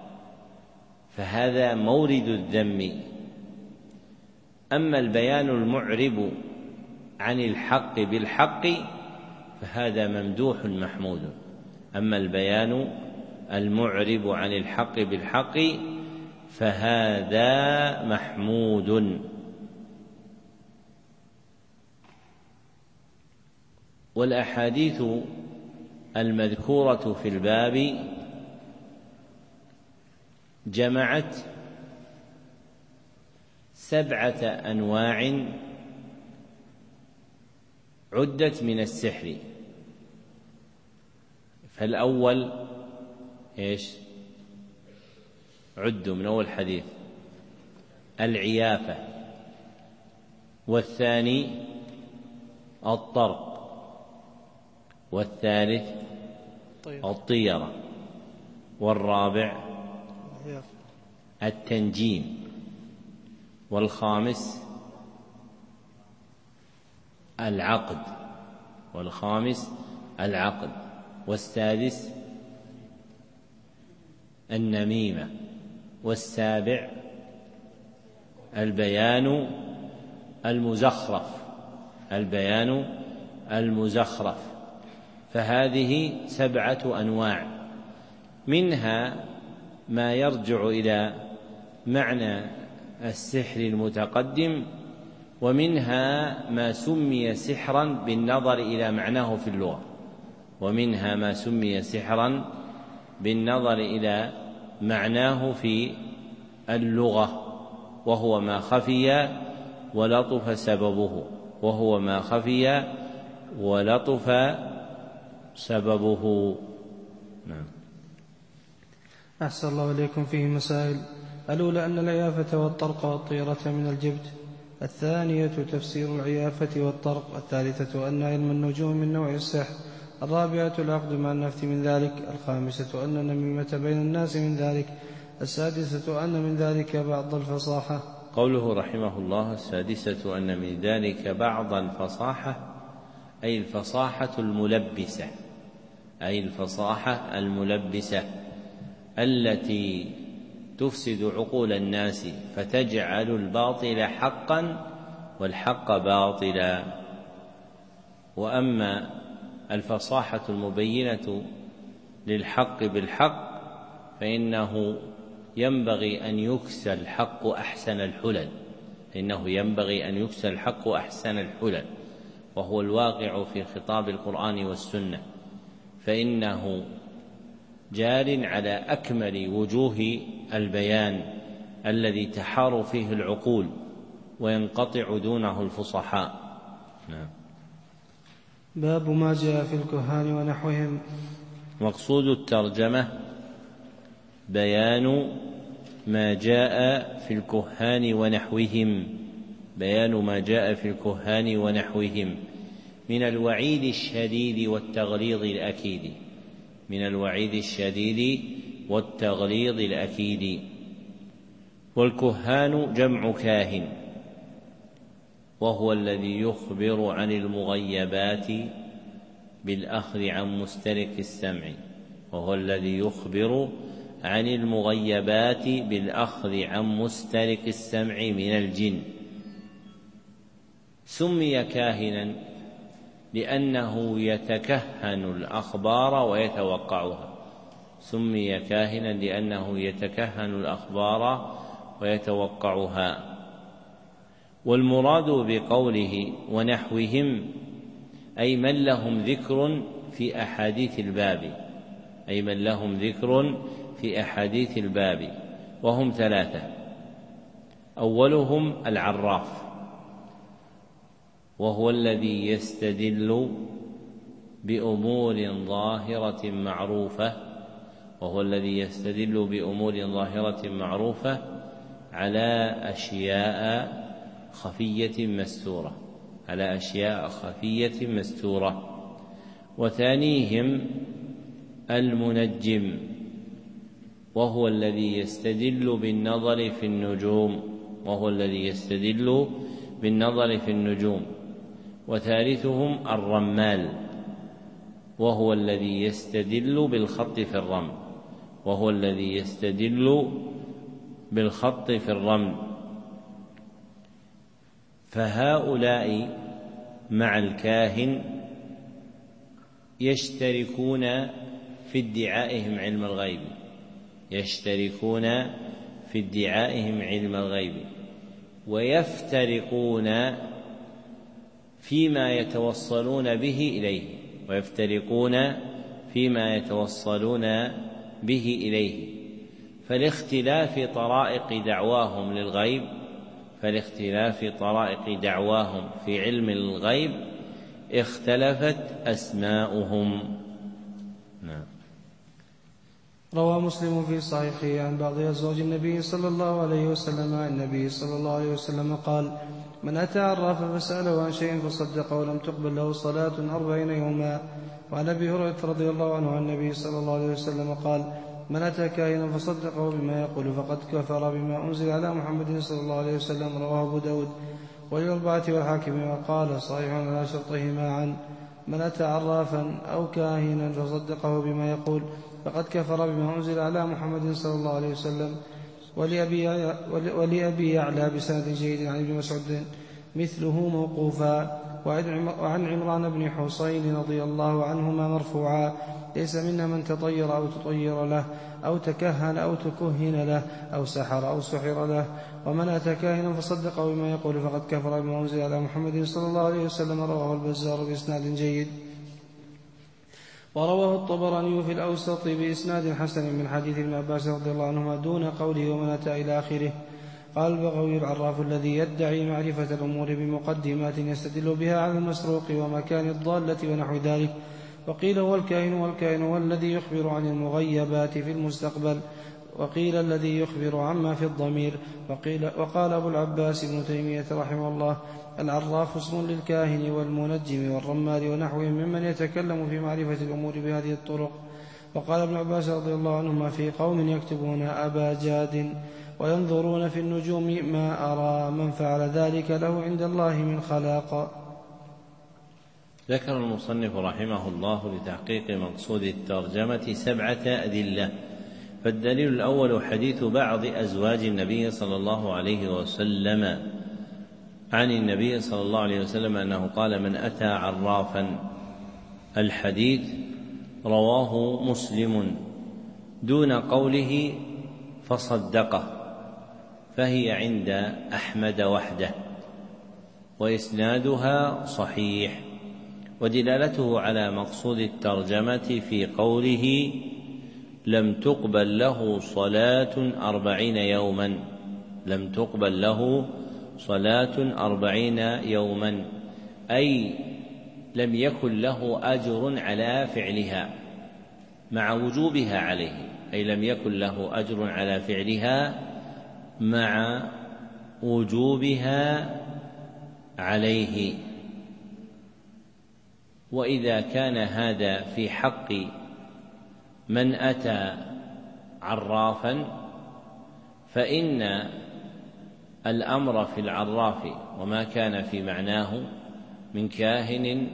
فهذا مورد الذم. أما البيان المعرب عن الحق بالحق فهذا ممدوح محمود أما البيان المعرب عن الحق بالحق فهذا محمود. والأحاديث المذكورة في الباب جمعت سبعة أنواع عدت من السحر. فالأول إيش؟ عدوا من أول حديث العيافة، والثاني الطرق، والثالث الطيرة، والرابع التنجيم، والخامس العقد والخامس العقد والسادس النميمة، والسابع البيان المزخرف البيان المزخرف. فهذه سبعة أنواع، منها ما يرجع إلى معنى السحر المتقدم، ومنها ما سمي سحرا بالنظر إلى معناه في اللغة ومنها ما سمي سحرا بالنظر إلى معناه في اللغة وهو ما خفي ولطف سببه وهو ما خفي ولطف سببه. نعم. أحسن الله إليكم. فيه مسائل: الأولى أن العيافة والطرق والطيرة من الجبت، الثانية تفسير العيافة والطرق، الثالثة أن علم النجوم من نوع السحر، الرابعة العقد مع النفث من ذلك، الخامسة أن النميمة بين الناس من ذلك، السادسة أن من ذلك بعض الفصاحة. قوله رحمه الله: السادسة أن من ذلك بعض الفصاحة، أي الفصاحة الملبسة أي الفصاحة الملبسة التي تفسد عقول الناس فتجعل الباطل حقا والحق باطلا. وأما الفصاحة المبينة للحق بالحق فإنه ينبغي أن يكسى الحق أحسن الحلل إنه ينبغي أن يكسى الحق أحسن الحلل وهو الواقع في خطاب القرآن والسنة، فإنه جار على أكمل وجوه البيان الذي تحار فيه العقول وينقطع دونه الفصحاء. نعم. باب ما جاء في الكهان ونحوهم. مقصود الترجمة بيان ما جاء في الكهان ونحوهم بيان ما جاء في الكهان ونحوهم من الوعيد الشديد والتغليظ الأكيد من الوعيد الشديد والتغليظ الأكيد. والكهان جمع كاهن، وهو الذي يخبر عن المغيبات بالأخذ عن مسترق السمع وهو الذي يخبر عن المغيبات بالأخذ عن مسترق السمع من الجن. سمي كاهنا لأنه يتكهن الأخبار ويتوقعها سمي كاهنا لأنه يتكهن الأخبار ويتوقعها. والمراد بقوله ونحوهم أي من لهم ذكر في أحاديث الباب أي من لهم ذكر في أحاديث الباب وهم ثلاثة. أولهم العراف، وهو الذي يستدل بأمور ظاهرة معروفة وهو الذي يستدل بأمور ظاهرة معروفة على أشياء خفية مستورة على أشياء خفية مستورة. وثانيهم المنجم، وهو الذي يستدل بالنظر في النجوم وهو الذي يستدل بالنظر في النجوم. وثالثهم الرمال، وهو الذي يستدل بالخط في الرمل وهو الذي يستدل بالخط في الرمل. فهؤلاء مع الكاهن يشتركون في ادعائهم علم الغيب يشتركون في ادعائهم علم الغيب ويفترقون فيما يتوصلون به إليه ويفترقون فيما يتوصلون به إليه فلاختلاف طرائق دعواهم للغيب فلاختلاف طرائق دعواهم في علم الغيب اختلفت أسماؤهم. نعم. روى مسلم في صحيحه عن بعض أزواج النبي صلى الله عليه وسلم عن النبي صلى الله عليه وسلم قال: من أتى عرافا فسأله عن شيء فصدقه ولم تقبل له صلاة أربعين يوما. وعن أبي هريرة رضي الله عنه عن النبي صلى الله عليه وسلم قال: من أتى كاهنا فصدقه بما يقول فقد كفر بما أنزل على محمد صلى الله عليه وسلم. رواه أبو داود والأربعة والحاكم وقال صحيح على شرطهما. عن من أتى عرافا أو كاهنا فصدقه بما يقول فقد كفر بما أنزل على محمد صلى الله عليه وسلم. ولأبي يعلى بسند جيد عن ابن مسعود مثله موقوفا. وعن عمران بن حسين رضي الله عنهما مرفوعا: ليس منا من تطير أو تطير له أو تكهن أو تكهن له أو سحر أو سحر له. ومن أتى كاهنا فصدقه بما يقول فقد كفر بما أنزل على محمد صلى الله عليه وسلم. رواه البزار بإسناد جيد. ورواه الطبراني في الأوسط بإسناد حسن من حديث ابن عباس رضي الله عنهما دون قوله ومن أتى إلى آخره. قال البغوي: العراف الذي يدعي معرفة الأمور بمقدمات يستدل بها على المسروق ومكان الضالة ونحو ذلك. وقيل هو الكاهن والكاهن هو الذي يخبر عن المغيبات في المستقبل. وقيل الذي يخبر عما في الضمير. وقيل وقال أبو العباس ابن تيمية رحمه الله: العراف اسم للكاهن والمنجم والرمال ونحوهم ممن يتكلم في معرفة الأمور بهذه الطرق. وقال ابن عباس رضي الله عنهما في قوم يكتبون أبا جاد وينظرون في النجوم: ما أرى من فعل ذلك له عند الله من خلاق. ذكر المصنف رحمه الله لتحقيق مقصود الترجمة سبعة أدلة. فالدليل الأول حديث بعض أزواج النبي صلى الله عليه وسلم عن النبي صلى الله عليه وسلم أنه قال: من أتى عرافا. الحديث رواه مسلم دون قوله فصدقه، فهي عند أحمد وحده وإسنادها صحيح. ودلالته على مقصود الترجمة في قوله: لم تقبل له صلاة أربعين يوما لم تقبل له صلاة أربعين يوما أي لم يكن له أجر على فعلها مع وجوبها عليه أي لم يكن له أجر على فعلها مع وجوبها عليه. وإذا كان هذا في حق من أتى عرافا فإن الأمر في العراف وما كان في معناه من كاهن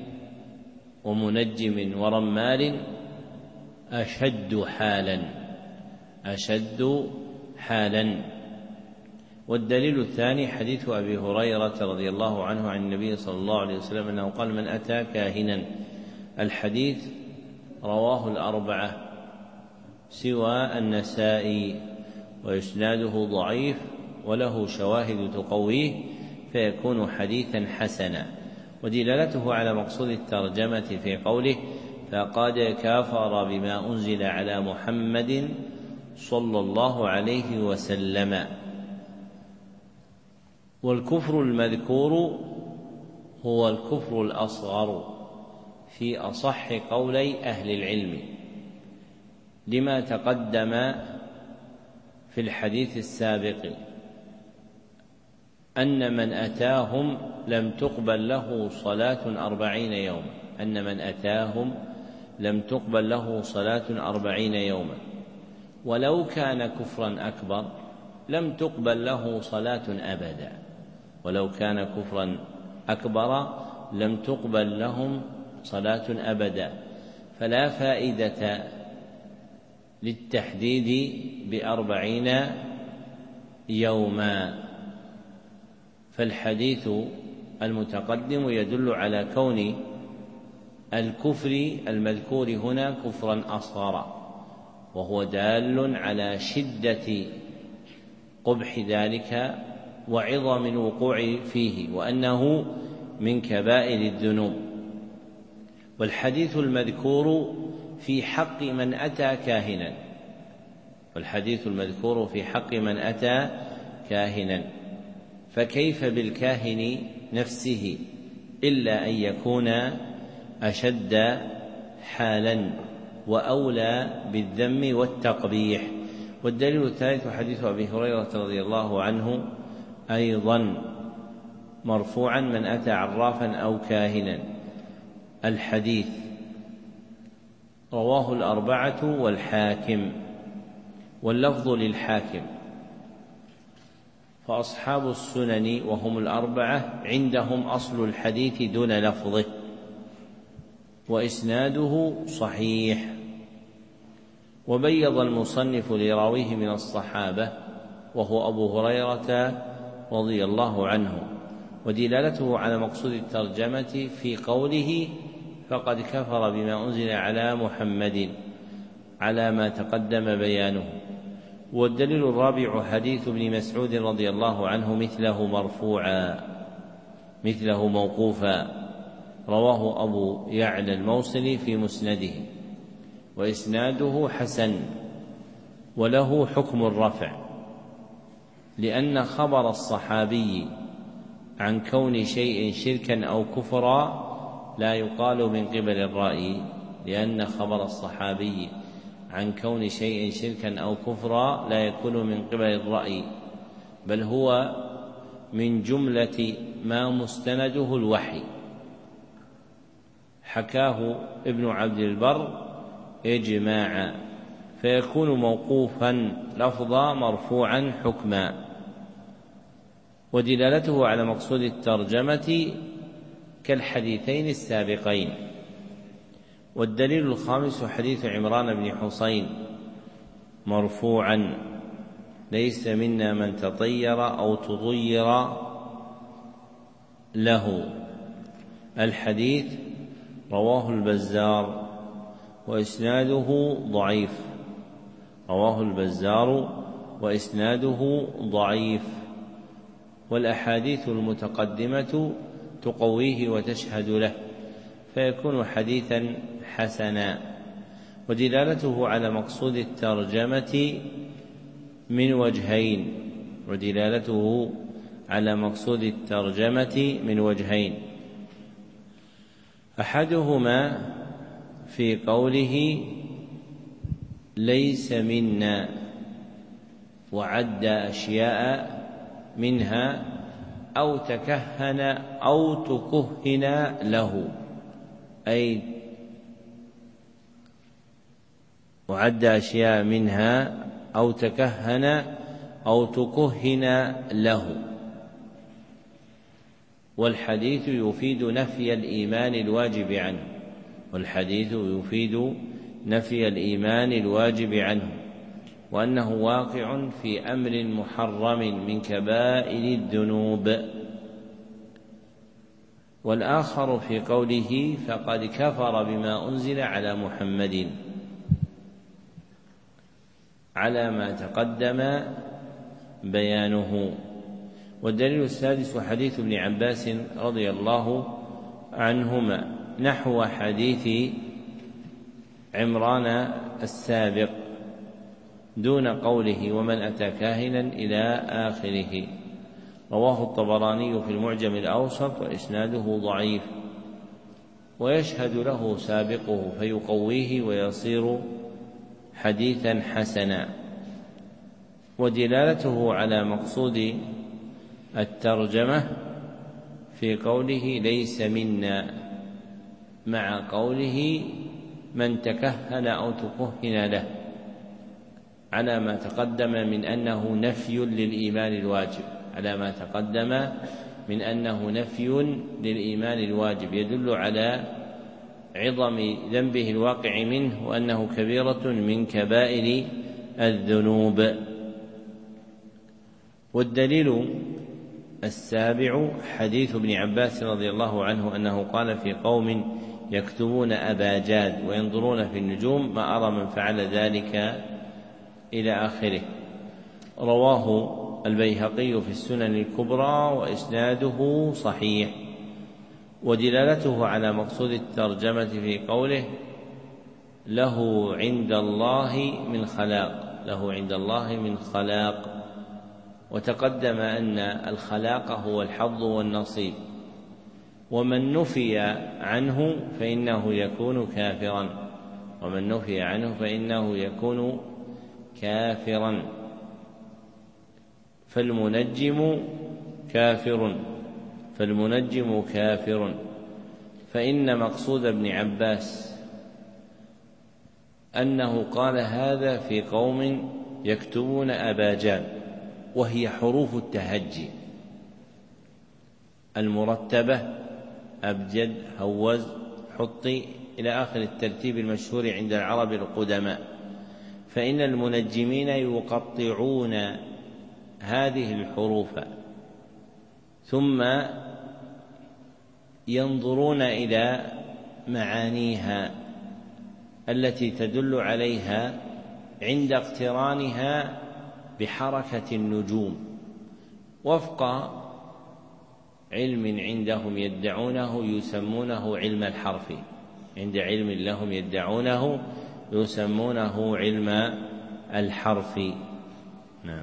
ومنجم ورمال أشد حالا أشد حالا والدليل الثاني حديث أبي هريرة رضي الله عنه عن النبي صلى الله عليه وسلم أنه قال: من أتى كاهنا. الحديث رواه الأربعة سوى النسائي، وإسناده ضعيف وله شواهد تقويه فيكون حديثا حسنا. ودلالته على مقصود الترجمة في قوله: فقد كفر بما أنزل على محمد صلى الله عليه وسلم. والكفر المذكور هو الكفر الأصغر في أصح قولي أهل العلم، لما تقدم في الحديث السابق أن من أتاهم لم تقبل له صلاة أربعين يوما أن من أتاهم لم تقبل له صلاة أربعين يوما ولو كان كفرا أكبر لم تقبل له صلاة أبدا ولو كان كفرا أكبر لم تقبل لهم صلاة أبدا. فلا فائدة للتحديد بأربعين يوما. فالحديث المتقدم يدل على كون الكفر المذكور هنا كفرا أصغر، وهو دال على شدة قبح ذلك وعظم الوقوع فيه، وأنه من كبائر الذنوب. والحديث المذكور في حق من أتى كاهنا والحديث المذكور في حق من أتى كاهنا فكيف بالكاهن نفسه إلا أن يكون أشد حالا وأولى بالذم والتقبيح. والدليل الثالث حديث أبي هريرة رضي الله عنه أيضا مرفوعا: من أتى عرافا أو كاهنا. الحديث رواه الأربعة والحاكم، واللفظ للحاكم، فأصحاب السنن وهم الأربعة عندهم أصل الحديث دون لفظه، وإسناده صحيح. وبيض المصنف لراويه من الصحابة وهو أبو هريرة رضي الله عنه، ودلالته على مقصود الترجمة في قوله: فقد كفر بما أنزل على محمد، على ما تقدم بيانه. والدليل الرابع حديث ابن مسعود رضي الله عنه مثله مرفوعا مثله موقوفا، رواه أبو يعلى الموصلي في مسنده، وإسناده حسن وله حكم الرفع، لأن خبر الصحابي عن كون شيء شركا أو كفرا لا يقال من قبل الرأي لأن خبر الصحابي عن كون شيء شركا أو كفرا لا يكون من قبل الرأي، بل هو من جملة ما مستنده الوحي، حكاه ابن عبد البر إجماعا، فيكون موقوفا لفظا مرفوعا حكما. ودلالته على مقصود الترجمة كالحديثين السابقين. والدليل الخامس حديث عمران بن حصين مرفوعا: ليس منا من تطير أو تطير له. الحديث رواه البزار وإسناده ضعيف رواه البزار وإسناده ضعيف والأحاديث المتقدمة تقويه وتشهد له، فيكون حديثا حسنا. ودلالته على مقصود الترجمة من وجهين ودلالته على مقصود الترجمة من وجهين أحدهما في قوله: ليس منا، وعد أشياء منها أو تكهن أو تكهن له، أي وعد أشياء منها أو تكهن أو تكهن له. والحديث يفيد نفي الإيمان الواجب عنه والحديث يفيد نفي الإيمان الواجب عنه وأنه واقع في أمر محرم من كبائر الذنوب. والآخر في قوله فقد كفر بما أنزل على محمد على ما تقدم بيانه. والدليل السادس حديث ابن عباس رضي الله عنهما نحو حديث عمران السابق دون قوله ومن أتى كاهنا إلى آخره. رواه الطبراني في المعجم الأوسط وإسناده ضعيف، ويشهد له سابقه فيقويه ويصير حديثا حسنا. ودلالته على مقصود الترجمة في قوله ليس منا مع قوله من تكهن أو تكهن له على ما تقدم من أنه نفي للإيمان الواجب على ما تقدم من أنه نفي للإيمان الواجب يدل على عظم ذنبه الواقع منه وأنه كبيرة من كبائر الذنوب. والدليل السابع حديث ابن عباس رضي الله عنه أنه قال في قوم يكتبون أبا جاد وينظرون في النجوم ما أرى من فعل ذلك إلى آخره. رواه البيهقي في السنن الكبرى وإسناده صحيح. ودلالته على مقصود الترجمة في قوله له عند الله من خلاق له عند الله من خلاق. وتقدم أن الخلاق هو الحظ والنصيب، ومن نفي عنه فإنه يكون كافرا ومن نفي عنه فإنه يكون كافرا فالمنجم كافر فالمنجم كافر فإن مقصود ابن عباس أنه قال هذا في قوم يكتبون أبا جاد، وهي حروف التهجي المرتبة أبجد هوز حطي إلى آخر الترتيب المشهور عند العرب القدماء. فإن المنجمين يقطعون هذه الحروف ثم ينظرون إلى معانيها التي تدل عليها عند اقترانها بحركة النجوم وفق علم عندهم يدعونه يسمونه علم الحرف عند علم لهم يدعونه يسمونه علم الحرف. نعم.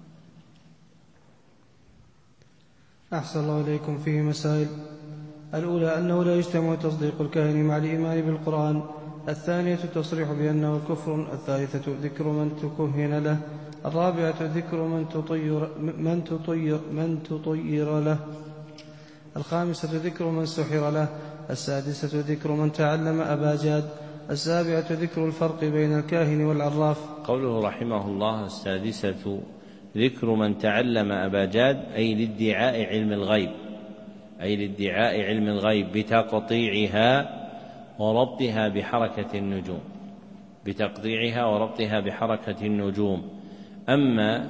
أحسن الله إليكم. فيه مسائل. الأولى أنه لا يجتمع تصديق الكاهن مع الإيمان بالقرآن. الثانية التصريح بأنه كفر. الثالثة ذكر من تكهن له. الرابعة ذكر من تطير, من تطير, من تطير له. الخامسة ذكر من سحر له. السادسة ذكر من تعلم أبا جاد. السابعة ذكر الفرق بين الكاهن والعراف. قوله رحمه الله السادسة ذكر من تعلم أبا جاد أي لادعاء علم الغيب أي لادعاء علم الغيب بتقطيعها وربطها بحركة النجوم بتقطيعها وربطها بحركة النجوم. أما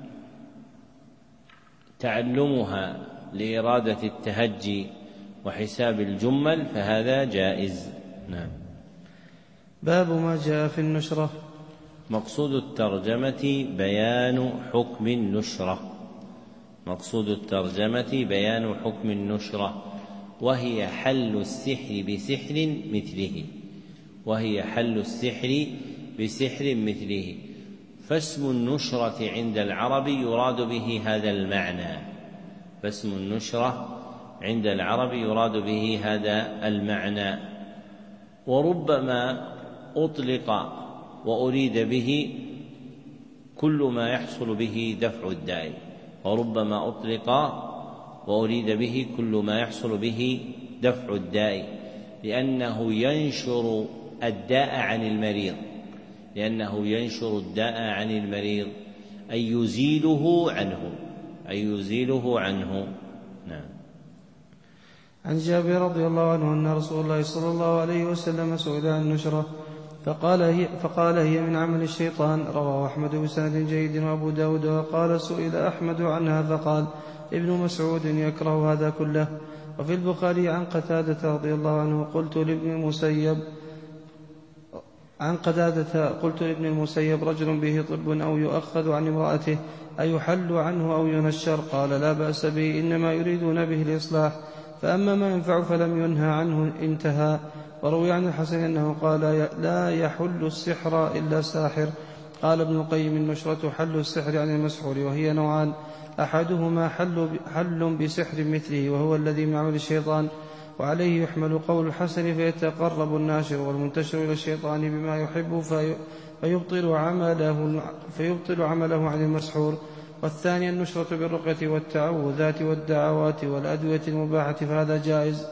تعلمها لإرادة التهجي وحساب الجمل فهذا جائز. نعم. باب ما جاء في النشرة. مقصود الترجمة بيان حكم النشرة مقصود الترجمة بيان حكم النشرة وهي حل السحر بسحر مثله وهي حل السحر بسحر مثله فاسم النشرة عند العرب يراد به هذا المعنى فاسم النشرة عند العرب يراد به هذا المعنى. وربما أطلق وأريد به كل ما يحصل به دفع الداء وربما أطلق وأريد به كل ما يحصل به دفع الداء لأنه ينشر الداء عن المريض لأنه ينشر الداء عن المريض، أي يزيله عنه أي يزيله عنه. نعم. عن جابر رضي الله عنه أن رسول الله صلى الله عليه وسلم سئل عن النشرة فقال هي, فقال هي من عمل الشيطان. رواه أحمد بسند جيد وأبو داود. وقال سئل أحمد عنها فقال ابن مسعود يكره هذا كله. وفي البخاري عن قتادة رضي الله عنه قلت لابن المسيب عن قتادة قلت لابن المسيب رجل به طب أو يؤخذ عن امرأته أيحل عنه أو ينشر؟ قال لا بأس به، إنما يريدون به الإصلاح، فأما ما ينفع فلم ينهى عنه انتهى. وروي عن الحسن أنه قال لا يحل السحر إلا ساحر. قال ابن القيم النشرة حل السحر عن المسحور، وهي نوعان: أحدهما حل, حل بسحر مثله وهو الذي من عمل الشيطان، وعليه يحمل قول الحسن فيتقرب الناشر والمنتشر إلى الشيطان بما يحب في فيبطل عمله, فيبطل عمله عن المسحور. والثاني النشرة بالرقية والتعوذات والدعوات والأدوية المباحة، فهذا جائز.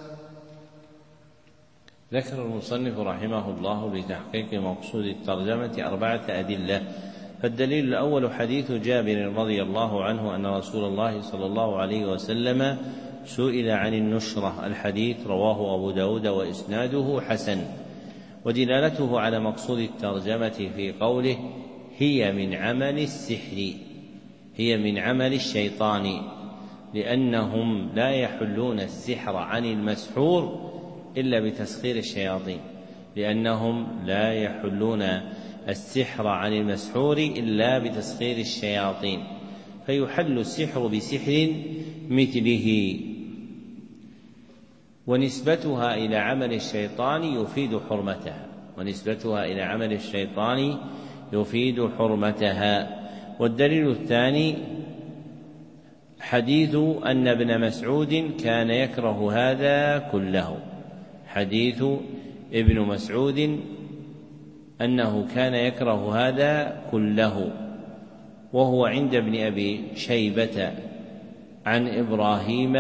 ذكر المصنف رحمه الله لتحقيق مقصود الترجمة أربعة أدلة. فالدليل الأول حديث جابر رضي الله عنه أن رسول الله صلى الله عليه وسلم سئل عن النشرة. الحديث رواه أبو داود وإسناده حسن. ودلالته على مقصود الترجمة في قوله هي من عمل السحر، هي من عمل الشيطان، لأنهم لا يحلون السحر عن المسحور إلا بتسخير الشياطين، لأنهم لا يحلون السحر عن المسحور إلا بتسخير الشياطين، فيحل السحر بسحر مثله. ونسبتها إلى عمل الشيطان يفيد حرمتها ونسبتها إلى عمل الشيطان يفيد حرمتها. والدليل الثاني حديث أن ابن مسعود كان يكره هذا كله، حديث ابن مسعود أنه كان يكره هذا كله، وهو عند ابن أبي شيبة عن إبراهيم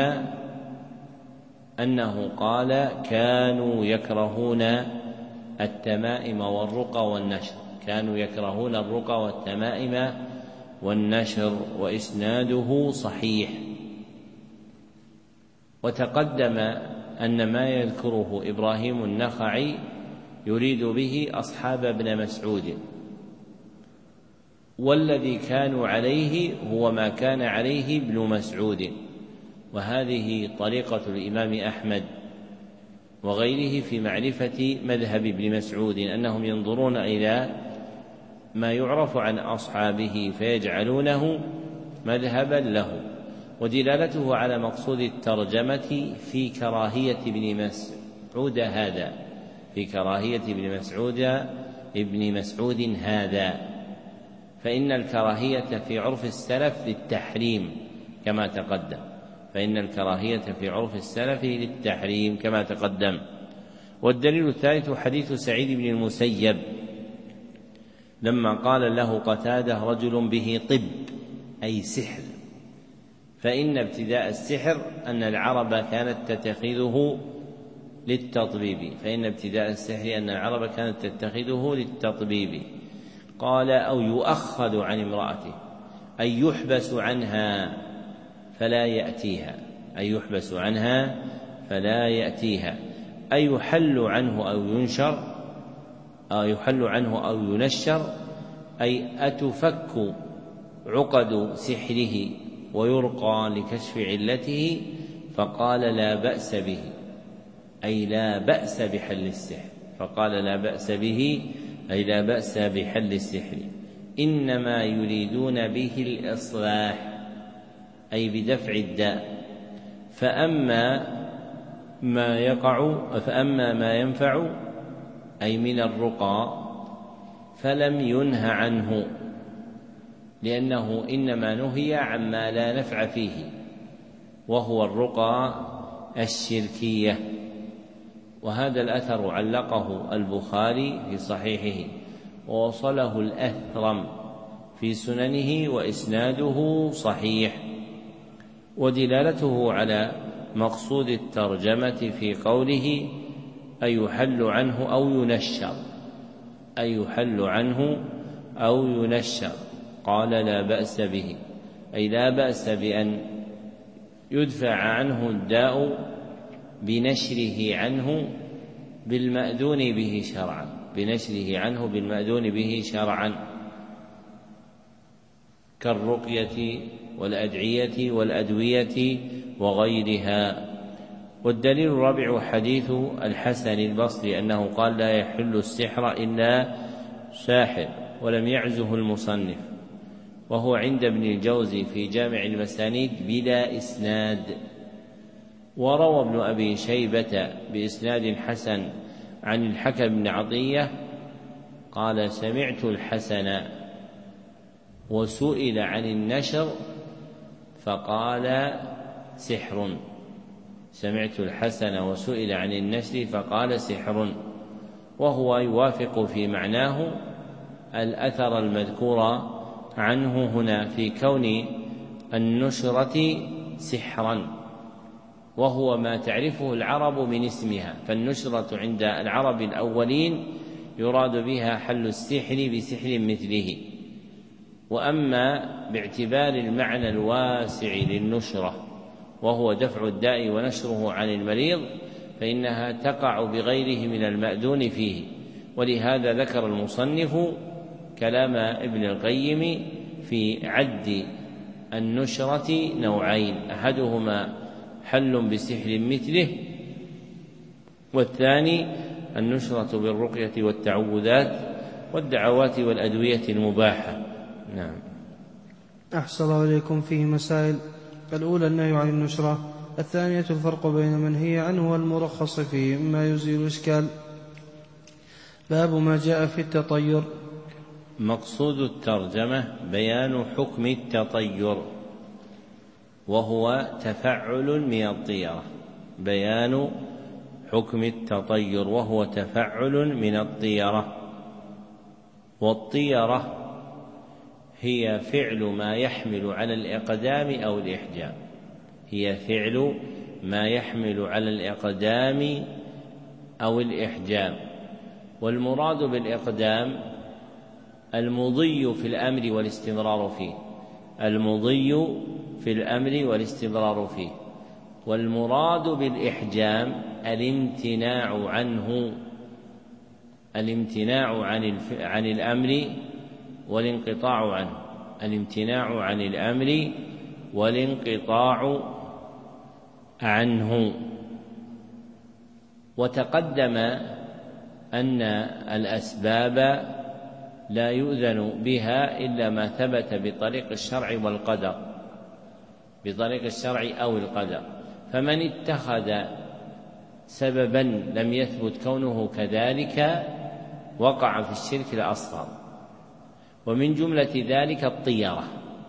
أنه قال كانوا يكرهون التمائم والرقى والنشر، كانوا يكرهون الرقى والتمائم والنشر، وإسناده صحيح. وتقدم أن ما يذكره إبراهيم النخعي يريد به أصحاب ابن مسعود، والذي كانوا عليه هو ما كان عليه ابن مسعود. وهذه طريقة الإمام أحمد وغيره في معرفة مذهب ابن مسعود، أنهم ينظرون إلى ما يعرف عن أصحابه فيجعلونه مذهبا له. ودلالته على مقصود الترجمة في كراهية ابن مسعود هذا في كراهية ابن مسعود ابن مسعود هذا فإن الكراهية في عرف السلف للتحريم كما تقدم فإن الكراهية في عرف السلف للتحريم كما تقدم. والدليل الثالث حديث سعيد بن المسيب لما قال له قتادة رجل به طب أي سحر، فإن ابتداء السحر أن العرب كانت تتخذه للتطبيب فإن ابتداء السحر أن العرب كانت تتخذه للتطبيب. قال أو يؤخذ عن امرأته أي يحبس عنها فلا يأتيها أي يحبس عنها فلا يأتيها أي يحل عنه أو ينشر أو يحل عنه أو ينشر أي أتفك عقد سحره ويرقى لكشف علته. فقال لا بأس به أي لا بأس بحل السحر فقال لا بأس به أي لا بأس بحل السحر، إنما يريدون به الإصلاح أي بدفع الداء. فأما ما يقع فأما ما ينفع أي من الرقى فلم ينه عنه، لأنه إنما نهي عما لا نفع فيه وهو الرقى الشركية. وهذا الأثر علقه البخاري في صحيحه ووصله الأثرم في سننه وإسناده صحيح. ودلالته على مقصود الترجمة في قوله أي يحل عنه أو ينشر أي يحل عنه أو ينشر. قال لا بأس به، أي لا بأس بأن يدفع عنه الداء بنشره عنه بالمأذون به شرعا، بنشره عنه بالمأذون به شرعا كالرقية والأدعية والأدوية وغيرها. والدليل الرابع حديث الحسن البصري أنه قال لا يحل السحر إلا ساحر، ولم يعزه المصنف، وهو عند ابن الجوزي في جامع المسانيد بلا إسناد. وروى ابن أبي شيبة بإسناد حسن عن الحكم بن عطية قال سمعت الحسن وسئل عن النشر فقال سحر، سمعت الحسن وسئل عن النشر فقال سحر، وهو يوافق في معناه الأثر المذكور عنه هنا في كون النشرة سحرا، وهو ما تعرفه العرب من اسمها. فالنشرة عند العرب الأولين يراد بها حل السحر بسحر مثله. وأما باعتبار المعنى الواسع للنشرة وهو دفع الداء ونشره عن المريض فإنها تقع بغيره من المأذون فيه. ولهذا ذكر المصنف كلام ابن القيم في عد النشرة نوعين، أحدهما حل بسحر مثله، والثاني النشرة بالرقية والتعوذات والدعوات والأدوية المباحة. نعم. أحسن الله إليكم. فيه مسائل: الأولى النهي عن النشرة، الثانية الفرق بين المنهي عنه والمرخص فيه مما يزيل الإشكال. باب ما جاء في التطير. مقصود الترجمة بيان حكم التطير وهو تفعل من الطيرة، بيان حكم التطير وهو تفعل من الطيرة. والطيرة هي فعل ما يحمل على الإقدام أو الإحجام، هي فعل ما يحمل على الإقدام أو الإحجام. والمراد بالإقدام المضي في الأمر والاستمرار فيه، المضي في الأمر والاستمرار فيه. والمراد بالإحجام الامتناع عنه، الامتناع عن, الف... عن الأمر والانقطاع عنه، الامتناع عن الأمر والانقطاع عنه. وتقدم أن الأسباب لا يؤذن بها إلا ما ثبت بطريق الشرع والقدر، بطريق الشرع أو القدر. فمن اتخذ سببا لم يثبت كونه كذلك وقع في الشرك الأصغر. ومن جملة ذلك الطيرة،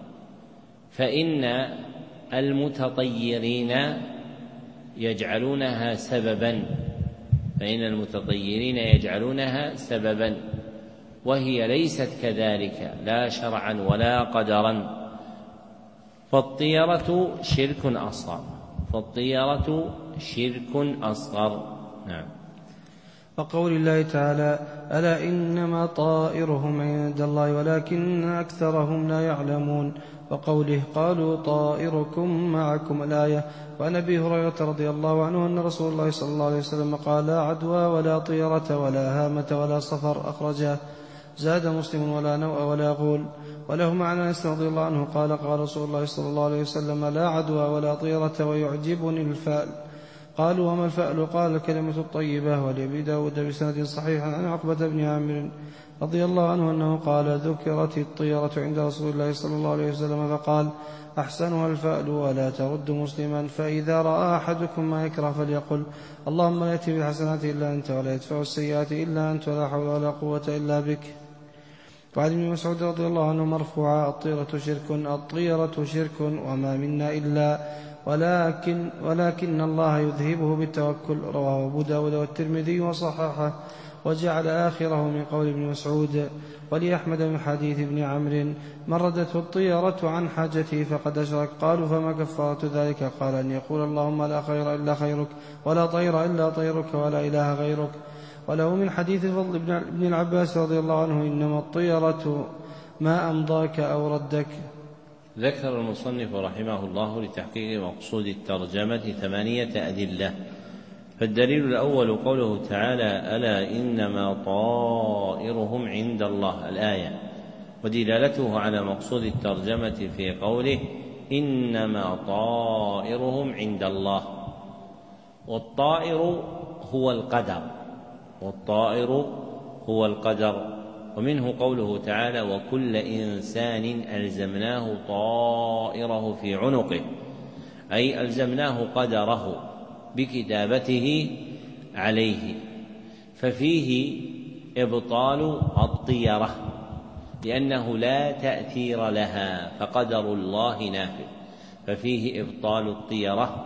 فإن المتطيرين يجعلونها سببا، فإن المتطيرين يجعلونها سببا وهي ليست كذلك لا شرعا ولا قدرا. فالطيرة شرك أصغر، فالطيرة شرك أصغر. نعم. وقول الله تعالى: ألا إنما طائرهم عند الله ولكن أكثرهم لا يعلمون. وقوله: قالوا طائركم معكم، الآية. وعن أبي هريرة رضي الله عنه أن رسول الله صلى الله عليه وسلم قال: لا عدوى ولا طيرة ولا هامة ولا صفر، أخرجاه. زاد مسلم: ولا نوء ولا غول. وله معنى أنس رضي الله عنه قال: قال رسول الله صلى الله عليه وسلم: لا عدوى ولا طيرة ويعجبني الفأل. قالوا: وما الفأل؟ قال: الكلمة الطيبة. ولأبي داود بسند صحيح عن عقبة بن عامر رضي الله عنه أنه قال: ذكرت الطيرة عند رسول الله صلى الله عليه وسلم فقال: أحسنها الفأل ولا ترد مسلما. فإذا رأى أحدكم ما يكره فليقل: اللهم لا يأتي بالحسنات إلا أنت ولا يدفع السيئات إلا أنت ولا حول ولا قوة إلا بك. وعن ابن مسعود رضي الله عنه مرفوعا: الطيرة شرك، الطيرة شرك وما منا إلا ولكن, ولكن الله يذهبه بالتوكل. رواه أبو داود والترمذي وصححه وجعل آخره من قول ابن مسعود. ولأحمد من حديث ابن عمرو: من ردته الطيرة عن حاجته فقد أشرك. قالوا: فما كفارة ذلك؟ قال: أن يقول: اللهم لا خير إلا خيرك ولا طير إلا طيرك ولا إله غيرك. وله من حديث الفضل بن العباس رضي الله عنه إنما الطيرة ما أمضاك أو ردك. ذكر المصنف رحمه الله لتحقيق مقصود الترجمة ثمانية أدلة. فالدليل الأول قوله تعالى ألا إنما طائرهم عند الله الآية، ودلالته على مقصود الترجمة في قوله إنما طائرهم عند الله. والطائر هو القدر والطائر هو القدر ومنه قوله تعالى وكل إنسان ألزمناه طائره في عنقه، أي ألزمناه قدره بكتابته عليه. ففيه إبطال الطيرة لأنه لا تأثير لها فقدر الله نافذ، ففيه إبطال الطيرة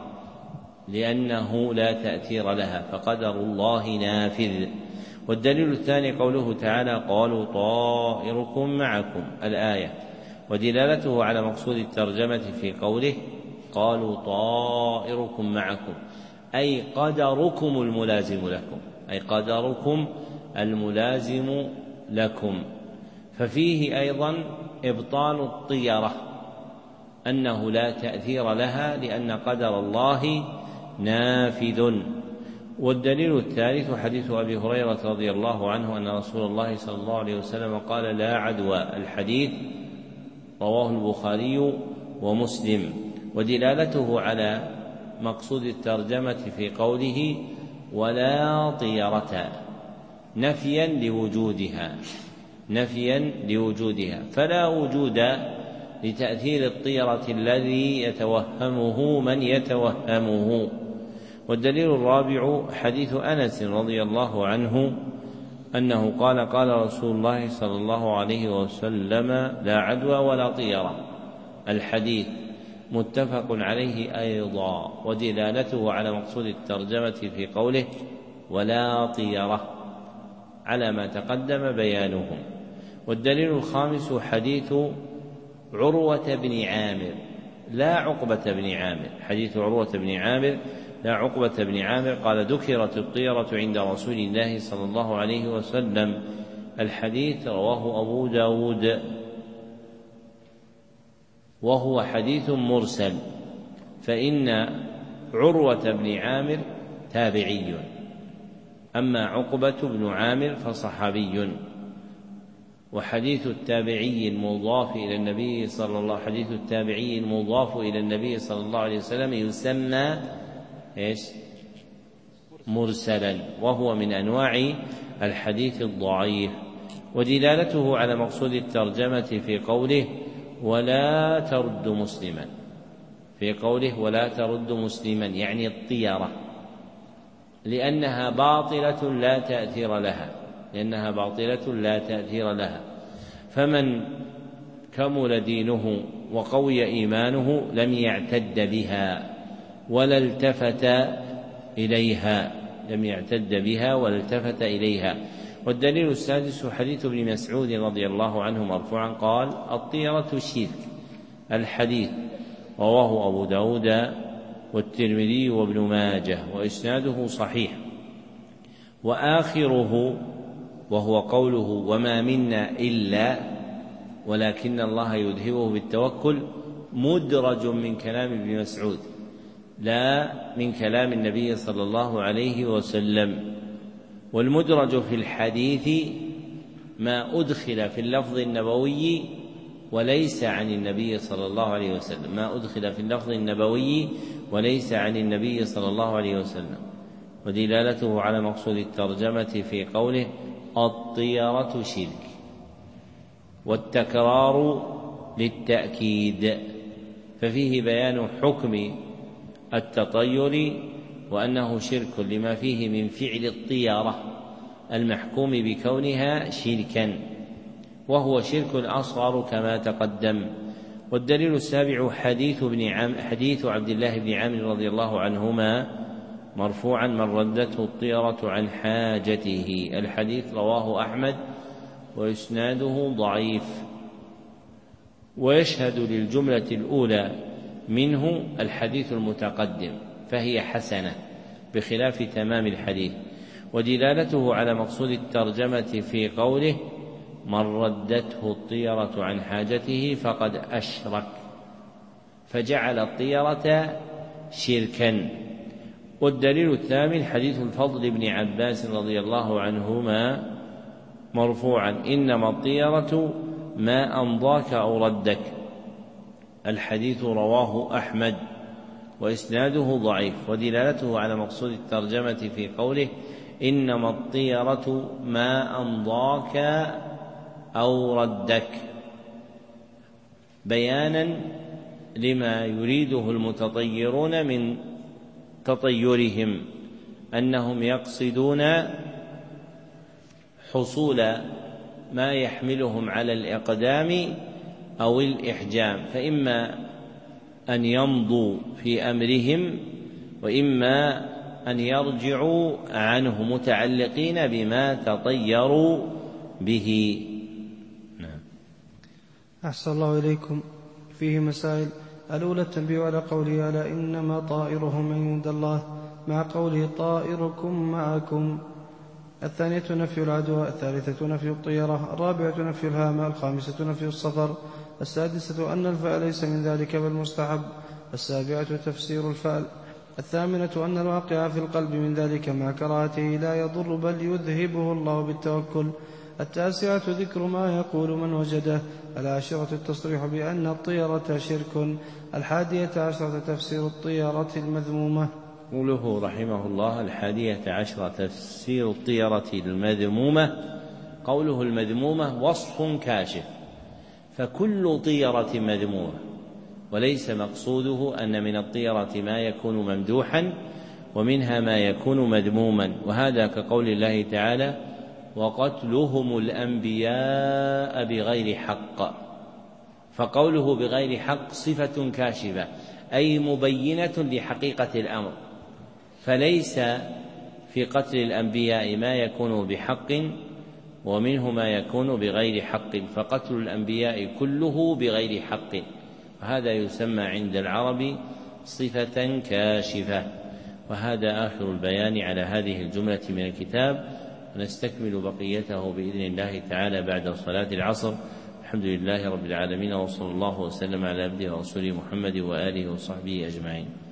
لأنه لا تأثير لها فقدر الله نافذ. والدليل الثاني قوله تعالى قالوا طائركم معكم الآية، ودلالته على مقصود الترجمة في قوله قالوا طائركم معكم أي قدركم الملازم لكم أي قدركم الملازم لكم. ففيه أيضا إبطال الطيرة أنه لا تأثير لها لأن قدر الله نافذ. والدليل الثالث حديث أبي هريرة رضي الله عنه أن رسول الله صلى الله عليه وسلم قال لا عدوى، الحديث رواه البخاري ومسلم. ودلالته على مقصود الترجمة في قوله ولا طيرة نفيا لوجودها نفيا لوجودها فلا وجود لتأثير الطيرة الذي يتوهمه من يتوهمه. والدليل الرابع حديث أنس رضي الله عنه أنه قال قال رسول الله صلى الله عليه وسلم لا عدوى ولا طيرة، الحديث متفق عليه أيضا. ودلالته على مقصود الترجمة في قوله ولا طيرة على ما تقدم بيانه. والدليل الخامس حديث عروة بن عامر لا عقبة بن عامر حديث عروة بن عامر لا عقبة بن عامر قال ذكرت الطيرة عند رسول الله صلى الله عليه وسلم، الحديث رواه أبو داود وهو حديث مرسل، فإن عروة بن عامر تابعي أما عقبة بن عامر فصحابي. وحديث التابعي المضاف إلى النبي صلى الله حديث التابعي المضاف إلى النبي صلى الله عليه وسلم يسمى إيش؟ مرسلا، وهو من أنواع الحديث الضعيف. ودلالته على مقصود الترجمة في قوله ولا ترد مسلما في قوله ولا ترد مسلما يعني الطيرة لأنها باطلة لا تأثير لها لأنها باطلة لا تأثير لها فمن كمل دينه وقوي إيمانه لم يعتد بها ولا التفت إليها لم يعتد بها ولا التفت إليها. والدليل السادس حديث ابن مسعود رضي الله عنه مرفوعا قال الطيرة شرك، الحديث رواه أبو داود والترمذي وابن ماجه وإسناده صحيح. وآخره وهو قوله وما منا إلا ولكن الله يذهبه بالتوكل مدرج من كلام ابن مسعود لا من كلام النبي صلى الله عليه وسلم. والمدرج في الحديث ما أدخل في اللفظ النبوي وليس عن النبي صلى الله عليه وسلم ما أدخل في اللفظ النبوي وليس عن النبي صلى الله عليه وسلم. ودلالته على مقصود الترجمة في قوله الطيرة شرك، والتكرار للتأكيد، ففيه بيان حكم التطير وأنه شرك لما فيه من فعل الطيرة المحكوم بكونها شركا، وهو شرك أصغر كما تقدم. والدليل السابع حديث ابن عم حديث عبد الله بن عامر رضي الله عنهما مرفوعا من ردته الطيرة عن حاجته، الحديث رواه أحمد وإسناده ضعيف. ويشهد للجملة الأولى منه الحديث المتقدم فهي حسنة بخلاف تمام الحديث. ودلالته على مقصود الترجمة في قوله من ردته الطيرة عن حاجته فقد أشرك، فجعل الطيرة شركا. والدليل الثامن حديث الفضل بن عباس رضي الله عنهما مرفوعا إنما الطيرة ما أمضاك أو ردك. الحديث رواه أحمد وإسناده ضعيف، ودلالته على مقصود الترجمة في قوله إنما الطيرة ما أمضاك أو ردك بيانا لما يريده المتطيرون من تطيرهم، أنهم يقصدون حصول ما يحملهم على الإقدام أو الإحجام، فإما أن يمضوا في أمرهم وإما أن يرجعوا عنه متعلقين بما تطيروا به. نعم. أحسن الله إليكم. فيه مسائل. الأولى التنبيه على قوله ألا إنما طائرهم عند الله مع قوله طائركم معكم. الثانية نفي العدوى. الثالثة نفي الطيرة. الرابعة نفي الهامة. الخامسة نفي السفر. السادسة أن الفعل ليس من ذلك بل مستحب. السابعة تفسير الفعل. الثامنة أن الواقع في القلب من ذلك مع كراهته لا يضر بل يذهبه الله بالتوكل. التاسعة ذكر ما يقول من وجده. العاشرة التصريح بأن الطيرة شرك. الحادية عشرة تفسير الطيرة المذمومة. قوله رحمه الله الحادية عشرة تفسير الطيرة المذمومة. قوله المذمومة وصف كاشف، فكل طيرة مذمومة، وليس مقصوده أن من الطيرة ما يكون ممدوحا ومنها ما يكون مذموما، وهذا كقول الله تعالى وقتلهم الأنبياء بغير حق. فقوله بغير حق صفة كاشفة أي مبينة لحقيقة الأمر، فليس في قتل الأنبياء ما يكون بحق ومنه ما يكون بغير حق، فقتل الأنبياء كله بغير حق، وهذا يسمى عند العرب صفة كاشفة. وهذا آخر البيان على هذه الجملة من الكتاب، ونستكمل بقيته بإذن الله تعالى بعد صلاة العصر. الحمد لله رب العالمين، وصلى الله وسلم على عبده ورسوله محمد وآله وصحبه أجمعين.